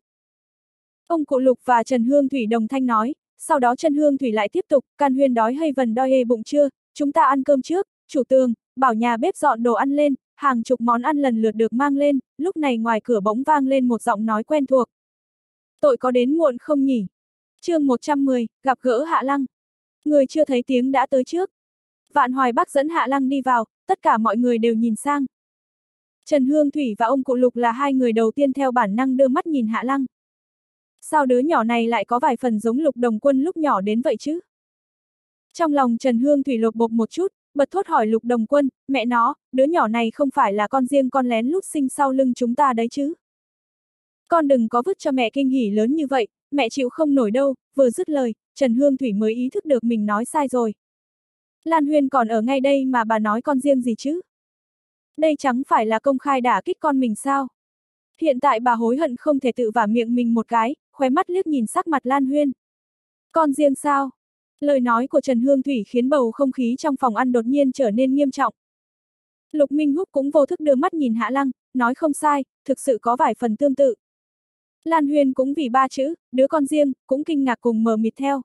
Ông cụ Lục và Trần Hương Thủy đồng thanh nói, sau đó Trần Hương Thủy lại tiếp tục, Can Huyên đói hay vần đói hê bụng chưa, chúng ta ăn cơm trước, chủ tường, bảo nhà bếp dọn đồ ăn lên, hàng chục món ăn lần lượt được mang lên, lúc này ngoài cửa bỗng vang lên một giọng nói quen thuộc. Tội có đến muộn không nhỉ? Chương một trăm mười, gặp gỡ Hạ Lăng. Người chưa thấy tiếng đã tới trước. Vạn Hoài Bắc dẫn Hạ Lăng đi vào, tất cả mọi người đều nhìn sang. Trần Hương Thủy và ông cụ Lục là hai người đầu tiên theo bản năng đưa mắt nhìn Hạ Lăng. Sao đứa nhỏ này lại có vài phần giống Lục Đồng Quân lúc nhỏ đến vậy chứ? Trong lòng Trần Hương Thủy lột bột một chút, bật thốt hỏi Lục Đồng Quân, mẹ nó, đứa nhỏ này không phải là con riêng con lén lút sinh sau lưng chúng ta đấy chứ? Con đừng có vứt cho mẹ kinh hỉ lớn như vậy, mẹ chịu không nổi đâu, vừa dứt lời, Trần Hương Thủy mới ý thức được mình nói sai rồi. Lan Huyên còn ở ngay đây mà bà nói con riêng gì chứ? Đây chẳng phải là công khai đả kích con mình sao? Hiện tại bà hối hận không thể tự vả miệng mình một cái, khóe mắt liếc nhìn sắc mặt Lan Huyên. Con riêng sao? Lời nói của Trần Hương Thủy khiến bầu không khí trong phòng ăn đột nhiên trở nên nghiêm trọng. Lục Minh Húc cũng vô thức đưa mắt nhìn Hạ Lăng, nói không sai, thực sự có vài phần tương tự. Lan Huyên cũng vì ba chữ, đứa con riêng, cũng kinh ngạc cùng mờ mịt theo.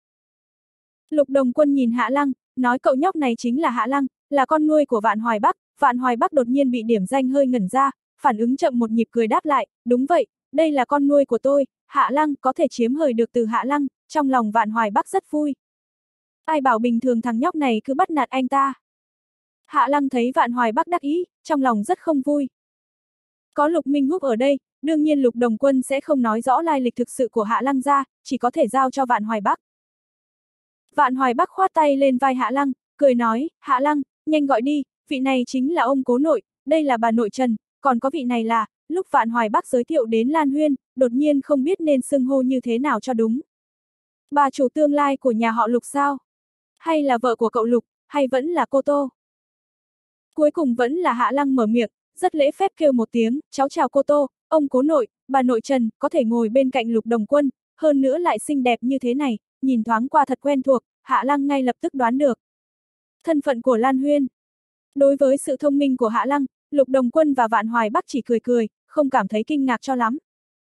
Lục Đồng Quân nhìn Hạ Lăng, nói cậu nhóc này chính là Hạ Lăng, là con nuôi của Vạn Hoài Bắc. Vạn Hoài Bắc đột nhiên bị điểm danh hơi ngẩn ra, phản ứng chậm một nhịp cười đáp lại, đúng vậy, đây là con nuôi của tôi, Hạ Lăng có thể chiếm hời được từ Hạ Lăng, trong lòng Vạn Hoài Bắc rất vui. Ai bảo bình thường thằng nhóc này cứ bắt nạt anh ta. Hạ Lăng thấy Vạn Hoài Bắc đắc ý, trong lòng rất không vui. Có Lục Minh Húc ở đây, đương nhiên Lục Đồng Quân sẽ không nói rõ lai lịch thực sự của Hạ Lăng ra, chỉ có thể giao cho Vạn Hoài Bắc. Vạn Hoài Bắc khoát tay lên vai Hạ Lăng, cười nói, Hạ Lăng, nhanh gọi đi, vị này chính là ông cố nội, đây là bà nội Trần, còn có vị này là, lúc Vạn Hoài Bắc giới thiệu đến Lan Huyên, đột nhiên không biết nên xưng hô như thế nào cho đúng. Bà chủ tương lai của nhà họ Lục sao? Hay là vợ của cậu Lục, hay vẫn là cô Tô? Cuối cùng vẫn là Hạ Lăng mở miệng, rất lễ phép kêu một tiếng, cháu chào cô Tô, ông cố nội, bà nội Trần, có thể ngồi bên cạnh Lục Đồng Quân, hơn nữa lại xinh đẹp như thế này, nhìn thoáng qua thật quen thuộc, Hạ Lăng ngay lập tức đoán được. Thân phận của Lan Huyên. Đối với sự thông minh của Hạ Lăng, Lục Đồng Quân và Vạn Hoài Bắc chỉ cười cười, không cảm thấy kinh ngạc cho lắm.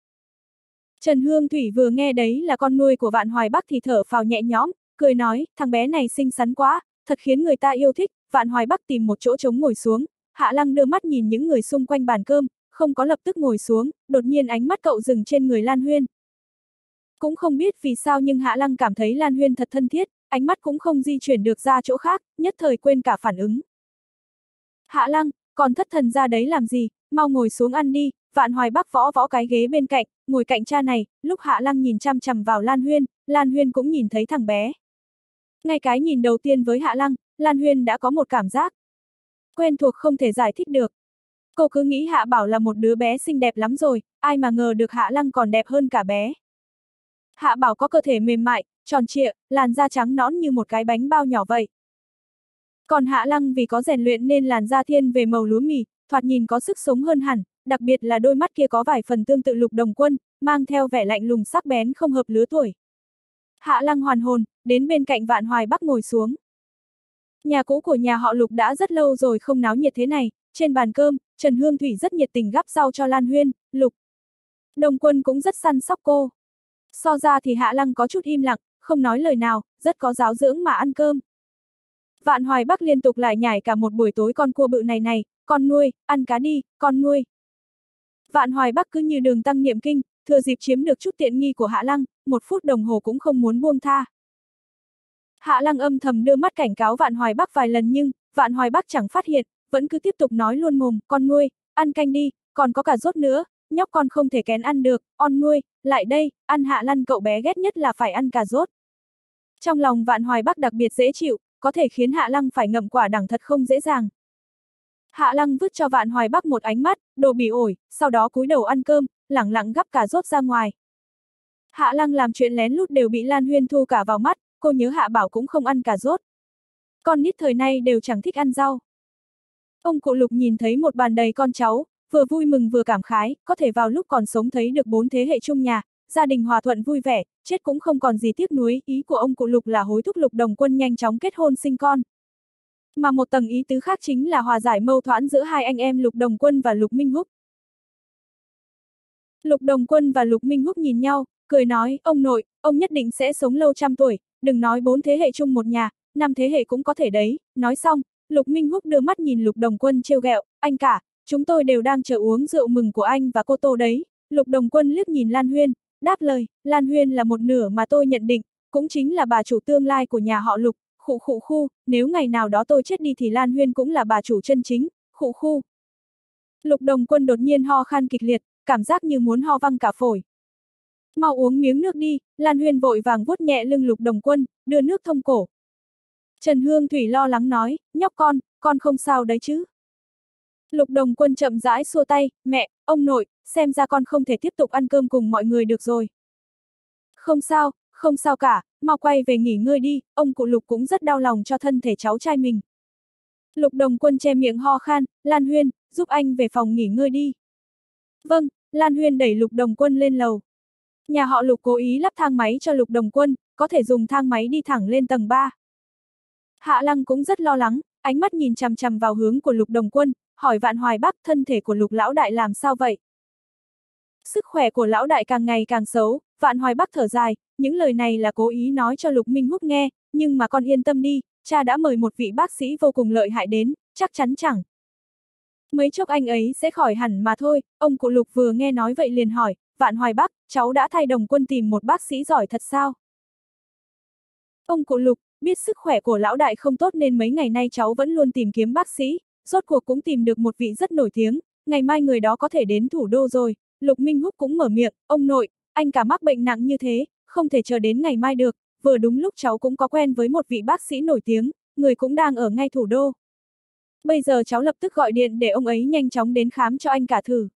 Trần Hương Thủy vừa nghe đấy là con nuôi của Vạn Hoài Bắc thì thở phào nhẹ nhõm, cười nói, thằng bé này xinh xắn quá, thật khiến người ta yêu thích. Vạn Hoài Bắc tìm một chỗ trống ngồi xuống, Hạ Lăng đưa mắt nhìn những người xung quanh bàn cơm, không có lập tức ngồi xuống, đột nhiên ánh mắt cậu dừng trên người Lan Huyên. Cũng không biết vì sao nhưng Hạ Lăng cảm thấy Lan Huyên thật thân thiết, ánh mắt cũng không di chuyển được ra chỗ khác, nhất thời quên cả phản ứng. Hạ Lăng, còn thất thần ra đấy làm gì, mau ngồi xuống ăn đi. Vạn Hoài Bắc võ võ cái ghế bên cạnh, ngồi cạnh cha này, lúc Hạ Lăng nhìn chăm chằm vào Lan Huyên, Lan Huyên cũng nhìn thấy thằng bé. Ngay cái nhìn đầu tiên với Hạ Lăng, Lan Huyên đã có một cảm giác quen thuộc không thể giải thích được. Cô cứ nghĩ Hạ Bảo là một đứa bé xinh đẹp lắm rồi, ai mà ngờ được Hạ Lăng còn đẹp hơn cả bé. Hạ Bảo có cơ thể mềm mại, tròn trịa, làn da trắng nõn như một cái bánh bao nhỏ vậy. Còn Hạ Lăng vì có rèn luyện nên làn da thiên về màu lúa mì, thoạt nhìn có sức sống hơn hẳn, đặc biệt là đôi mắt kia có vài phần tương tự Lục Đồng Quân, mang theo vẻ lạnh lùng sắc bén không hợp lứa tuổi. Hạ Lăng hoàn hồn, đến bên cạnh Vạn Hoài Bắc ngồi xuống. Nhà cũ của nhà họ Lục đã rất lâu rồi không náo nhiệt thế này, trên bàn cơm, Trần Hương Thủy rất nhiệt tình gắp rau cho Lan Huyên, Lục Đồng Quân cũng rất săn sóc cô. So ra thì Hạ Lăng có chút im lặng, không nói lời nào, rất có giáo dưỡng mà ăn cơm. Vạn Hoài Bắc liên tục lại nhảy cả một buổi tối con cua bự này này, con nuôi, ăn cá đi, con nuôi. Vạn Hoài Bắc cứ như đường tăng niệm kinh, thừa dịp chiếm được chút tiện nghi của Hạ Lăng, một phút đồng hồ cũng không muốn buông tha. Hạ Lăng âm thầm đưa mắt cảnh cáo Vạn Hoài Bắc vài lần nhưng, Vạn Hoài Bắc chẳng phát hiện, vẫn cứ tiếp tục nói luôn mồm, con nuôi, ăn canh đi, còn có cả rốt nữa, nhóc con không thể kén ăn được, on nuôi, lại đây, ăn Hạ Lăng cậu bé ghét nhất là phải ăn cà rốt. Trong lòng Vạn Hoài Bắc đặc biệt dễ chịu, có thể khiến Hạ Lăng phải ngậm quả đắng thật không dễ dàng. Hạ Lăng vứt cho Vạn Hoài Bắc một ánh mắt, đồ bỉ ổi, sau đó cúi đầu ăn cơm, lẳng lặng gắp cà rốt ra ngoài. Hạ Lăng làm chuyện lén lút đều bị Lan Huyên thu cả vào mắt, cô nhớ Hạ Bảo cũng không ăn cà rốt. Con nít thời nay đều chẳng thích ăn rau. Ông cụ Lục nhìn thấy một bàn đầy con cháu, vừa vui mừng vừa cảm khái, có thể vào lúc còn sống thấy được bốn thế hệ chung nhà, gia đình hòa thuận vui vẻ, chết cũng không còn gì tiếc nuối, ý của ông cụ Lục là hối thúc Lục Đồng Quân nhanh chóng kết hôn sinh con. Mà một tầng ý tứ khác chính là hòa giải mâu thuẫn giữa hai anh em Lục Đồng Quân và Lục Minh Húc. Lục Đồng Quân và Lục Minh Húc nhìn nhau, cười nói, ông nội, ông nhất định sẽ sống lâu trăm tuổi, đừng nói bốn thế hệ chung một nhà, năm thế hệ cũng có thể đấy. Nói xong, Lục Minh Húc đưa mắt nhìn Lục Đồng Quân trêu ghẹo, anh cả, chúng tôi đều đang chờ uống rượu mừng của anh và cô Tô đấy. Lục Đồng Quân liếc nhìn Lan Huyên, đáp lời, Lan Huyên là một nửa mà tôi nhận định, cũng chính là bà chủ tương lai của nhà họ Lục, khụ khụ khu, nếu ngày nào đó tôi chết đi thì Lan Huyên cũng là bà chủ chân chính, khụ khu. Lục Đồng Quân đột nhiên ho khan kịch liệt, cảm giác như muốn ho văng cả phổi. Mau uống miếng nước đi, Lan Huyên vội vàng vuốt nhẹ lưng Lục Đồng Quân, đưa nước thông cổ. Trần Hương Thủy lo lắng nói, nhóc con, con không sao đấy chứ. Lục Đồng Quân chậm rãi xua tay, mẹ, ông nội, xem ra con không thể tiếp tục ăn cơm cùng mọi người được rồi. Không sao, không sao cả, mau quay về nghỉ ngơi đi, ông cụ Lục cũng rất đau lòng cho thân thể cháu trai mình. Lục Đồng Quân che miệng ho khan, Lan Huyên, giúp anh về phòng nghỉ ngơi đi. Vâng, Lan Huyên đẩy Lục Đồng Quân lên lầu. Nhà họ Lục cố ý lắp thang máy cho Lục Đồng Quân, có thể dùng thang máy đi thẳng lên tầng ba. Hạ Lăng cũng rất lo lắng, ánh mắt nhìn chằm chằm vào hướng của Lục Đồng Quân, hỏi Vạn Hoài Bắc thân thể của Lục lão đại làm sao vậy? Sức khỏe của lão đại càng ngày càng xấu, Vạn Hoài Bắc thở dài, những lời này là cố ý nói cho Lục Minh Húc nghe, nhưng mà con yên tâm đi, cha đã mời một vị bác sĩ vô cùng lợi hại đến, chắc chắn chẳng. Mấy chốc anh ấy sẽ khỏi hẳn mà thôi, ông cụ Lục vừa nghe nói vậy liền hỏi, Vạn Hoài Bắc, cháu đã thay Đồng Quân tìm một bác sĩ giỏi thật sao? Ông cụ Lục, biết sức khỏe của lão đại không tốt nên mấy ngày nay cháu vẫn luôn tìm kiếm bác sĩ, rốt cuộc cũng tìm được một vị rất nổi tiếng, ngày mai người đó có thể đến thủ đô rồi. Lục Minh Húc cũng mở miệng, ông nội, anh cả mắc bệnh nặng như thế, không thể chờ đến ngày mai được, vừa đúng lúc cháu cũng có quen với một vị bác sĩ nổi tiếng, người cũng đang ở ngay thủ đô. Bây giờ cháu lập tức gọi điện để ông ấy nhanh chóng đến khám cho anh cả thử.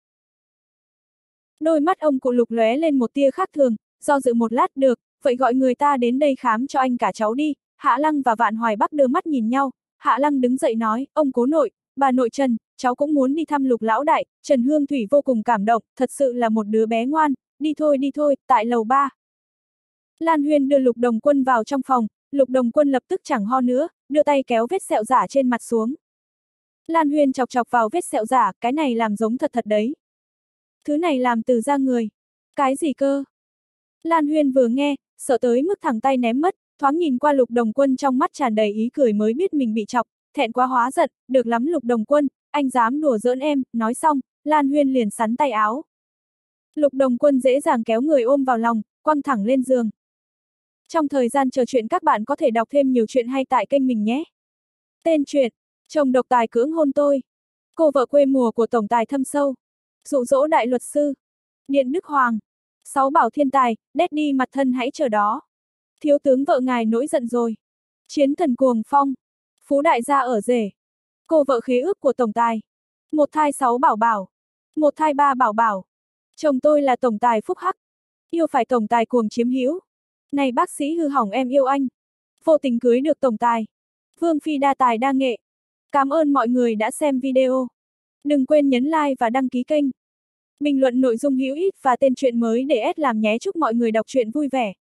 Đôi mắt ông cụ Lục lóe lên một tia khác thường, do dự một lát được, vậy gọi người ta đến đây khám cho anh cả cháu đi. Hạ Lăng và Vạn Hoài Bắc đưa mắt nhìn nhau, Hạ Lăng đứng dậy nói, ông cố nội, bà nội Trần, cháu cũng muốn đi thăm Lục lão đại. Trần Hương Thủy vô cùng cảm động, thật sự là một đứa bé ngoan, đi thôi đi thôi, tại lầu ba. Lan Huyên đưa Lục Đồng Quân vào trong phòng, Lục Đồng Quân lập tức chẳng ho nữa, đưa tay kéo vết sẹo giả trên mặt xuống. Lan Huyên chọc chọc vào vết sẹo giả, cái này làm giống thật thật đấy. Thứ này làm từ da người. Cái gì cơ? Lan Huyên vừa nghe, sợ tới mức thẳng tay ném mất, thoáng nhìn qua Lục Đồng Quân trong mắt tràn đầy ý cười mới biết mình bị chọc, thẹn quá hóa giận, được lắm Lục Đồng Quân, anh dám đùa giỡn em, nói xong, Lan Huyên liền sắn tay áo. Lục Đồng Quân dễ dàng kéo người ôm vào lòng, quăng thẳng lên giường. Trong thời gian chờ chuyện các bạn có thể đọc thêm nhiều chuyện hay tại kênh mình nhé. Tên truyện, chồng độc tài cưỡng hôn tôi, cô vợ quê mùa của tổng tài thâm sâu, dụ dỗ đại luật sư, Điện Đức Hoàng, sáu bảo thiên tài, Daddy mặt thân hãy chờ đó. Thiếu tướng vợ ngài nổi giận rồi. Chiến thần cuồng phong, phú đại gia ở rể, cô vợ khế ước của tổng tài, một thai sáu bảo bảo, một thai ba bảo bảo. Chồng tôi là tổng tài phúc hắc, yêu phải tổng tài cuồng chiếm hữu. Này bác sĩ hư hỏng em yêu anh, vô tình cưới được tổng tài. Vương phi đa tài đa nghệ. Cảm ơn mọi người đã xem video. Đừng quên nhấn like và đăng ký kênh. Bình luận nội dung hữu ích và tên truyện mới để ét làm nhé. Chúc mọi người đọc truyện vui vẻ.